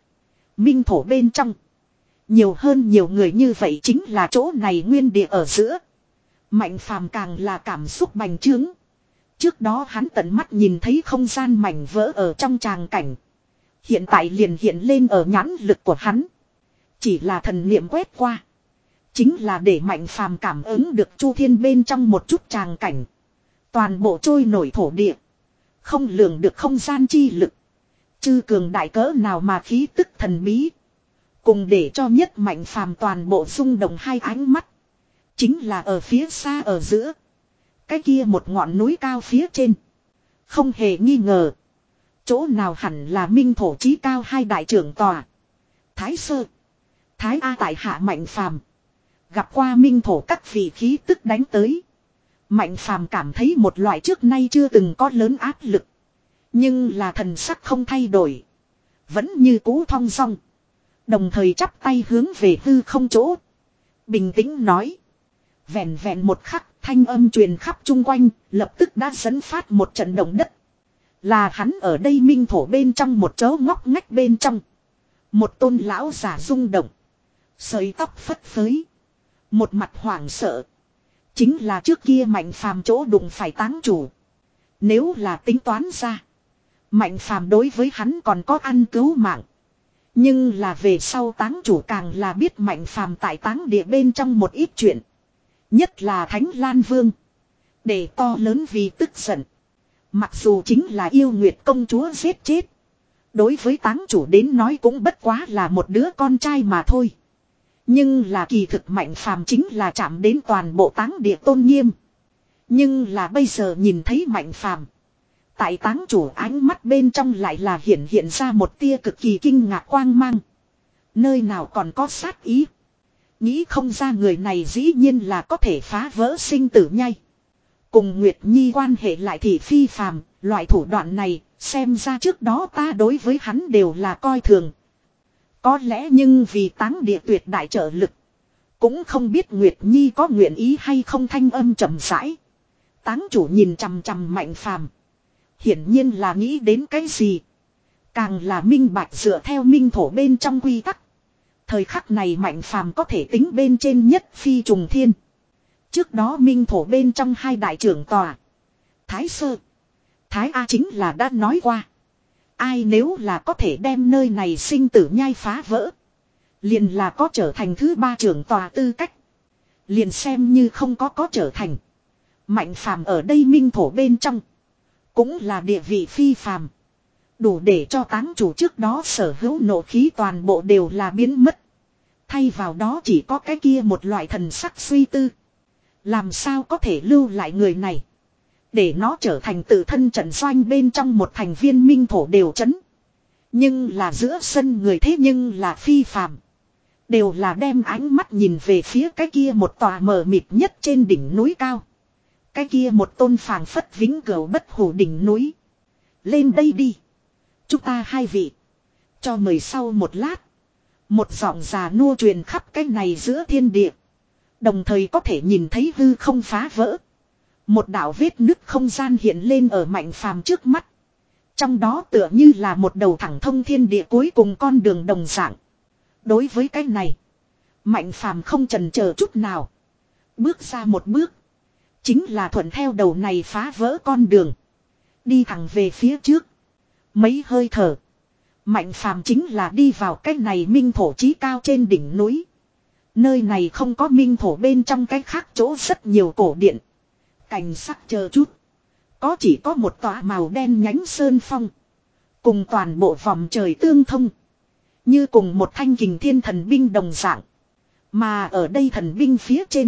Minh thổ bên trong. Nhiều hơn nhiều người như vậy chính là chỗ này nguyên địa ở giữa. Mạnh phàm càng là cảm xúc bành trướng. Trước đó hắn tận mắt nhìn thấy không gian mảnh vỡ ở trong tràng cảnh. Hiện tại liền hiện lên ở nhãn lực của hắn. Chỉ là thần niệm quét qua. Chính là để mạnh phàm cảm ứng được chu thiên bên trong một chút tràng cảnh. Toàn bộ trôi nổi thổ địa. Không lường được không gian chi lực. Chư cường đại cỡ nào mà khí tức thần bí. Cùng để cho nhất mạnh phàm toàn bộ rung động hai ánh mắt. Chính là ở phía xa ở giữa. Cái kia một ngọn núi cao phía trên. Không hề nghi ngờ. Chỗ nào hẳn là minh thổ chí cao hai đại trưởng tòa. Thái Sơ. Thái A tại hạ mạnh phàm. Gặp qua minh thổ các vị khí tức đánh tới. Mạnh phàm cảm thấy một loại trước nay chưa từng có lớn áp lực. Nhưng là thần sắc không thay đổi. Vẫn như cũ thong dong. Đồng thời chắp tay hướng về hư không chỗ. Bình tĩnh nói. Vẹn vẹn một khắc thanh âm truyền khắp chung quanh. Lập tức đã dẫn phát một trận động đất. Là hắn ở đây minh thổ bên trong một chỗ ngóc ngách bên trong. Một tôn lão giả rung động. Sợi tóc phất phới. Một mặt hoảng sợ. Chính là trước kia mạnh phàm chỗ đụng phải táng chủ. Nếu là tính toán ra. Mạnh phàm đối với hắn còn có ăn cứu mạng. Nhưng là về sau táng chủ càng là biết mạnh phàm tại táng địa bên trong một ít chuyện. Nhất là Thánh Lan Vương. Để to lớn vì tức giận. Mặc dù chính là yêu nguyệt công chúa giết chết. Đối với táng chủ đến nói cũng bất quá là một đứa con trai mà thôi. Nhưng là kỳ thực mạnh phàm chính là chạm đến toàn bộ táng địa tôn nghiêm. Nhưng là bây giờ nhìn thấy mạnh phàm. Tại táng chủ ánh mắt bên trong lại là hiện hiện ra một tia cực kỳ kinh ngạc quang mang. Nơi nào còn có sát ý. Nghĩ không ra người này dĩ nhiên là có thể phá vỡ sinh tử nhai. Cùng Nguyệt Nhi quan hệ lại thì phi phàm. Loại thủ đoạn này xem ra trước đó ta đối với hắn đều là coi thường. Có lẽ nhưng vì táng địa tuyệt đại trợ lực. Cũng không biết Nguyệt Nhi có nguyện ý hay không thanh âm trầm rãi. Táng chủ nhìn chằm chằm mạnh phàm. Hiển nhiên là nghĩ đến cái gì. Càng là minh bạch dựa theo minh thổ bên trong quy tắc. Thời khắc này mạnh phàm có thể tính bên trên nhất phi trùng thiên. Trước đó minh thổ bên trong hai đại trưởng tòa. Thái Sơ. Thái A chính là đã nói qua. Ai nếu là có thể đem nơi này sinh tử nhai phá vỡ. Liền là có trở thành thứ ba trưởng tòa tư cách. Liền xem như không có có trở thành. Mạnh phàm ở đây minh thổ bên trong. Cũng là địa vị phi phàm. Đủ để cho táng chủ trước đó sở hữu nộ khí toàn bộ đều là biến mất. Thay vào đó chỉ có cái kia một loại thần sắc suy tư. Làm sao có thể lưu lại người này. Để nó trở thành tự thân trận doanh bên trong một thành viên minh thổ đều chấn. Nhưng là giữa sân người thế nhưng là phi phàm. Đều là đem ánh mắt nhìn về phía cái kia một tòa mờ mịt nhất trên đỉnh núi cao. Cái kia một tôn phàng phất vĩnh cửu bất hủ đỉnh núi. Lên đây đi. Chúng ta hai vị. Cho mời sau một lát. Một giọng già nua truyền khắp cái này giữa thiên địa. Đồng thời có thể nhìn thấy hư không phá vỡ. Một đạo vết nứt không gian hiện lên ở mạnh phàm trước mắt. Trong đó tựa như là một đầu thẳng thông thiên địa cuối cùng con đường đồng dạng. Đối với cái này. Mạnh phàm không chần chờ chút nào. Bước ra một bước. Chính là thuận theo đầu này phá vỡ con đường. Đi thẳng về phía trước. Mấy hơi thở. Mạnh phàm chính là đi vào cái này minh thổ chí cao trên đỉnh núi. Nơi này không có minh thổ bên trong cái khác chỗ rất nhiều cổ điện. Cảnh sắc chờ chút. Có chỉ có một tòa màu đen nhánh sơn phong. Cùng toàn bộ vòng trời tương thông. Như cùng một thanh kình thiên thần binh đồng dạng. Mà ở đây thần binh phía trên.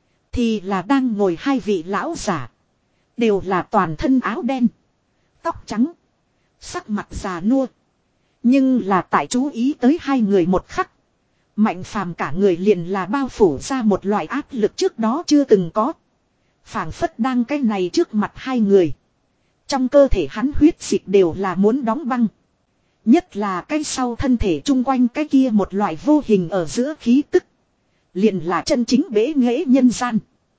Thì là đang ngồi hai vị lão giả. Đều là toàn thân áo đen. Tóc trắng. Sắc mặt già nua. Nhưng là tại chú ý tới hai người một khắc. Mạnh phàm cả người liền là bao phủ ra một loại áp lực trước đó chưa từng có. Phảng phất đang cái này trước mặt hai người. Trong cơ thể hắn huyết dịch đều là muốn đóng băng. Nhất là cái sau thân thể chung quanh cái kia một loại vô hình ở giữa khí tức. Liền là chân chính bế nghệ nhân gian.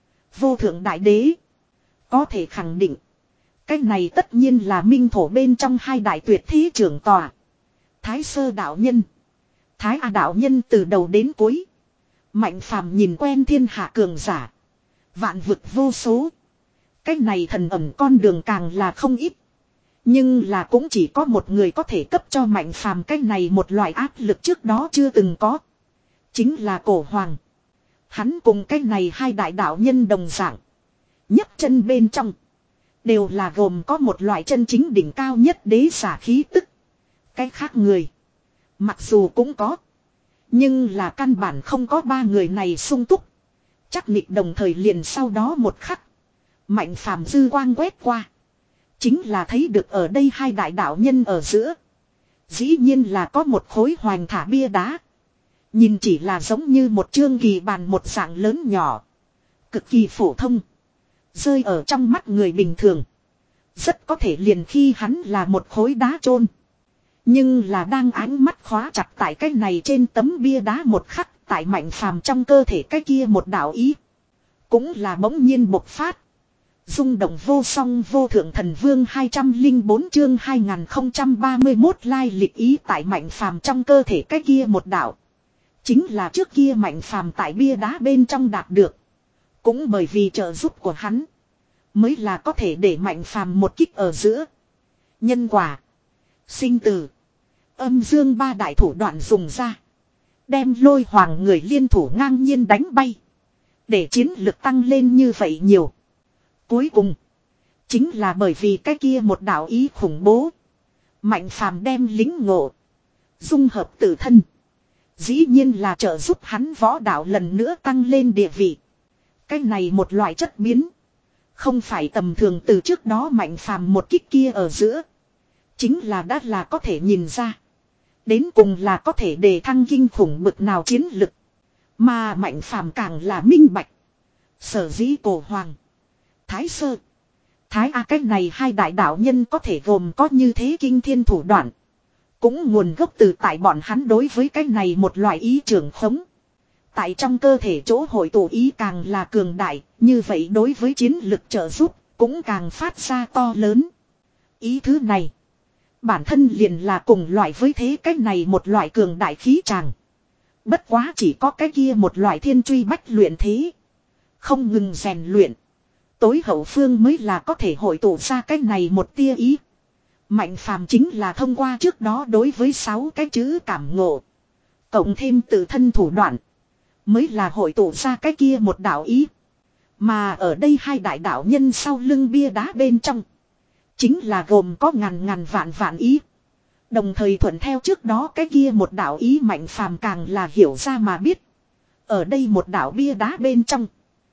Vô thượng đại đế. Có thể khẳng định. Cái này tất nhiên là minh thổ bên trong hai đại tuyệt thí trưởng tòa. Thái sơ đạo nhân. Thái A đạo nhân từ đầu đến cuối. Mạnh phàm nhìn quen thiên hạ cường giả. Vạn vực vô số. Cái này thần ẩn con đường càng là không ít. Nhưng là cũng chỉ có một người có thể cấp cho mạnh phàm cái này một loại áp lực trước đó chưa từng có. Chính là cổ hoàng. Hắn cùng cái này hai đại đạo nhân đồng dạng. nhấc chân bên trong. Đều là gồm có một loại chân chính đỉnh cao nhất đế giả khí tức. Cái khác người. Mặc dù cũng có. Nhưng là căn bản không có ba người này sung túc. Chắc nịch đồng thời liền sau đó một khắc. Mạnh phàm dư quang quét qua. Chính là thấy được ở đây hai đại đạo nhân ở giữa. Dĩ nhiên là có một khối hoành thả bia đá. Nhìn chỉ là giống như một chương kỳ bàn một dạng lớn nhỏ. Cực kỳ phổ thông. Rơi ở trong mắt người bình thường. Rất có thể liền khi hắn là một khối đá chôn. Nhưng là đang ánh mắt khóa chặt tại cái này trên tấm bia đá một khắc. Tại mạnh phàm trong cơ thể cái kia một đạo ý. Cũng là bỗng nhiên bộc phát. Rung động vô song vô thượng thần vương hai trăm lẻ bốn chương hai nghìn không trăm ba mươi mốt lai lịch ý tại mạnh phàm trong cơ thể cái kia một đạo. Chính là trước kia mạnh phàm tại bia đá bên trong đạt được. Cũng bởi vì trợ giúp của hắn. Mới là có thể để mạnh phàm một kích ở giữa. Nhân quả. Sinh tử. Âm dương ba đại thủ đoạn dùng ra. Đem lôi hoàng người liên thủ ngang nhiên đánh bay. Để chiến lực tăng lên như vậy nhiều. Cuối cùng. Chính là bởi vì cái kia một đạo ý khủng bố. Mạnh phàm đem lính ngộ. Dung hợp tự thân. Dĩ nhiên là trợ giúp hắn võ đạo lần nữa tăng lên địa vị. Cái này một loại chất biến. Không phải tầm thường từ trước đó mạnh phàm một kích kia ở giữa. Chính là đã là có thể nhìn ra. Đến cùng là có thể đề thăng kinh khủng bực nào chiến lực. Mà mạnh phàm càng là minh bạch. Sở dĩ cổ hoàng. Thái sơ. Thái A cách này hai đại đạo nhân có thể gồm có như thế kinh thiên thủ đoạn. Cũng nguồn gốc từ tại bọn hắn đối với cái này một loại ý trưởng khống. Tại trong cơ thể chỗ hội tụ ý càng là cường đại, như vậy đối với chiến lực trợ giúp, cũng càng phát ra to lớn. Ý thứ này, bản thân liền là cùng loại với thế cái này một loại cường đại khí tràng. Bất quá chỉ có cái kia một loại thiên truy bách luyện thế. Không ngừng rèn luyện. Tối hậu phương mới là có thể hội tụ ra cái này một tia ý. Mạnh phàm chính là thông qua trước đó đối với sáu cái chữ cảm ngộ. Cộng thêm tự thân thủ đoạn. Mới là hội tụ ra cái kia một đạo ý. Mà ở đây hai đại đạo nhân sau lưng bia đá bên trong. Chính là gồm có ngàn ngàn vạn vạn ý. Đồng thời thuận theo trước đó cái kia một đạo ý mạnh phàm càng là hiểu ra mà biết. Ở đây một đạo bia đá bên trong.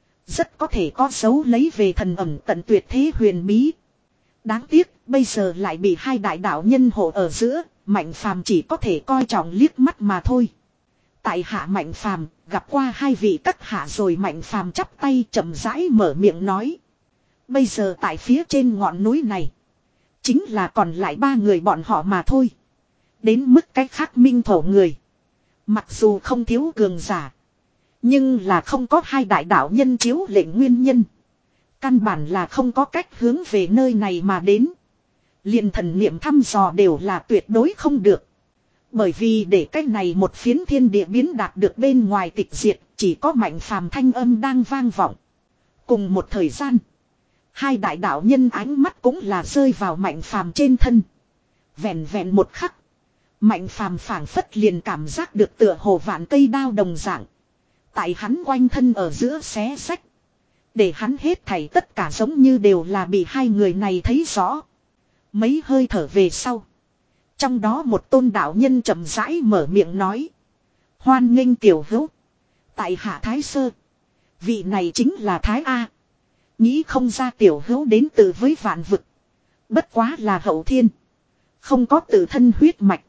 Rất có thể có dấu lấy về thần ẩm tận tuyệt thế huyền bí. Đáng tiếc bây giờ lại bị hai đại đạo nhân hộ ở giữa. Mạnh phàm chỉ có thể coi trọng liếc mắt mà thôi. Tại hạ mạnh phàm gặp qua hai vị các hạ rồi mạnh phàm chắp tay chậm rãi mở miệng nói. Bây giờ tại phía trên ngọn núi này. Chính là còn lại ba người bọn họ mà thôi. Đến mức cách khác minh thổ người. Mặc dù không thiếu cường giả. Nhưng là không có hai đại đạo nhân chiếu lệnh nguyên nhân. Căn bản là không có cách hướng về nơi này mà đến. Liền thần niệm thăm dò đều là tuyệt đối không được. Bởi vì để cái này một phiến thiên địa biến đạt được bên ngoài tịch diệt, chỉ có Mạnh Phàm thanh âm đang vang vọng. Cùng một thời gian, hai đại đạo nhân ánh mắt cũng là rơi vào Mạnh Phàm trên thân. Vẹn vẹn một khắc, Mạnh Phàm phảng phất liền cảm giác được tựa hồ vạn cây đao đồng dạng. Tại hắn quanh thân ở giữa xé sách. Để hắn hết thảy tất cả giống như đều là bị hai người này thấy rõ. Mấy hơi thở về sau. Trong đó một tôn đạo nhân chậm rãi mở miệng nói. Hoan nghênh tiểu hữu. Tại hạ Thái Sơ. Vị này chính là Thái A. Nghĩ không ra tiểu hữu đến từ với vạn vực. Bất quá là hậu thiên. Không có tự thân huyết mạch.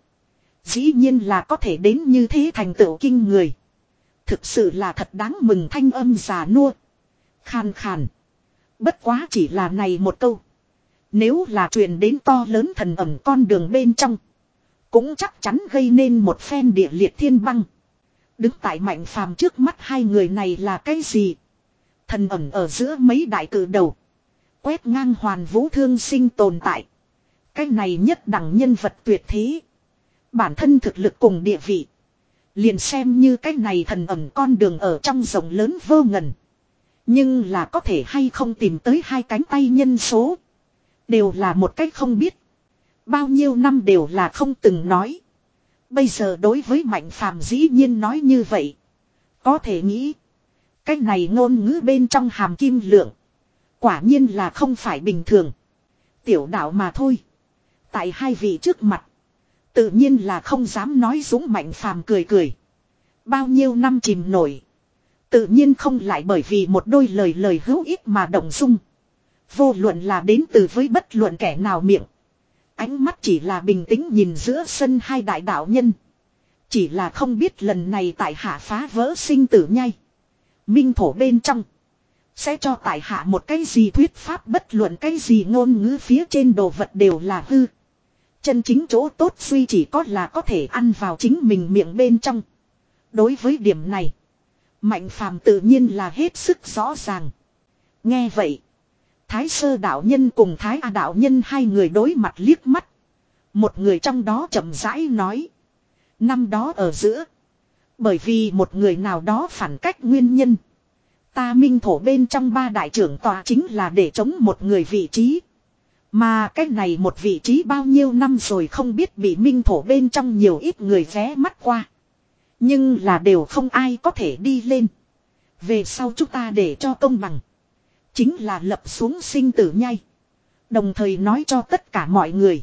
Dĩ nhiên là có thể đến như thế thành tựu kinh người. Thực sự là thật đáng mừng thanh âm già nua. Khàn khàn. Bất quá chỉ là này một câu. Nếu là truyền đến to lớn thần ẩm con đường bên trong. Cũng chắc chắn gây nên một phen địa liệt thiên băng. Đứng tại Mạnh Phàm trước mắt hai người này là cái gì? Thần ẩm ở giữa mấy đại cử đầu. Quét ngang hoàn vũ thương sinh tồn tại. Cái này nhất đẳng nhân vật tuyệt thế. Bản thân thực lực cùng địa vị. Liền xem như cái này thần ẩm con đường ở trong rộng lớn vô ngần. Nhưng là có thể hay không tìm tới hai cánh tay nhân số. Đều là một cách không biết. Bao nhiêu năm đều là không từng nói. Bây giờ đối với Mạnh Phàm dĩ nhiên nói như vậy. Có thể nghĩ. Cái này ngôn ngữ bên trong hàm kim lượng. Quả nhiên là không phải bình thường. Tiểu đạo mà thôi. Tại hai vị trước mặt. Tự nhiên là không dám nói dũng Mạnh Phàm cười cười. Bao nhiêu năm chìm nổi. Tự nhiên không lại bởi vì một đôi lời lời hữu ích mà động dung. Vô luận là đến từ với bất luận kẻ nào miệng. Ánh mắt chỉ là bình tĩnh nhìn giữa sân hai đại đạo nhân. Chỉ là không biết lần này tại hạ phá vỡ sinh tử nhai. Minh thổ bên trong. Sẽ cho tại hạ một cái gì thuyết pháp bất luận cái gì ngôn ngữ phía trên đồ vật đều là hư. Chân chính chỗ tốt duy chỉ có là có thể ăn vào chính mình miệng bên trong. Đối với điểm này. Mạnh Phàm tự nhiên là hết sức rõ ràng. Nghe vậy. Thái Sơ đạo nhân cùng Thái A đạo nhân hai người đối mặt liếc mắt. Một người trong đó chậm rãi nói. Năm đó ở giữa. Bởi vì một người nào đó phản cách nguyên nhân. Ta minh thổ bên trong ba đại trưởng tòa chính là để chống một người vị trí. Mà cái này một vị trí bao nhiêu năm rồi không biết bị minh thổ bên trong nhiều ít người ghé mắt qua. Nhưng là đều không ai có thể đi lên. Về sau chúng ta để cho công bằng. Chính là lập xuống sinh tử nhai. Đồng thời nói cho tất cả mọi người.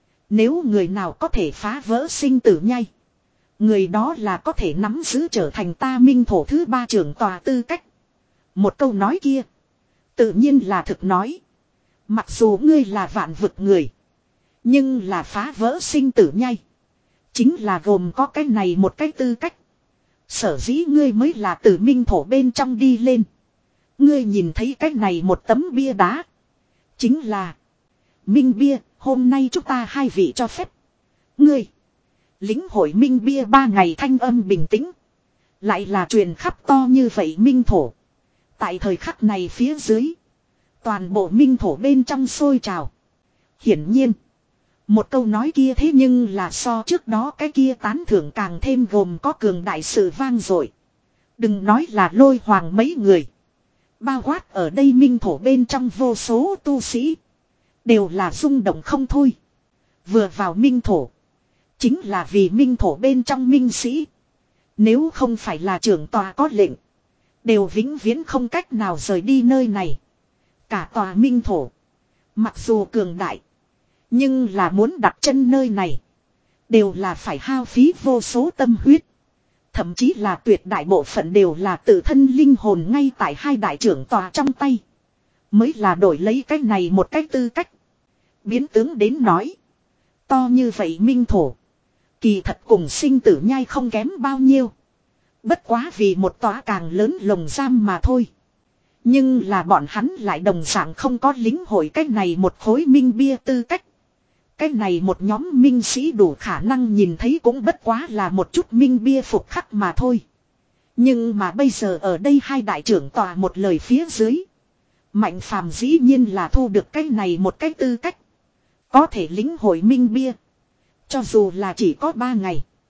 Nếu người nào có thể phá vỡ sinh tử nhai. Người đó là có thể nắm giữ trở thành ta minh thổ thứ ba trưởng tòa tư cách. Một câu nói kia. Tự nhiên là thực nói. Mặc dù ngươi là vạn vực người. Nhưng là phá vỡ sinh tử nhai. Chính là gồm có cái này một cái tư cách. Sở dĩ ngươi mới là từ minh thổ bên trong đi lên. Ngươi nhìn thấy cái này một tấm bia đá. Chính là. Minh bia, hôm nay chúng ta hai vị cho phép. Ngươi. Lính hội minh bia ba ngày thanh âm bình tĩnh. Lại là truyền khắp to như vậy minh thổ. Tại thời khắc này phía dưới. Toàn bộ minh thổ bên trong sôi trào. Hiển nhiên. Một câu nói kia thế nhưng là so trước đó cái kia tán thưởng càng thêm gồm có cường đại sự vang dội. Đừng nói là lôi hoàng mấy người. Bao quát ở đây minh thổ bên trong vô số tu sĩ. Đều là rung động không thôi. Vừa vào minh thổ. Chính là vì minh thổ bên trong minh sĩ. Nếu không phải là trưởng tòa có lệnh. Đều vĩnh viễn không cách nào rời đi nơi này. Cả tòa minh thổ. Mặc dù cường đại. Nhưng là muốn đặt chân nơi này. Đều là phải hao phí vô số tâm huyết. Thậm chí là tuyệt đại bộ phận đều là tự thân linh hồn ngay tại hai đại trưởng tòa trong tay. Mới là đổi lấy cái này một cách tư cách. Biến tướng đến nói. To như vậy minh thổ. Kỳ thật cùng sinh tử nhai không kém bao nhiêu. Bất quá vì một tòa càng lớn lồng giam mà thôi. Nhưng là bọn hắn lại đồng dạng không có lính hội cách này một khối minh bia tư cách. Cái này một nhóm minh sĩ đủ khả năng nhìn thấy cũng bất quá là một chút minh bia phục khắc mà thôi. Nhưng mà bây giờ ở đây hai đại trưởng tòa một lời phía dưới. Mạnh Phàm dĩ nhiên là thu được cái này một cái tư cách. Có thể lính hội minh bia. Cho dù là chỉ có ba ngày.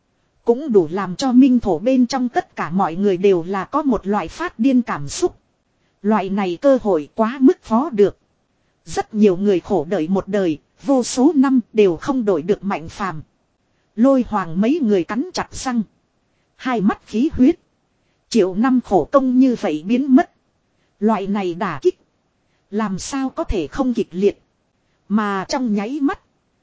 Cũng đủ làm cho minh thổ bên trong tất cả mọi người đều là có một loại phát điên cảm xúc. Loại này cơ hội quá mức khó được. Rất nhiều người khổ đợi một đời, vô số năm đều không đổi được Mạnh Phàm. Lôi Hoàng mấy người cắn chặt răng. Hai mắt khí huyết. Triệu năm khổ công như vậy biến mất. Loại này đả kích. Làm sao có thể không kịch liệt. Mà trong nháy mắt.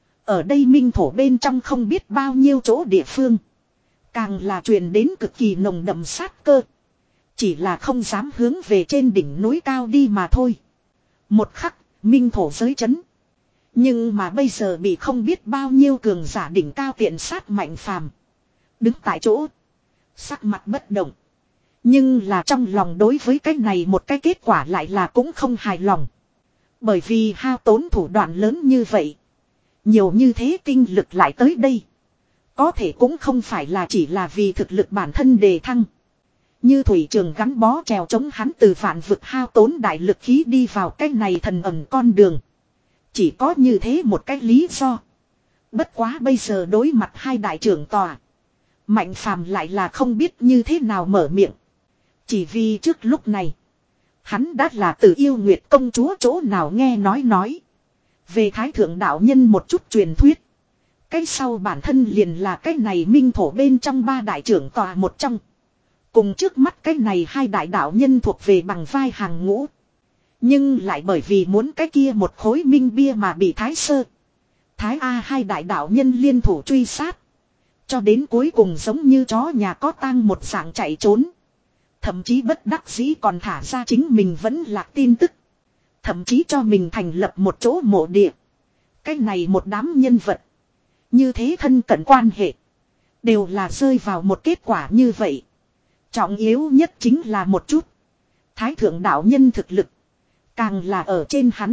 Ở đây minh thổ bên trong không biết bao nhiêu chỗ địa phương. Càng là truyền đến cực kỳ nồng đậm sát cơ. Chỉ là không dám hướng về trên đỉnh núi cao đi mà thôi. Một khắc, minh thổ giới chấn. Nhưng mà bây giờ bị không biết bao nhiêu cường giả đỉnh cao tiện sát Mạnh Phàm. Đứng tại chỗ. Sắc mặt bất động. Nhưng là trong lòng đối với cái này một cái kết quả lại là cũng không hài lòng. Bởi vì hao tốn thủ đoạn lớn như vậy. Nhiều như thế kinh lực lại tới đây. Có thể cũng không phải là chỉ là vì thực lực bản thân đề thăng. Như thủy trường gắn bó trèo chống hắn từ vạn vực hao tốn đại lực khí đi vào cái này thần ẩn con đường. Chỉ có như thế một cái lý do. Bất quá bây giờ đối mặt hai đại trưởng tòa. Mạnh Phàm lại là không biết như thế nào mở miệng. Chỉ vì trước lúc này. Hắn đã là từ yêu nguyệt công chúa chỗ nào nghe nói nói. Về thái thượng đạo nhân một chút truyền thuyết. Cái sau bản thân liền là cái này minh thổ bên trong ba đại trưởng tòa một trong. Cùng trước mắt cái này hai đại đạo nhân thuộc về bằng vai hàng ngũ. Nhưng lại bởi vì muốn cái kia một khối minh bia mà bị Thái Sơ. Thái A hai đại đạo nhân liên thủ truy sát. Cho đến cuối cùng giống như chó nhà có tang một dạng chạy trốn. Thậm chí bất đắc dĩ còn thả ra chính mình vẫn lạc tin tức. Thậm chí cho mình thành lập một chỗ mộ địa. Cái này một đám nhân vật. Như thế thân cận quan hệ. Đều là rơi vào một kết quả như vậy. Trọng yếu nhất chính là một chút. Thái thượng đạo nhân thực lực. Càng là ở trên hắn.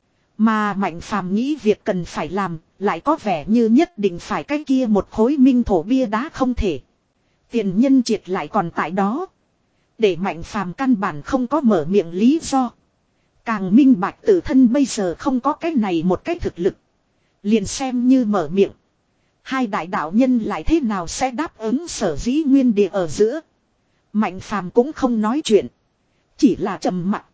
Mà Mạnh Phàm nghĩ việc cần phải làm. Lại có vẻ như nhất định phải cái kia một khối minh thổ bia đá không thể. Tiền nhân triệt lại còn tại đó. Để Mạnh Phàm căn bản không có mở miệng lý do. Càng minh bạch tự thân bây giờ không có cái này một cái thực lực. Liền xem như mở miệng. Hai đại đạo nhân lại thế nào sẽ đáp ứng sở dĩ nguyên địa ở giữa. Mạnh Phàm cũng không nói chuyện. Chỉ là trầm mặc.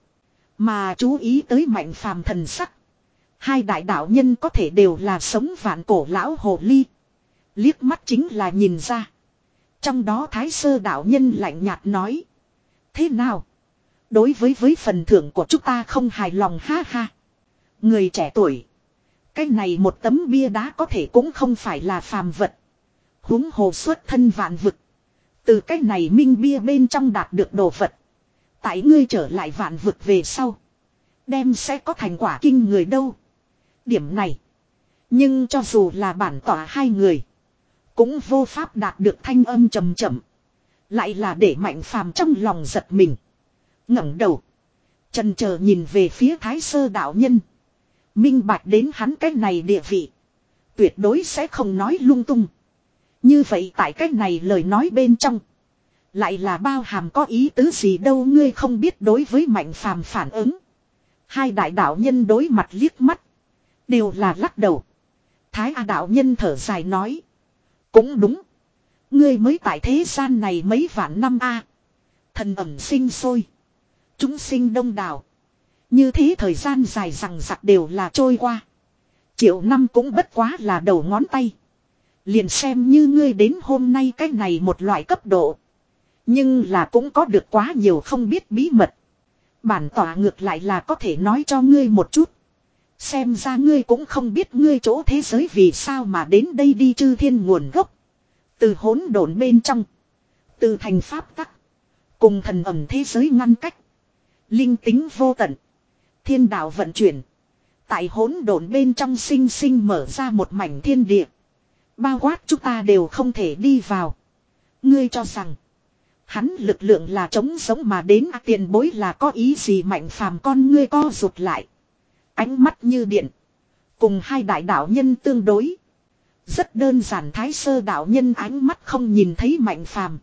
Mà chú ý tới Mạnh Phàm thần sắc. Hai đại đạo nhân có thể đều là sống vạn cổ lão hồ ly. Liếc mắt chính là nhìn ra. Trong đó Thái Sơ đạo nhân lạnh nhạt nói. Thế nào? Đối với với phần thưởng của chúng ta không hài lòng ha ha. Người trẻ tuổi. Cái này một tấm bia đá có thể cũng không phải là phàm vật. Huống hồ xuất thân vạn vực. Từ cái này minh bia bên trong đạt được đồ vật. Tại ngươi trở lại vạn vực về sau. Đem sẽ có thành quả kinh người đâu. Điểm này. Nhưng cho dù là bản tỏa hai người. Cũng vô pháp đạt được thanh âm trầm chậm. Lại là để Mạnh Phàm trong lòng giật mình. ngẩng đầu. Chần chờ nhìn về phía Thái Sơ đạo nhân. Minh bạch đến hắn cái này địa vị. Tuyệt đối sẽ không nói lung tung. Như vậy tại cái này lời nói bên trong. Lại là bao hàm có ý tứ gì đâu ngươi không biết đối với Mạnh Phàm phản ứng. Hai đại đạo nhân đối mặt liếc mắt. Đều là lắc đầu. Thái A đạo nhân thở dài nói. Cũng đúng. Ngươi mới tại thế gian này mấy vạn năm a. Thần ẩm sinh sôi. Chúng sinh đông đảo. Như thế thời gian dài rằng rặc đều là trôi qua. Triệu năm cũng bất quá là đầu ngón tay. Liền xem như ngươi đến hôm nay cái này một loại cấp độ. Nhưng là cũng có được quá nhiều không biết bí mật. Bản tỏa ngược lại là có thể nói cho ngươi một chút. Xem ra ngươi cũng không biết ngươi chỗ thế giới vì sao mà đến đây đi chư thiên nguồn gốc. Từ hỗn độn bên trong. Từ thành pháp tắc. Cùng thần ẩm thế giới ngăn cách. Linh tính vô tận. Thiên đạo vận chuyển. Tại hỗn độn bên trong sinh sinh mở ra một mảnh thiên địa. Bao quát chúng ta đều không thể đi vào. Ngươi cho rằng. Hắn lực lượng là trống giống mà đến à, tiền bối là có ý gì Mạnh Phàm con ngươi co rụt lại. Ánh mắt như điện. Cùng hai đại đạo nhân tương đối. Rất đơn giản Thái Sơ đạo nhân ánh mắt không nhìn thấy Mạnh Phàm.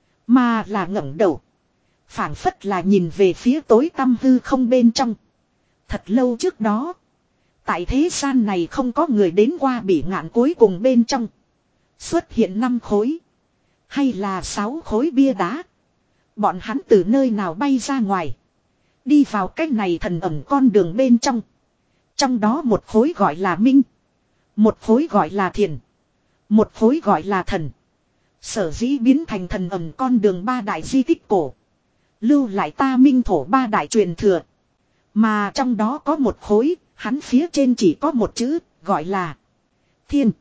Mà là ngẩng đầu. Phảng phất là nhìn về phía tối tăm hư không bên trong. Thật lâu trước đó. Tại thế gian này không có người đến qua bị ngạn cuối cùng bên trong. Xuất hiện năm khối. Hay là sáu khối bia đá. Bọn hắn từ nơi nào bay ra ngoài. Đi vào cái này thần ẩn con đường bên trong. Trong đó một khối gọi là minh. Một khối gọi là thiền. Một khối gọi là thần. Sở dĩ biến thành thần ẩn con đường ba đại di tích cổ. Lưu lại ta minh thổ ba đại truyền thừa. Mà trong đó có một khối, hắn phía trên chỉ có một chữ, gọi là thiên.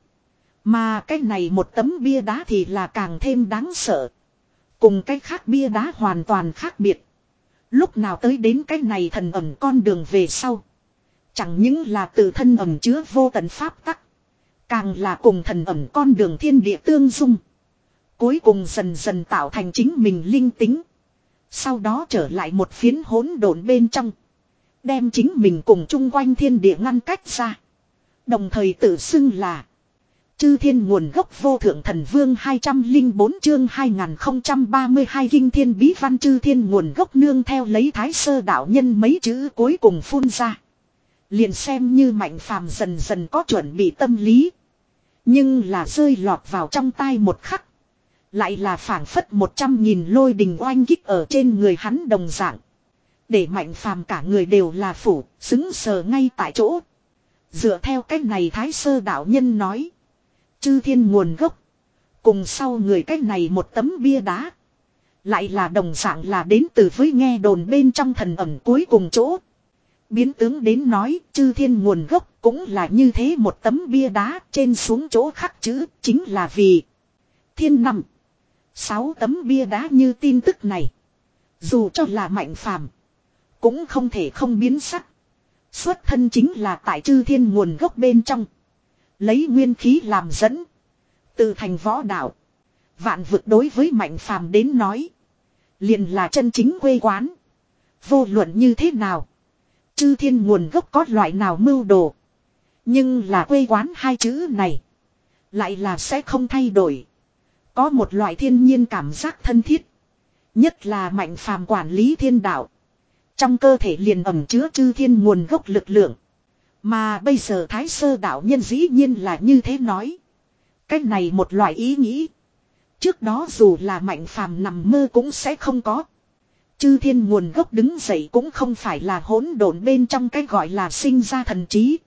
Mà cái này một tấm bia đá thì là càng thêm đáng sợ. Cùng cái khác bia đá hoàn toàn khác biệt. Lúc nào tới đến cái này thần ẩn con đường về sau. Chẳng những là tự thân ẩn chứa vô tận pháp tắc. Càng là cùng thần ẩn con đường thiên địa tương dung. Cuối cùng dần dần tạo thành chính mình linh tính. Sau đó trở lại một phiến hỗn độn bên trong. Đem chính mình cùng chung quanh thiên địa ngăn cách ra. Đồng thời tự xưng là chư thiên nguồn gốc vô thượng thần vương hai trăm lẻ bốn chương hai nghìn không trăm ba mươi hai kinh thiên bí văn chư thiên nguồn gốc nương theo lấy thái sơ đạo nhân mấy chữ cuối cùng phun ra. Liền xem như Mạnh Phàm dần dần có chuẩn bị tâm lý. Nhưng là rơi lọt vào trong tai một khắc. Lại là phảng phất một trăm nghìn lôi đình oanh kích ở trên người hắn đồng dạng. Để Mạnh Phàm cả người đều là phủ, xứng sờ ngay tại chỗ. Dựa theo cách này thái sơ đạo nhân nói. Chư thiên nguồn gốc. Cùng sau người cách này một tấm bia đá. Lại là đồng dạng là đến từ với nghe đồn bên trong thần ẩn cuối cùng chỗ. Biến tướng đến nói chư thiên nguồn gốc cũng là như thế một tấm bia đá trên xuống chỗ khắc chữ chính là vì thiên năm. Sáu tấm bia đá như tin tức này. Dù cho là Mạnh Phàm cũng không thể không biến sắc. Xuất thân chính là tại chư thiên nguồn gốc bên trong. Lấy nguyên khí làm dẫn. Từ thành võ đạo. Vạn vực đối với Mạnh Phàm đến nói. Liền là chân chính quê quán. Vô luận như thế nào. Chư thiên nguồn gốc có loại nào mưu đồ. Nhưng là quê quán hai chữ này. Lại là sẽ không thay đổi. Có một loại thiên nhiên cảm giác thân thiết. Nhất là Mạnh Phàm quản lý thiên đạo. Trong cơ thể liền ẩn chứa chư thiên nguồn gốc lực lượng. Mà bây giờ thái sơ đạo nhân dĩ nhiên là như thế nói. Cách này một loại ý nghĩ. Trước đó dù là Mạnh Phàm nằm mơ cũng sẽ không có. Chư thiên nguồn gốc đứng dậy cũng không phải là hỗn độn bên trong cái gọi là sinh ra thần trí.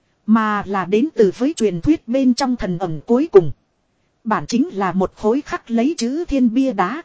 Mà là đến từ với truyền thuyết bên trong thần ẩn cuối cùng. Bản chính là một khối khắc lấy chữ thiên bia đá.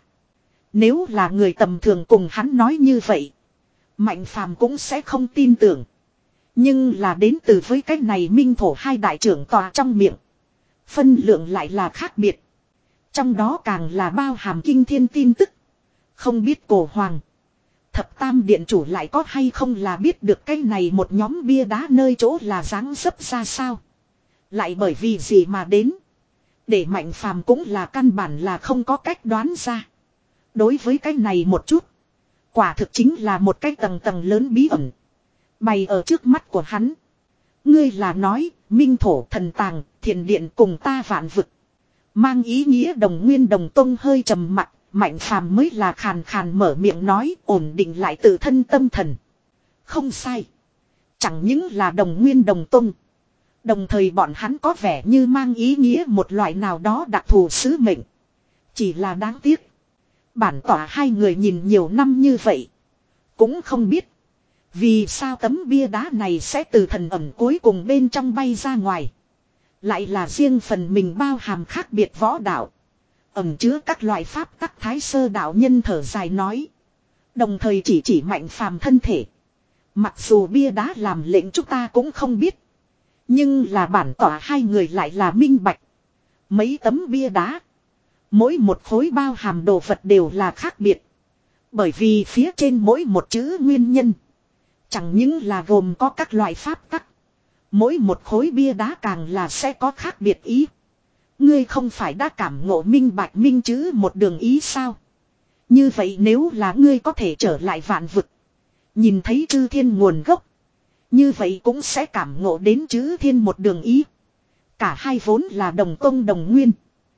Nếu là người tầm thường cùng hắn nói như vậy. Mạnh Phàm cũng sẽ không tin tưởng. Nhưng là đến từ với cái này minh thổ hai đại trưởng tòa trong miệng. Phân lượng lại là khác biệt. Trong đó càng là bao hàm kinh thiên tin tức. Không biết cổ hoàng. Thập tam điện chủ lại có hay không là biết được cái này một nhóm bia đá nơi chỗ là dáng dấp ra sao. Lại bởi vì gì mà đến. Để Mạnh Phàm cũng là căn bản là không có cách đoán ra. Đối với cái này một chút. Quả thực chính là một cái tầng tầng lớn bí ẩn. Bày ở trước mắt của hắn. Ngươi là nói, minh thổ thần tàng, thiền điện cùng ta vạn vực. Mang ý nghĩa đồng nguyên đồng tông hơi trầm mặc, Mạnh Phàm mới là khàn khàn mở miệng nói, ổn định lại tự thân tâm thần. Không sai. Chẳng những là đồng nguyên đồng tông. Đồng thời bọn hắn có vẻ như mang ý nghĩa một loại nào đó đặc thù sứ mệnh. Chỉ là đáng tiếc. Bản tỏa hai người nhìn nhiều năm như vậy. Cũng không biết. Vì sao tấm bia đá này sẽ từ thần ẩn cuối cùng bên trong bay ra ngoài. Lại là riêng phần mình bao hàm khác biệt võ đạo. Ẩn chứa các loại pháp tắc thái sơ đạo nhân thở dài nói. Đồng thời chỉ chỉ Mạnh Phàm thân thể. Mặc dù bia đá làm lệnh chúng ta cũng không biết. Nhưng là bản tỏa hai người lại là minh bạch. Mấy tấm bia đá. Mỗi một khối bao hàm đồ vật đều là khác biệt. Bởi vì phía trên mỗi một chữ nguyên nhân. Chẳng những là gồm có các loại pháp tắc. Mỗi một khối bia đá càng là sẽ có khác biệt ý. Ngươi không phải đã cảm ngộ minh bạch minh chữ một đường ý sao? Như vậy nếu là ngươi có thể trở lại vạn vực. Nhìn thấy chư thiên nguồn gốc. Như vậy cũng sẽ cảm ngộ đến chữ thiên một đường ý. Cả hai vốn là đồng tông đồng nguyên.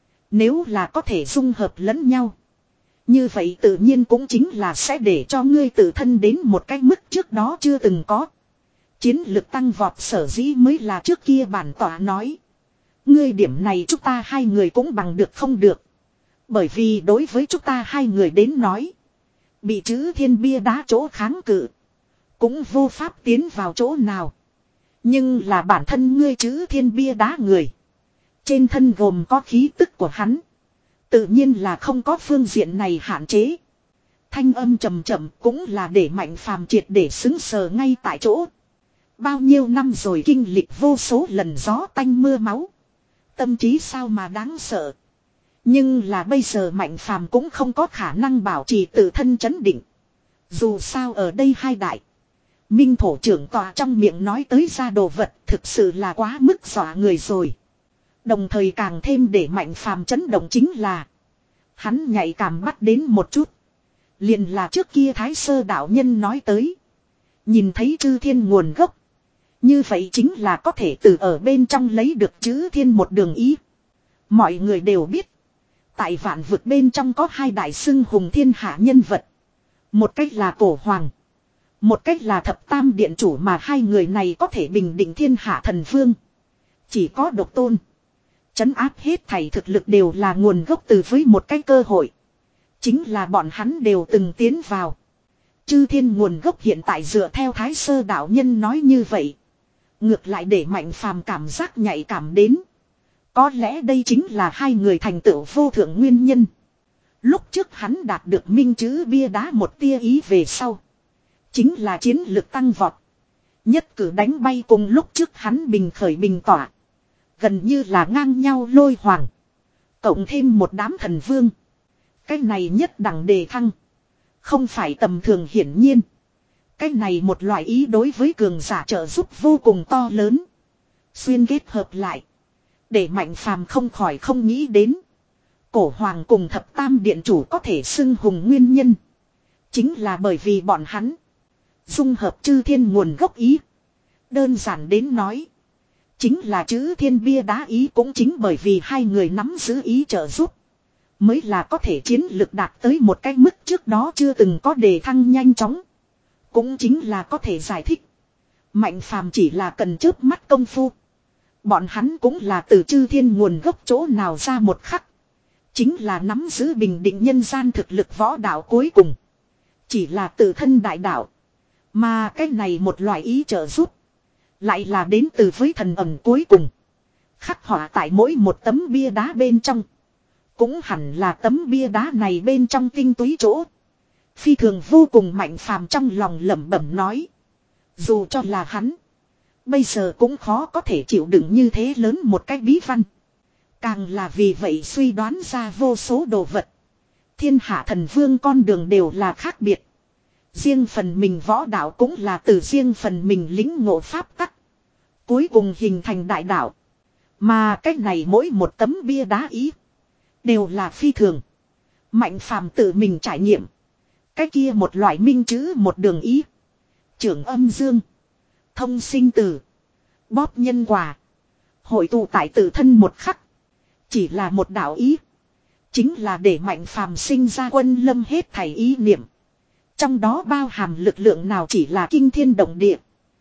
Nếu là có thể dung hợp lẫn nhau. Như vậy tự nhiên cũng chính là sẽ để cho ngươi tự thân đến một cái mức trước đó chưa từng có. Chiến lực tăng vọt sở dĩ mới là trước kia bản tỏa nói. Ngươi điểm này chúng ta hai người cũng bằng được không được. Bởi vì đối với chúng ta hai người đến nói. Bị chữ thiên bia đá chỗ kháng cự. Cũng vô pháp tiến vào chỗ nào. Nhưng là bản thân ngươi chữ thiên bia đá người. Trên thân gồm có khí tức của hắn. Tự nhiên là không có phương diện này hạn chế. Thanh âm trầm trầm cũng là để Mạnh Phàm triệt để xứng sờ ngay tại chỗ. Bao nhiêu năm rồi kinh lịch vô số lần gió tanh mưa máu. Tâm trí sao mà đáng sợ. Nhưng là bây giờ Mạnh Phàm cũng không có khả năng bảo trì tự thân chấn định. Dù sao ở đây hai đại. Minh thổ trưởng tòa trong miệng nói tới ra đồ vật thực sự là quá mức dọa người rồi. Đồng thời càng thêm để Mạnh Phàm chấn động chính là. Hắn nhạy cảm bắt đến một chút. Liền là trước kia Thái Sơ đạo nhân nói tới. Nhìn thấy chư thiên nguồn gốc. Như vậy chính là có thể từ ở bên trong lấy được chữ thiên một đường ý. Mọi người đều biết. Tại vạn vực bên trong có hai đại xưng hùng thiên hạ nhân vật. Một cách là cổ hoàng. Một cách là thập tam điện chủ mà hai người này có thể bình định thiên hạ thần vương. Chỉ có độc tôn. Trấn áp hết thảy thực lực đều là nguồn gốc từ với một cái cơ hội. Chính là bọn hắn đều từng tiến vào. Chư thiên nguồn gốc hiện tại dựa theo Thái Sơ đạo nhân nói như vậy. Ngược lại để Mạnh Phàm cảm giác nhạy cảm đến. Có lẽ đây chính là hai người thành tựu vô thượng nguyên nhân. Lúc trước hắn đạt được minh chữ bia đá một tia ý về sau. Chính là chiến lực tăng vọt. Nhất cử đánh bay cùng lúc trước hắn bình khởi bình tỏa. Gần như là ngang nhau lôi hoàng. Cộng thêm một đám thần vương. Cái này nhất đẳng đề thăng. Không phải tầm thường hiển nhiên. Cái này một loại ý đối với cường giả trợ giúp vô cùng to lớn. Xuyên kết hợp lại. Để Mạnh Phàm không khỏi không nghĩ đến. Cổ hoàng cùng thập tam điện chủ có thể xưng hùng nguyên nhân. Chính là bởi vì bọn hắn. Dung hợp chư thiên nguồn gốc ý. Đơn giản đến nói. Chính là chữ thiên bia đá ý cũng chính bởi vì hai người nắm giữ ý trợ giúp. Mới là có thể chiến lực đạt tới một cái mức trước đó chưa từng có đề thăng nhanh chóng. Cũng chính là có thể giải thích. Mạnh Phàm chỉ là cần chớp mắt công phu. Bọn hắn cũng là từ chư thiên nguồn gốc chỗ nào ra một khắc. Chính là nắm giữ bình định nhân gian thực lực võ đạo cuối cùng. Chỉ là tự thân đại đạo. Mà cái này một loại ý trợ giúp. Lại là đến từ với thần ẩm cuối cùng. Khắc họa tại mỗi một tấm bia đá bên trong. Cũng hẳn là tấm bia đá này bên trong tinh túy chỗ. Phi thường vô cùng Mạnh Phàm trong lòng lẩm bẩm nói. Dù cho là hắn. Bây giờ cũng khó có thể chịu đựng như thế lớn một cái bí văn. Càng là vì vậy suy đoán ra vô số đồ vật. Thiên hạ thần vương con đường đều là khác biệt. Riêng phần mình võ đạo cũng là từ riêng phần mình lính ngộ pháp tắc. Cuối cùng hình thành đại đạo. Mà cách này mỗi một tấm bia đá ý. Đều là phi thường. Mạnh Phàm tự mình trải nghiệm. Cái kia một loại minh chữ một đường ý. Trưởng âm dương. Thông sinh tử. Bóp nhân quả. Hội tụ tại tự thân một khắc. Chỉ là một đạo ý. Chính là để Mạnh Phàm sinh ra quân lâm hết thảy ý niệm. Trong đó bao hàm lực lượng nào chỉ là kinh thiên động địa.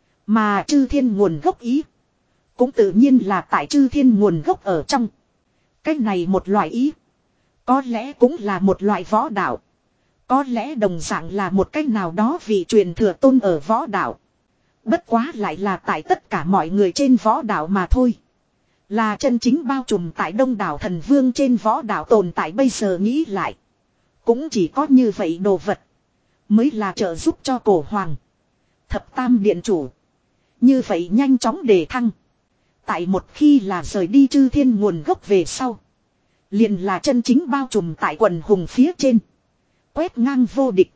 Mà chư thiên nguồn gốc ý. Cũng tự nhiên là tại chư thiên nguồn gốc ở trong. Cái này một loại ý. Có lẽ cũng là một loại võ đạo. Có lẽ đồng dạng là một cách nào đó vì truyền thừa tôn ở võ đạo. Bất quá lại là tại tất cả mọi người trên võ đạo mà thôi. Là chân chính bao trùm tại đông đảo thần vương trên võ đạo tồn tại bây giờ nghĩ lại. Cũng chỉ có như vậy đồ vật. Mới là trợ giúp cho cổ hoàng. Thập tam điện chủ. Như vậy nhanh chóng đề thăng. Tại một khi là rời đi chư thiên nguồn gốc về sau. Liền là chân chính bao trùm tại quần hùng phía trên. Quét ngang vô địch.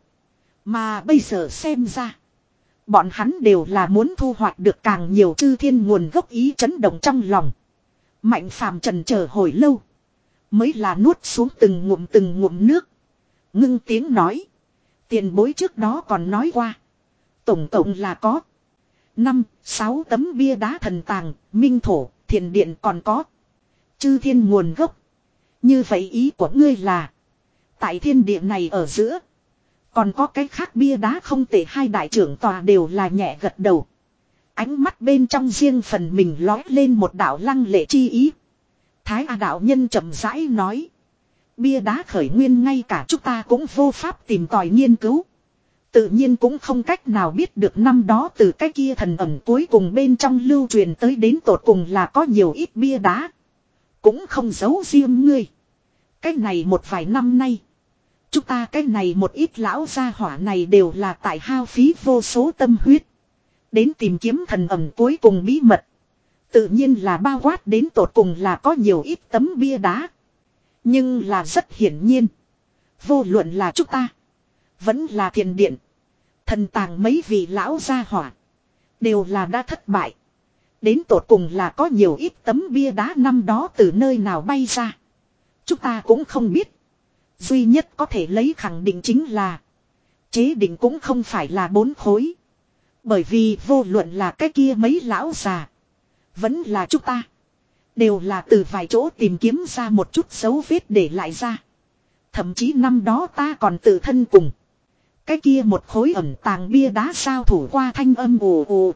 Mà bây giờ xem ra. Bọn hắn đều là muốn thu hoạch được càng nhiều chư thiên nguồn gốc ý chấn động trong lòng. Mạnh Phàm trần chờ hồi lâu. Mới là nuốt xuống từng ngụm từng ngụm nước. Ngưng tiếng nói. Tiền bối trước đó còn nói qua. Tổng cộng là có. Năm, sáu tấm bia đá thần tàng, minh thổ, thiền điện còn có. Chư thiên nguồn gốc. Như vậy ý của ngươi là. Tại thiên địa này ở giữa. Còn có cái khác bia đá không tệ hai đại trưởng tòa đều là nhẹ gật đầu. Ánh mắt bên trong riêng phần mình lói lên một đạo lăng lệ chi ý. Thái A đạo nhân chậm rãi nói. Bia đá khởi nguyên ngay cả chúng ta cũng vô pháp tìm tòi nghiên cứu. Tự nhiên cũng không cách nào biết được năm đó từ cái kia thần ẩn cuối cùng bên trong lưu truyền tới đến tột cùng là có nhiều ít bia đá. Cũng không giấu riêng ngươi. Cái này một vài năm nay. Chúng ta cái này một ít lão gia hỏa này đều là tại hao phí vô số tâm huyết. Đến tìm kiếm thần ẩn cuối cùng bí mật. Tự nhiên là bao quát đến tột cùng là có nhiều ít tấm bia đá. Nhưng là rất hiển nhiên. Vô luận là chúng ta. Vẫn là thiền điện. Thần tàng mấy vị lão gia hỏa. Đều là đã thất bại. Đến tột cùng là có nhiều ít tấm bia đá năm đó từ nơi nào bay ra. Chúng ta cũng không biết. Duy nhất có thể lấy khẳng định chính là. Chế định cũng không phải là bốn khối. Bởi vì vô luận là cái kia mấy lão già. Vẫn là chúng ta. Đều là từ vài chỗ tìm kiếm ra một chút dấu vết để lại ra. Thậm chí năm đó ta còn tự thân cùng. Cái kia một khối ẩn tàng bia đá sao thủ qua thanh âm ồ ồ.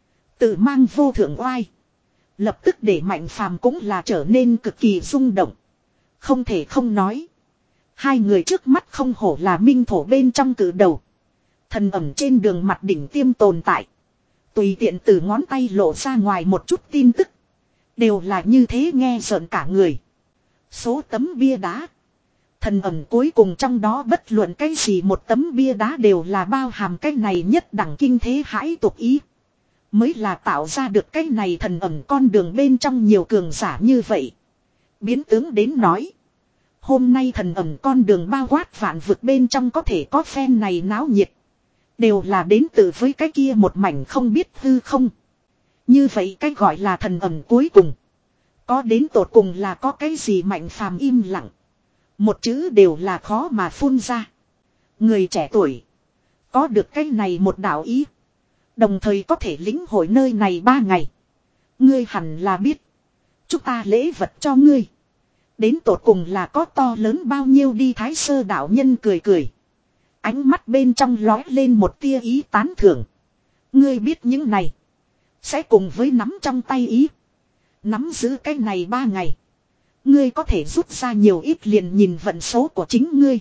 Tự mang vô thượng oai. Lập tức để Mạnh Phàm cũng là trở nên cực kỳ rung động. Không thể không nói. Hai người trước mắt không hổ là minh thổ bên trong cử đầu. Thần ẩm trên đường mặt đỉnh tiêm tồn tại. Tùy tiện từ ngón tay lộ ra ngoài một chút tin tức. Đều là như thế nghe rợn cả người. Số tấm bia đá. Thần ẩm cuối cùng trong đó bất luận cái gì một tấm bia đá đều là bao hàm cái này nhất đẳng kinh thế hãi tục ý. Mới là tạo ra được cái này thần ẩm con đường bên trong nhiều cường giả như vậy. Biến tướng đến nói. Hôm nay thần ẩm con đường bao quát vạn vực bên trong có thể có phen này náo nhiệt. Đều là đến từ với cái kia một mảnh không biết hư không. Như vậy cái gọi là thần ẩm cuối cùng. Có đến tột cùng là có cái gì Mạnh Phàm im lặng. Một chữ đều là khó mà phun ra. Người trẻ tuổi. Có được cái này một đạo ý. Đồng thời có thể lĩnh hội nơi này ba ngày. Ngươi hẳn là biết. Chúng ta lễ vật cho ngươi. Đến tột cùng là có to lớn bao nhiêu đi Thái Sơ đạo nhân cười cười. Ánh mắt bên trong lói lên một tia ý tán thưởng. Ngươi biết những này. Sẽ cùng với nắm trong tay ý. Nắm giữ cái này ba ngày. Ngươi có thể rút ra nhiều ít liền nhìn vận số của chính ngươi.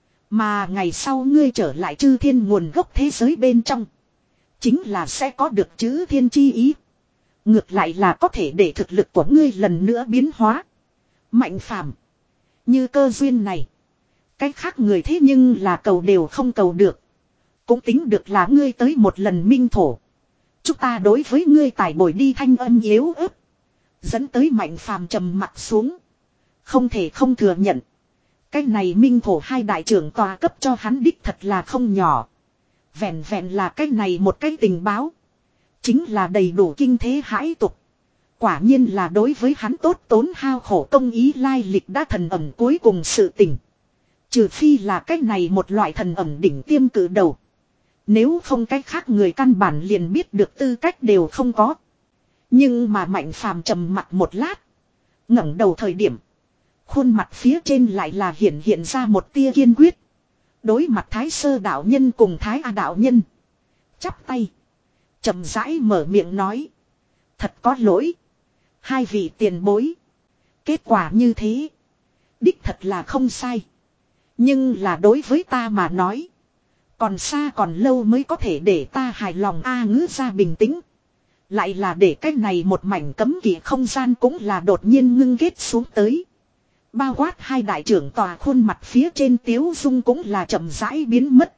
Mà ngày sau ngươi trở lại chư thiên nguồn gốc thế giới bên trong. Chính là sẽ có được chữ thiên chi ý. Ngược lại là có thể để thực lực của ngươi lần nữa biến hóa. Mạnh Phàm, như cơ duyên này. Cái khác người thế nhưng là cầu đều không cầu được. Cũng tính được là ngươi tới một lần minh thổ. Chúng ta đối với ngươi tài bồi đi thanh âm yếu ớt. Dẫn tới Mạnh Phàm trầm mặt xuống. Không thể không thừa nhận. Cái này minh thổ hai đại trưởng tòa cấp cho hắn đích thật là không nhỏ. Vẹn vẹn là cái này một cái tình báo. Chính là đầy đủ kinh thế hãi tục. Quả nhiên là đối với hắn tốt tốn hao khổ công ý lai lịch đã thần ẩm cuối cùng sự tình. Trừ phi là cái này một loại thần ẩm đỉnh tiêm cử đầu. Nếu không cái khác người căn bản liền biết được tư cách đều không có. Nhưng mà Mạnh Phàm trầm mặt một lát. ngẩng đầu thời điểm. Khuôn mặt phía trên lại là hiện hiện ra một tia kiên quyết. Đối mặt Thái Sơ đạo nhân cùng Thái A đạo nhân. Chắp tay. Chậm rãi mở miệng nói. Thật có lỗi. Hai vị tiền bối. Kết quả như thế. Đích thật là không sai. Nhưng là đối với ta mà nói. Còn xa còn lâu mới có thể để ta hài lòng a ngữ ra bình tĩnh. Lại là để cái này một mảnh cấm kỵ không gian cũng là đột nhiên ngưng kết xuống tới. Bao quát hai đại trưởng tòa khuôn mặt phía trên tiếu dung cũng là chậm rãi biến mất.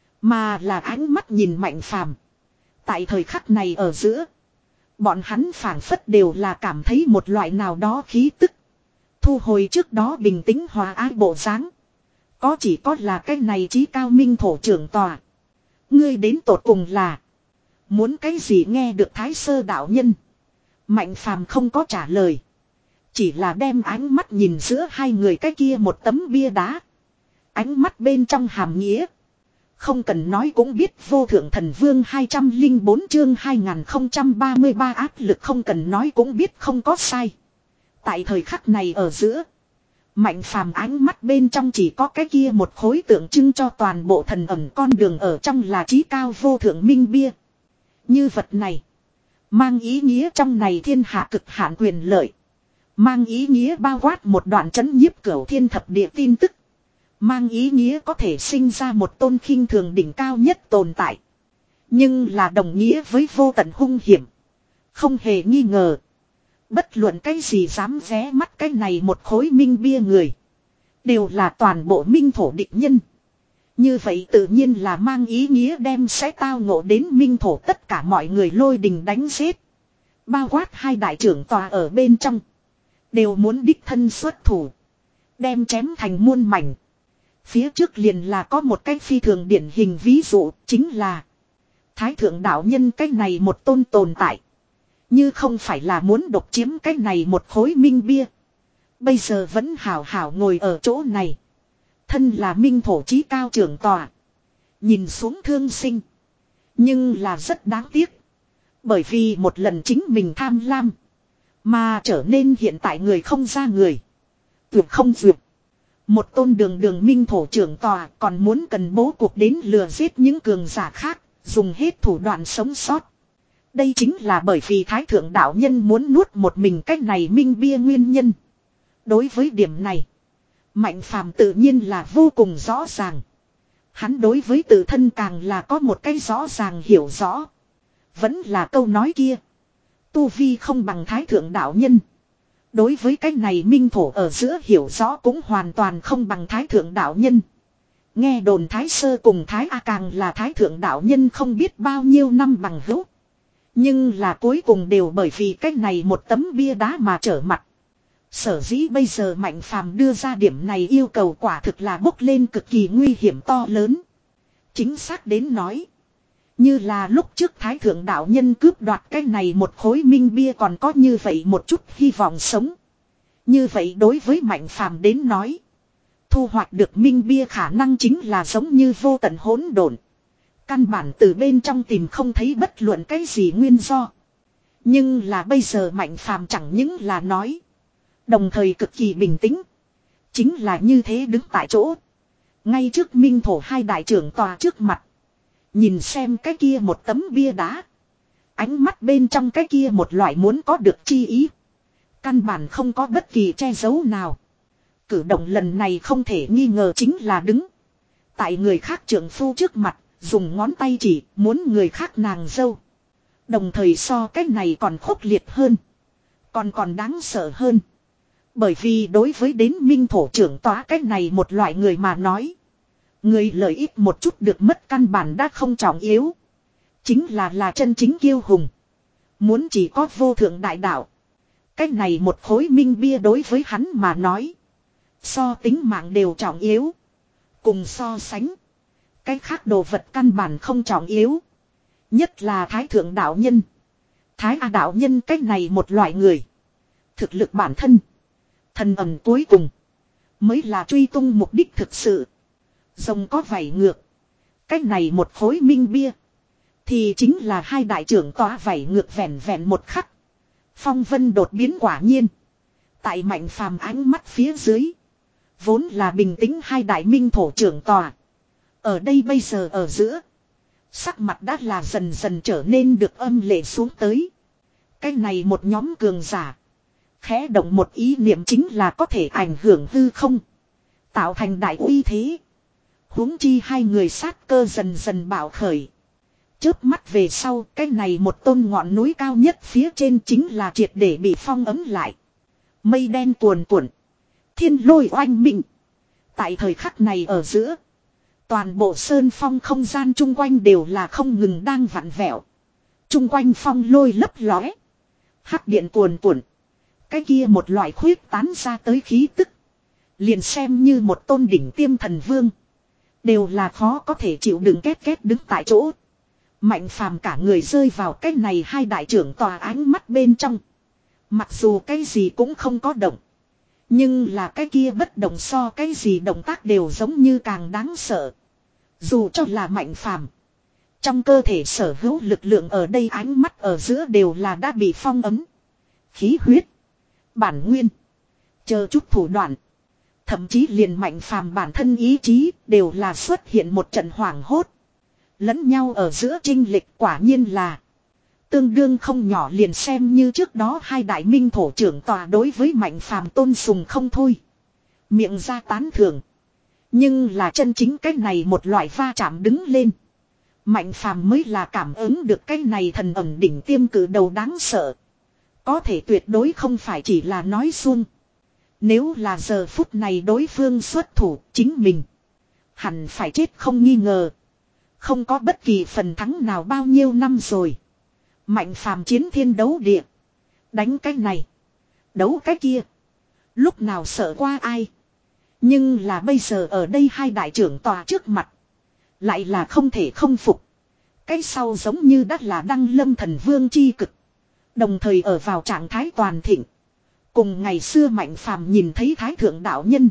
Mà là ánh mắt nhìn Mạnh Phàm. Tại thời khắc này ở giữa. Bọn hắn phảng phất đều là cảm thấy một loại nào đó khí tức. Thu hồi trước đó bình tĩnh hòa ái bộ dáng. Có chỉ có là cái này chí cao minh thổ trưởng tòa. Ngươi đến tột cùng là. Muốn cái gì nghe được Thái Sơ đạo nhân. Mạnh Phàm không có trả lời. Chỉ là đem ánh mắt nhìn giữa hai người cái kia một tấm bia đá. Ánh mắt bên trong hàm nghĩa. Không cần nói cũng biết vô thượng thần vương hai trăm lẻ bốn chương hai nghìn không trăm ba mươi ba áp lực không cần nói cũng biết không có sai. Tại thời khắc này ở giữa. Mạnh Phàm ánh mắt bên trong chỉ có cái kia một khối tượng trưng cho toàn bộ thần ẩn con đường ở trong là chí cao vô thượng minh bia. Như vật này. Mang ý nghĩa trong này thiên hạ cực hạn quyền lợi. Mang ý nghĩa bao quát một đoạn chấn nhiếp cửu thiên thập địa tin tức. Mang ý nghĩa có thể sinh ra một tôn khinh thường đỉnh cao nhất tồn tại. Nhưng là đồng nghĩa với vô tận hung hiểm. Không hề nghi ngờ. Bất luận cái gì dám vé mắt cái này một khối minh bia người. Đều là toàn bộ minh thổ địch nhân. Như vậy tự nhiên là mang ý nghĩa đem sẽ tao ngộ đến minh thổ tất cả mọi người lôi đình đánh giết. Bao quát hai đại trưởng tòa ở bên trong. Đều muốn đích thân xuất thủ. Đem chém thành muôn mảnh. Phía trước liền là có một cái phi thường điển hình ví dụ chính là Thái thượng đạo nhân cái này một tôn tồn tại. Như không phải là muốn độc chiếm cái này một khối minh bia. Bây giờ vẫn hảo hảo ngồi ở chỗ này. Thân là minh thổ chí cao trưởng tòa. Nhìn xuống thương sinh. Nhưng là rất đáng tiếc. Bởi vì một lần chính mình tham lam. Mà trở nên hiện tại người không ra người. Tuyệt không duyệt. Một tôn đường đường minh thổ trưởng tòa còn muốn cần bố cuộc đến lừa giết những cường giả khác. Dùng hết thủ đoạn sống sót. Đây chính là bởi vì Thái thượng đạo nhân muốn nuốt một mình cách này minh bia nguyên nhân. Đối với điểm này. Mạnh phàm tự nhiên là vô cùng rõ ràng. Hắn đối với tự thân càng là có một cái rõ ràng hiểu rõ. Vẫn là câu nói kia. Tu vi không bằng Thái thượng đạo nhân. Đối với cái này minh thổ ở giữa hiểu rõ cũng hoàn toàn không bằng Thái thượng đạo nhân. Nghe đồn Thái Sơ cùng Thái A càng là Thái thượng đạo nhân không biết bao nhiêu năm bằng hữu. Nhưng là cuối cùng đều bởi vì cái này một tấm bia đá mà trở mặt. Sở dĩ bây giờ Mạnh Phàm đưa ra điểm này yêu cầu quả thực là bốc lên cực kỳ nguy hiểm to lớn. Chính xác đến nói. Như là lúc trước Thái thượng đạo nhân cướp đoạt cái này một khối minh bia còn có như vậy một chút hy vọng sống. Như vậy đối với Mạnh Phàm đến nói. Thu hoạch được minh bia khả năng chính là giống như vô tận hỗn độn. Căn bản từ bên trong tìm không thấy bất luận cái gì nguyên do. Nhưng là bây giờ Mạnh Phàm chẳng những là nói. Đồng thời cực kỳ bình tĩnh. Chính là như thế đứng tại chỗ. Ngay trước minh thổ hai đại trưởng tòa trước mặt. Nhìn xem cái kia một tấm bia đá. Ánh mắt bên trong cái kia một loại muốn có được chi ý. Căn bản không có bất kỳ che giấu nào. Cử động lần này không thể nghi ngờ chính là đứng. Tại người khác trưởng phu trước mặt. Dùng ngón tay chỉ muốn người khác nàng dâu. Đồng thời so cái này còn khốc liệt hơn. Còn còn đáng sợ hơn. Bởi vì đối với đến minh thổ trưởng tòa cái này một loại người mà nói. Người lợi ích một chút được mất căn bản đã không trọng yếu. Chính là là chân chính kiêu hùng. Muốn chỉ có vô thượng đại đạo. Cái này một khối minh bia đối với hắn mà nói. So tính mạng đều trọng yếu. Cùng so sánh. Cái khác đồ vật căn bản không trọng yếu. Nhất là Thái thượng đạo nhân. Thái A đạo nhân cái này một loại người. Thực lực bản thân. Thần ẩn cuối cùng. Mới là truy tung mục đích thực sự. Rồng có vảy ngược. Cái này một khối minh bia. Thì chính là hai đại trưởng tòa vảy ngược vẹn vẹn một khắc. Phong vân đột biến quả nhiên. Tại Mạnh Phàm ánh mắt phía dưới. Vốn là bình tĩnh hai đại minh thổ trưởng tòa. Ở đây bây giờ ở giữa. Sắc mặt đã là dần dần trở nên được âm lệ xuống tới. Cái này một nhóm cường giả. Khẽ động một ý niệm chính là có thể ảnh hưởng hư không. Tạo thành đại uy thế. Huống chi hai người sát cơ dần dần bạo khởi. Chớp mắt về sau cái này một tôn ngọn núi cao nhất phía trên chính là triệt để bị phong ấm lại. Mây đen cuồn cuộn. Thiên lôi oanh minh. Tại thời khắc này ở giữa. Toàn bộ sơn phong không gian chung quanh đều là không ngừng đang vặn vẹo. Chung quanh phong lôi lấp lóe. Hắc điện cuồn cuộn. Cái kia một loại khuyết tán ra tới khí tức. Liền xem như một tôn đỉnh tiêm thần vương. Đều là khó có thể chịu đựng két két đứng tại chỗ. Mạnh Phàm cả người rơi vào cái này hai đại trưởng tòa ánh mắt bên trong. Mặc dù cái gì cũng không có động. Nhưng là cái kia bất động so cái gì động tác đều giống như càng đáng sợ. Dù cho là Mạnh Phàm, trong cơ thể sở hữu lực lượng ở đây ánh mắt ở giữa đều là đã bị phong ấm. Khí huyết, bản nguyên, chờ chút thủ đoạn. Thậm chí liền Mạnh Phàm bản thân ý chí đều là xuất hiện một trận hoảng hốt. Lẫn nhau ở giữa chênh lệch quả nhiên là tương đương không nhỏ, liền xem như trước đó hai đại minh thổ trưởng tòa đối với Mạnh Phàm tôn sùng không thôi. Miệng ra tán thưởng. Nhưng là chân chính cái này một loại va chạm đứng lên. Mạnh Phàm mới là cảm ứng được cái này thần ẩn đỉnh tiêm cử đầu đáng sợ. Có thể tuyệt đối không phải chỉ là nói suông. Nếu là giờ phút này đối phương xuất thủ chính mình, hẳn phải chết không nghi ngờ. Không có bất kỳ phần thắng nào bao nhiêu năm rồi. Mạnh Phàm chiến thiên đấu địa. Đánh cái này. Đấu cái kia. Lúc nào sợ qua ai. Nhưng là bây giờ ở đây hai đại trưởng tòa trước mặt. Lại là không thể không phục. Cái sau giống như đắt là đăng lâm thần vương chi cực. Đồng thời ở vào trạng thái toàn thịnh. Cùng ngày xưa Mạnh Phàm nhìn thấy thái thượng đạo nhân.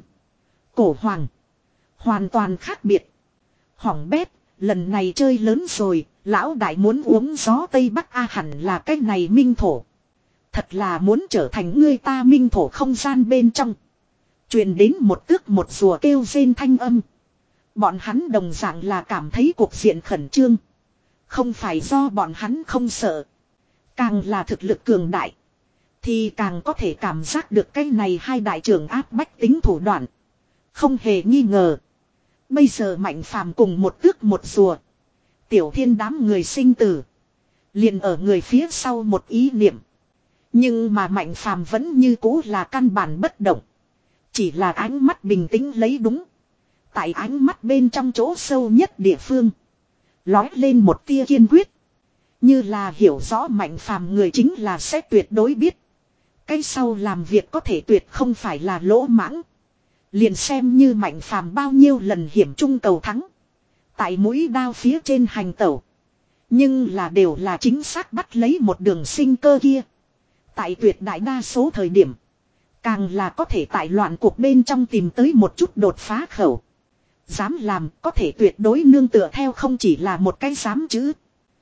Cổ hoàng. Hoàn toàn khác biệt. Hỏng bét. Lần này chơi lớn rồi. Lão đại muốn uống gió Tây Bắc A hẳn là cái này minh thổ. Thật là muốn trở thành người ta minh thổ không gian bên trong. Truyền đến một tước một rùa kêu rên thanh âm. Bọn hắn đồng dạng là cảm thấy cuộc diện khẩn trương. Không phải do bọn hắn không sợ. Càng là thực lực cường đại. Thì càng có thể cảm giác được cái này hai đại trưởng áp bách tính thủ đoạn. Không hề nghi ngờ. Bây giờ Mạnh Phàm cùng một tước một rùa. Tiểu thiên đám người sinh tử. Liền ở người phía sau một ý niệm. Nhưng mà Mạnh Phàm vẫn như cũ là căn bản bất động. Chỉ là ánh mắt bình tĩnh lấy đúng. Tại ánh mắt bên trong chỗ sâu nhất địa phương. Lói lên một tia kiên quyết. Như là hiểu rõ Mạnh Phàm người chính là sẽ tuyệt đối biết. Cái sau làm việc có thể tuyệt không phải là lỗ mãng. Liền xem như Mạnh Phàm bao nhiêu lần hiểm trung cầu thắng. Tại mũi đao phía trên hành tẩu. Nhưng là đều là chính xác bắt lấy một đường sinh cơ kia. Tại tuyệt đại đa số thời điểm. Càng là có thể tại loạn cuộc bên trong tìm tới một chút đột phá khẩu. Dám làm có thể tuyệt đối nương tựa theo không chỉ là một cái dám chữ.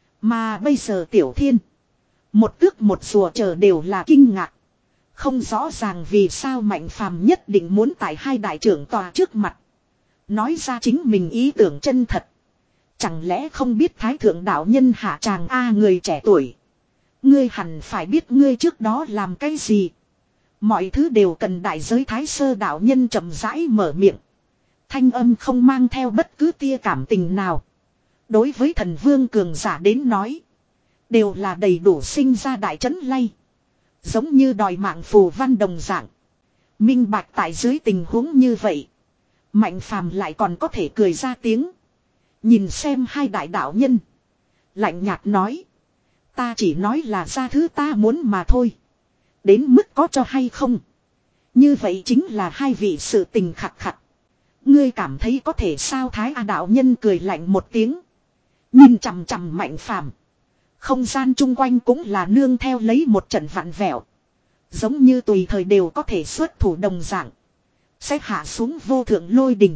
Mà bây giờ Tiểu Thiên. Một tước một rùa chờ đều là kinh ngạc. Không rõ ràng vì sao Mạnh Phàm nhất định muốn tại hai đại trưởng tòa trước mặt. Nói ra chính mình ý tưởng chân thật. Chẳng lẽ không biết Thái Thượng đạo nhân hạ tràng A người trẻ tuổi. Ngươi hẳn phải biết ngươi trước đó làm cái gì. Mọi thứ đều cần đại giới Thái Sơ đạo nhân chậm rãi mở miệng. Thanh âm không mang theo bất cứ tia cảm tình nào. Đối với thần vương cường giả đến nói. Đều là đầy đủ sinh ra đại chấn lay. Giống như đòi mạng phù văn đồng dạng. Minh bạch tại dưới tình huống như vậy. Mạnh Phàm lại còn có thể cười ra tiếng. Nhìn xem hai đại đạo nhân. Lạnh nhạt nói. Ta chỉ nói là ra thứ ta muốn mà thôi. Đến mức có cho hay không. Như vậy chính là hai vị sự tình khặt khặt. Ngươi cảm thấy có thể sao Thái A đạo nhân cười lạnh một tiếng. Nhìn chằm chằm Mạnh Phàm. Không gian chung quanh cũng là nương theo lấy một trận vặn vẹo. Giống như tùy thời đều có thể xuất thủ đồng dạng. Sẽ hạ xuống vô thượng lôi đình.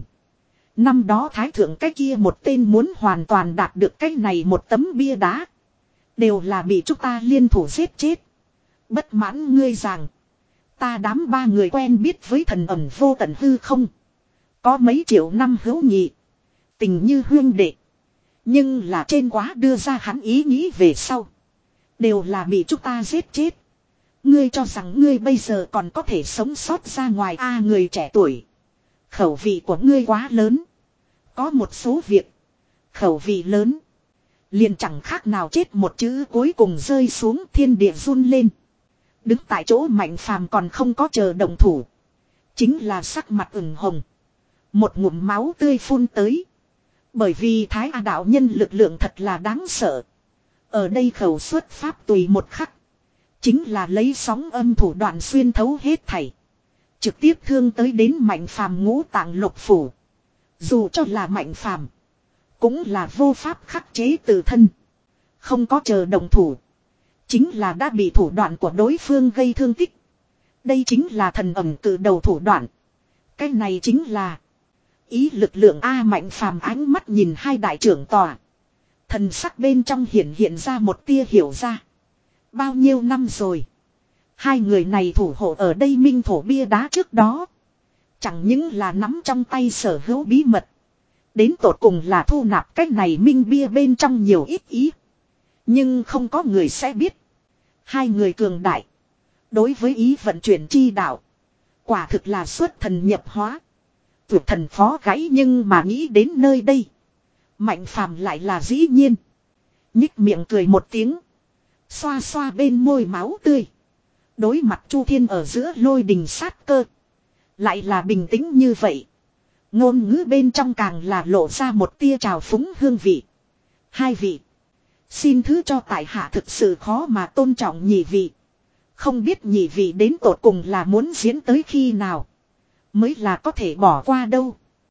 Năm đó Thái Thượng cái kia một tên muốn hoàn toàn đạt được cái này một tấm bia đá. Đều là bị chúng ta liên thủ giết chết. Bất mãn ngươi rằng. Ta đám ba người quen biết với thần ẩn vô tận hư không. Có mấy triệu năm hữu nghị. Tình như huyên đệ. Nhưng là trên quá đưa ra hắn ý nghĩ về sau. Đều là bị chúng ta giết chết. Ngươi cho rằng ngươi bây giờ còn có thể sống sót ra ngoài a người trẻ tuổi. Khẩu vị của ngươi quá lớn. Có một số việc. Khẩu vị lớn. Liền chẳng khác nào chết một chữ cuối cùng rơi xuống thiên địa run lên. Đứng tại chỗ Mạnh Phàm còn không có chờ động thủ. Chính là sắc mặt ửng hồng. Một ngụm máu tươi phun tới. Bởi vì Thái A đạo nhân lực lượng thật là đáng sợ. Ở đây khẩu xuất pháp tùy một khắc. Chính là lấy sóng âm thủ đoạn xuyên thấu hết thảy. Trực tiếp thương tới đến Mạnh Phàm ngũ tạng lục phủ. Dù cho là Mạnh Phàm cũng là vô pháp khắc chế tự thân. Không có chờ đồng thủ. Chính là đã bị thủ đoạn của đối phương gây thương tích. Đây chính là thần ẩn cự đầu thủ đoạn. Cái này chính là ý lực lượng A Mạnh Phàm ánh mắt nhìn hai đại trưởng tòa. Thần sắc bên trong hiện hiện ra một tia hiểu ra. Bao nhiêu năm rồi. Hai người này thủ hộ ở đây minh thổ bia đá trước đó. Chẳng những là nắm trong tay sở hữu bí mật. Đến tột cùng là thu nạp cách này minh bia bên trong nhiều ít ý. Nhưng không có người sẽ biết. Hai người cường đại. Đối với ý vận chuyển chi đạo. Quả thực là xuất thần nhập hóa. Vượt thần phó gãy nhưng mà nghĩ đến nơi đây. Mạnh phàm lại là dĩ nhiên. Nhích miệng cười một tiếng. Xoa xoa bên môi máu tươi. Đối mặt Chu Thiên ở giữa lôi đình sát cơ. Lại là bình tĩnh như vậy. Ngôn ngữ bên trong càng là lộ ra một tia trào phúng hương vị. Hai vị. Xin thứ cho tại hạ thực sự khó mà tôn trọng nhị vị. Không biết nhị vị đến tột cùng là muốn diễn tới khi nào. Mới là có thể bỏ qua đâu.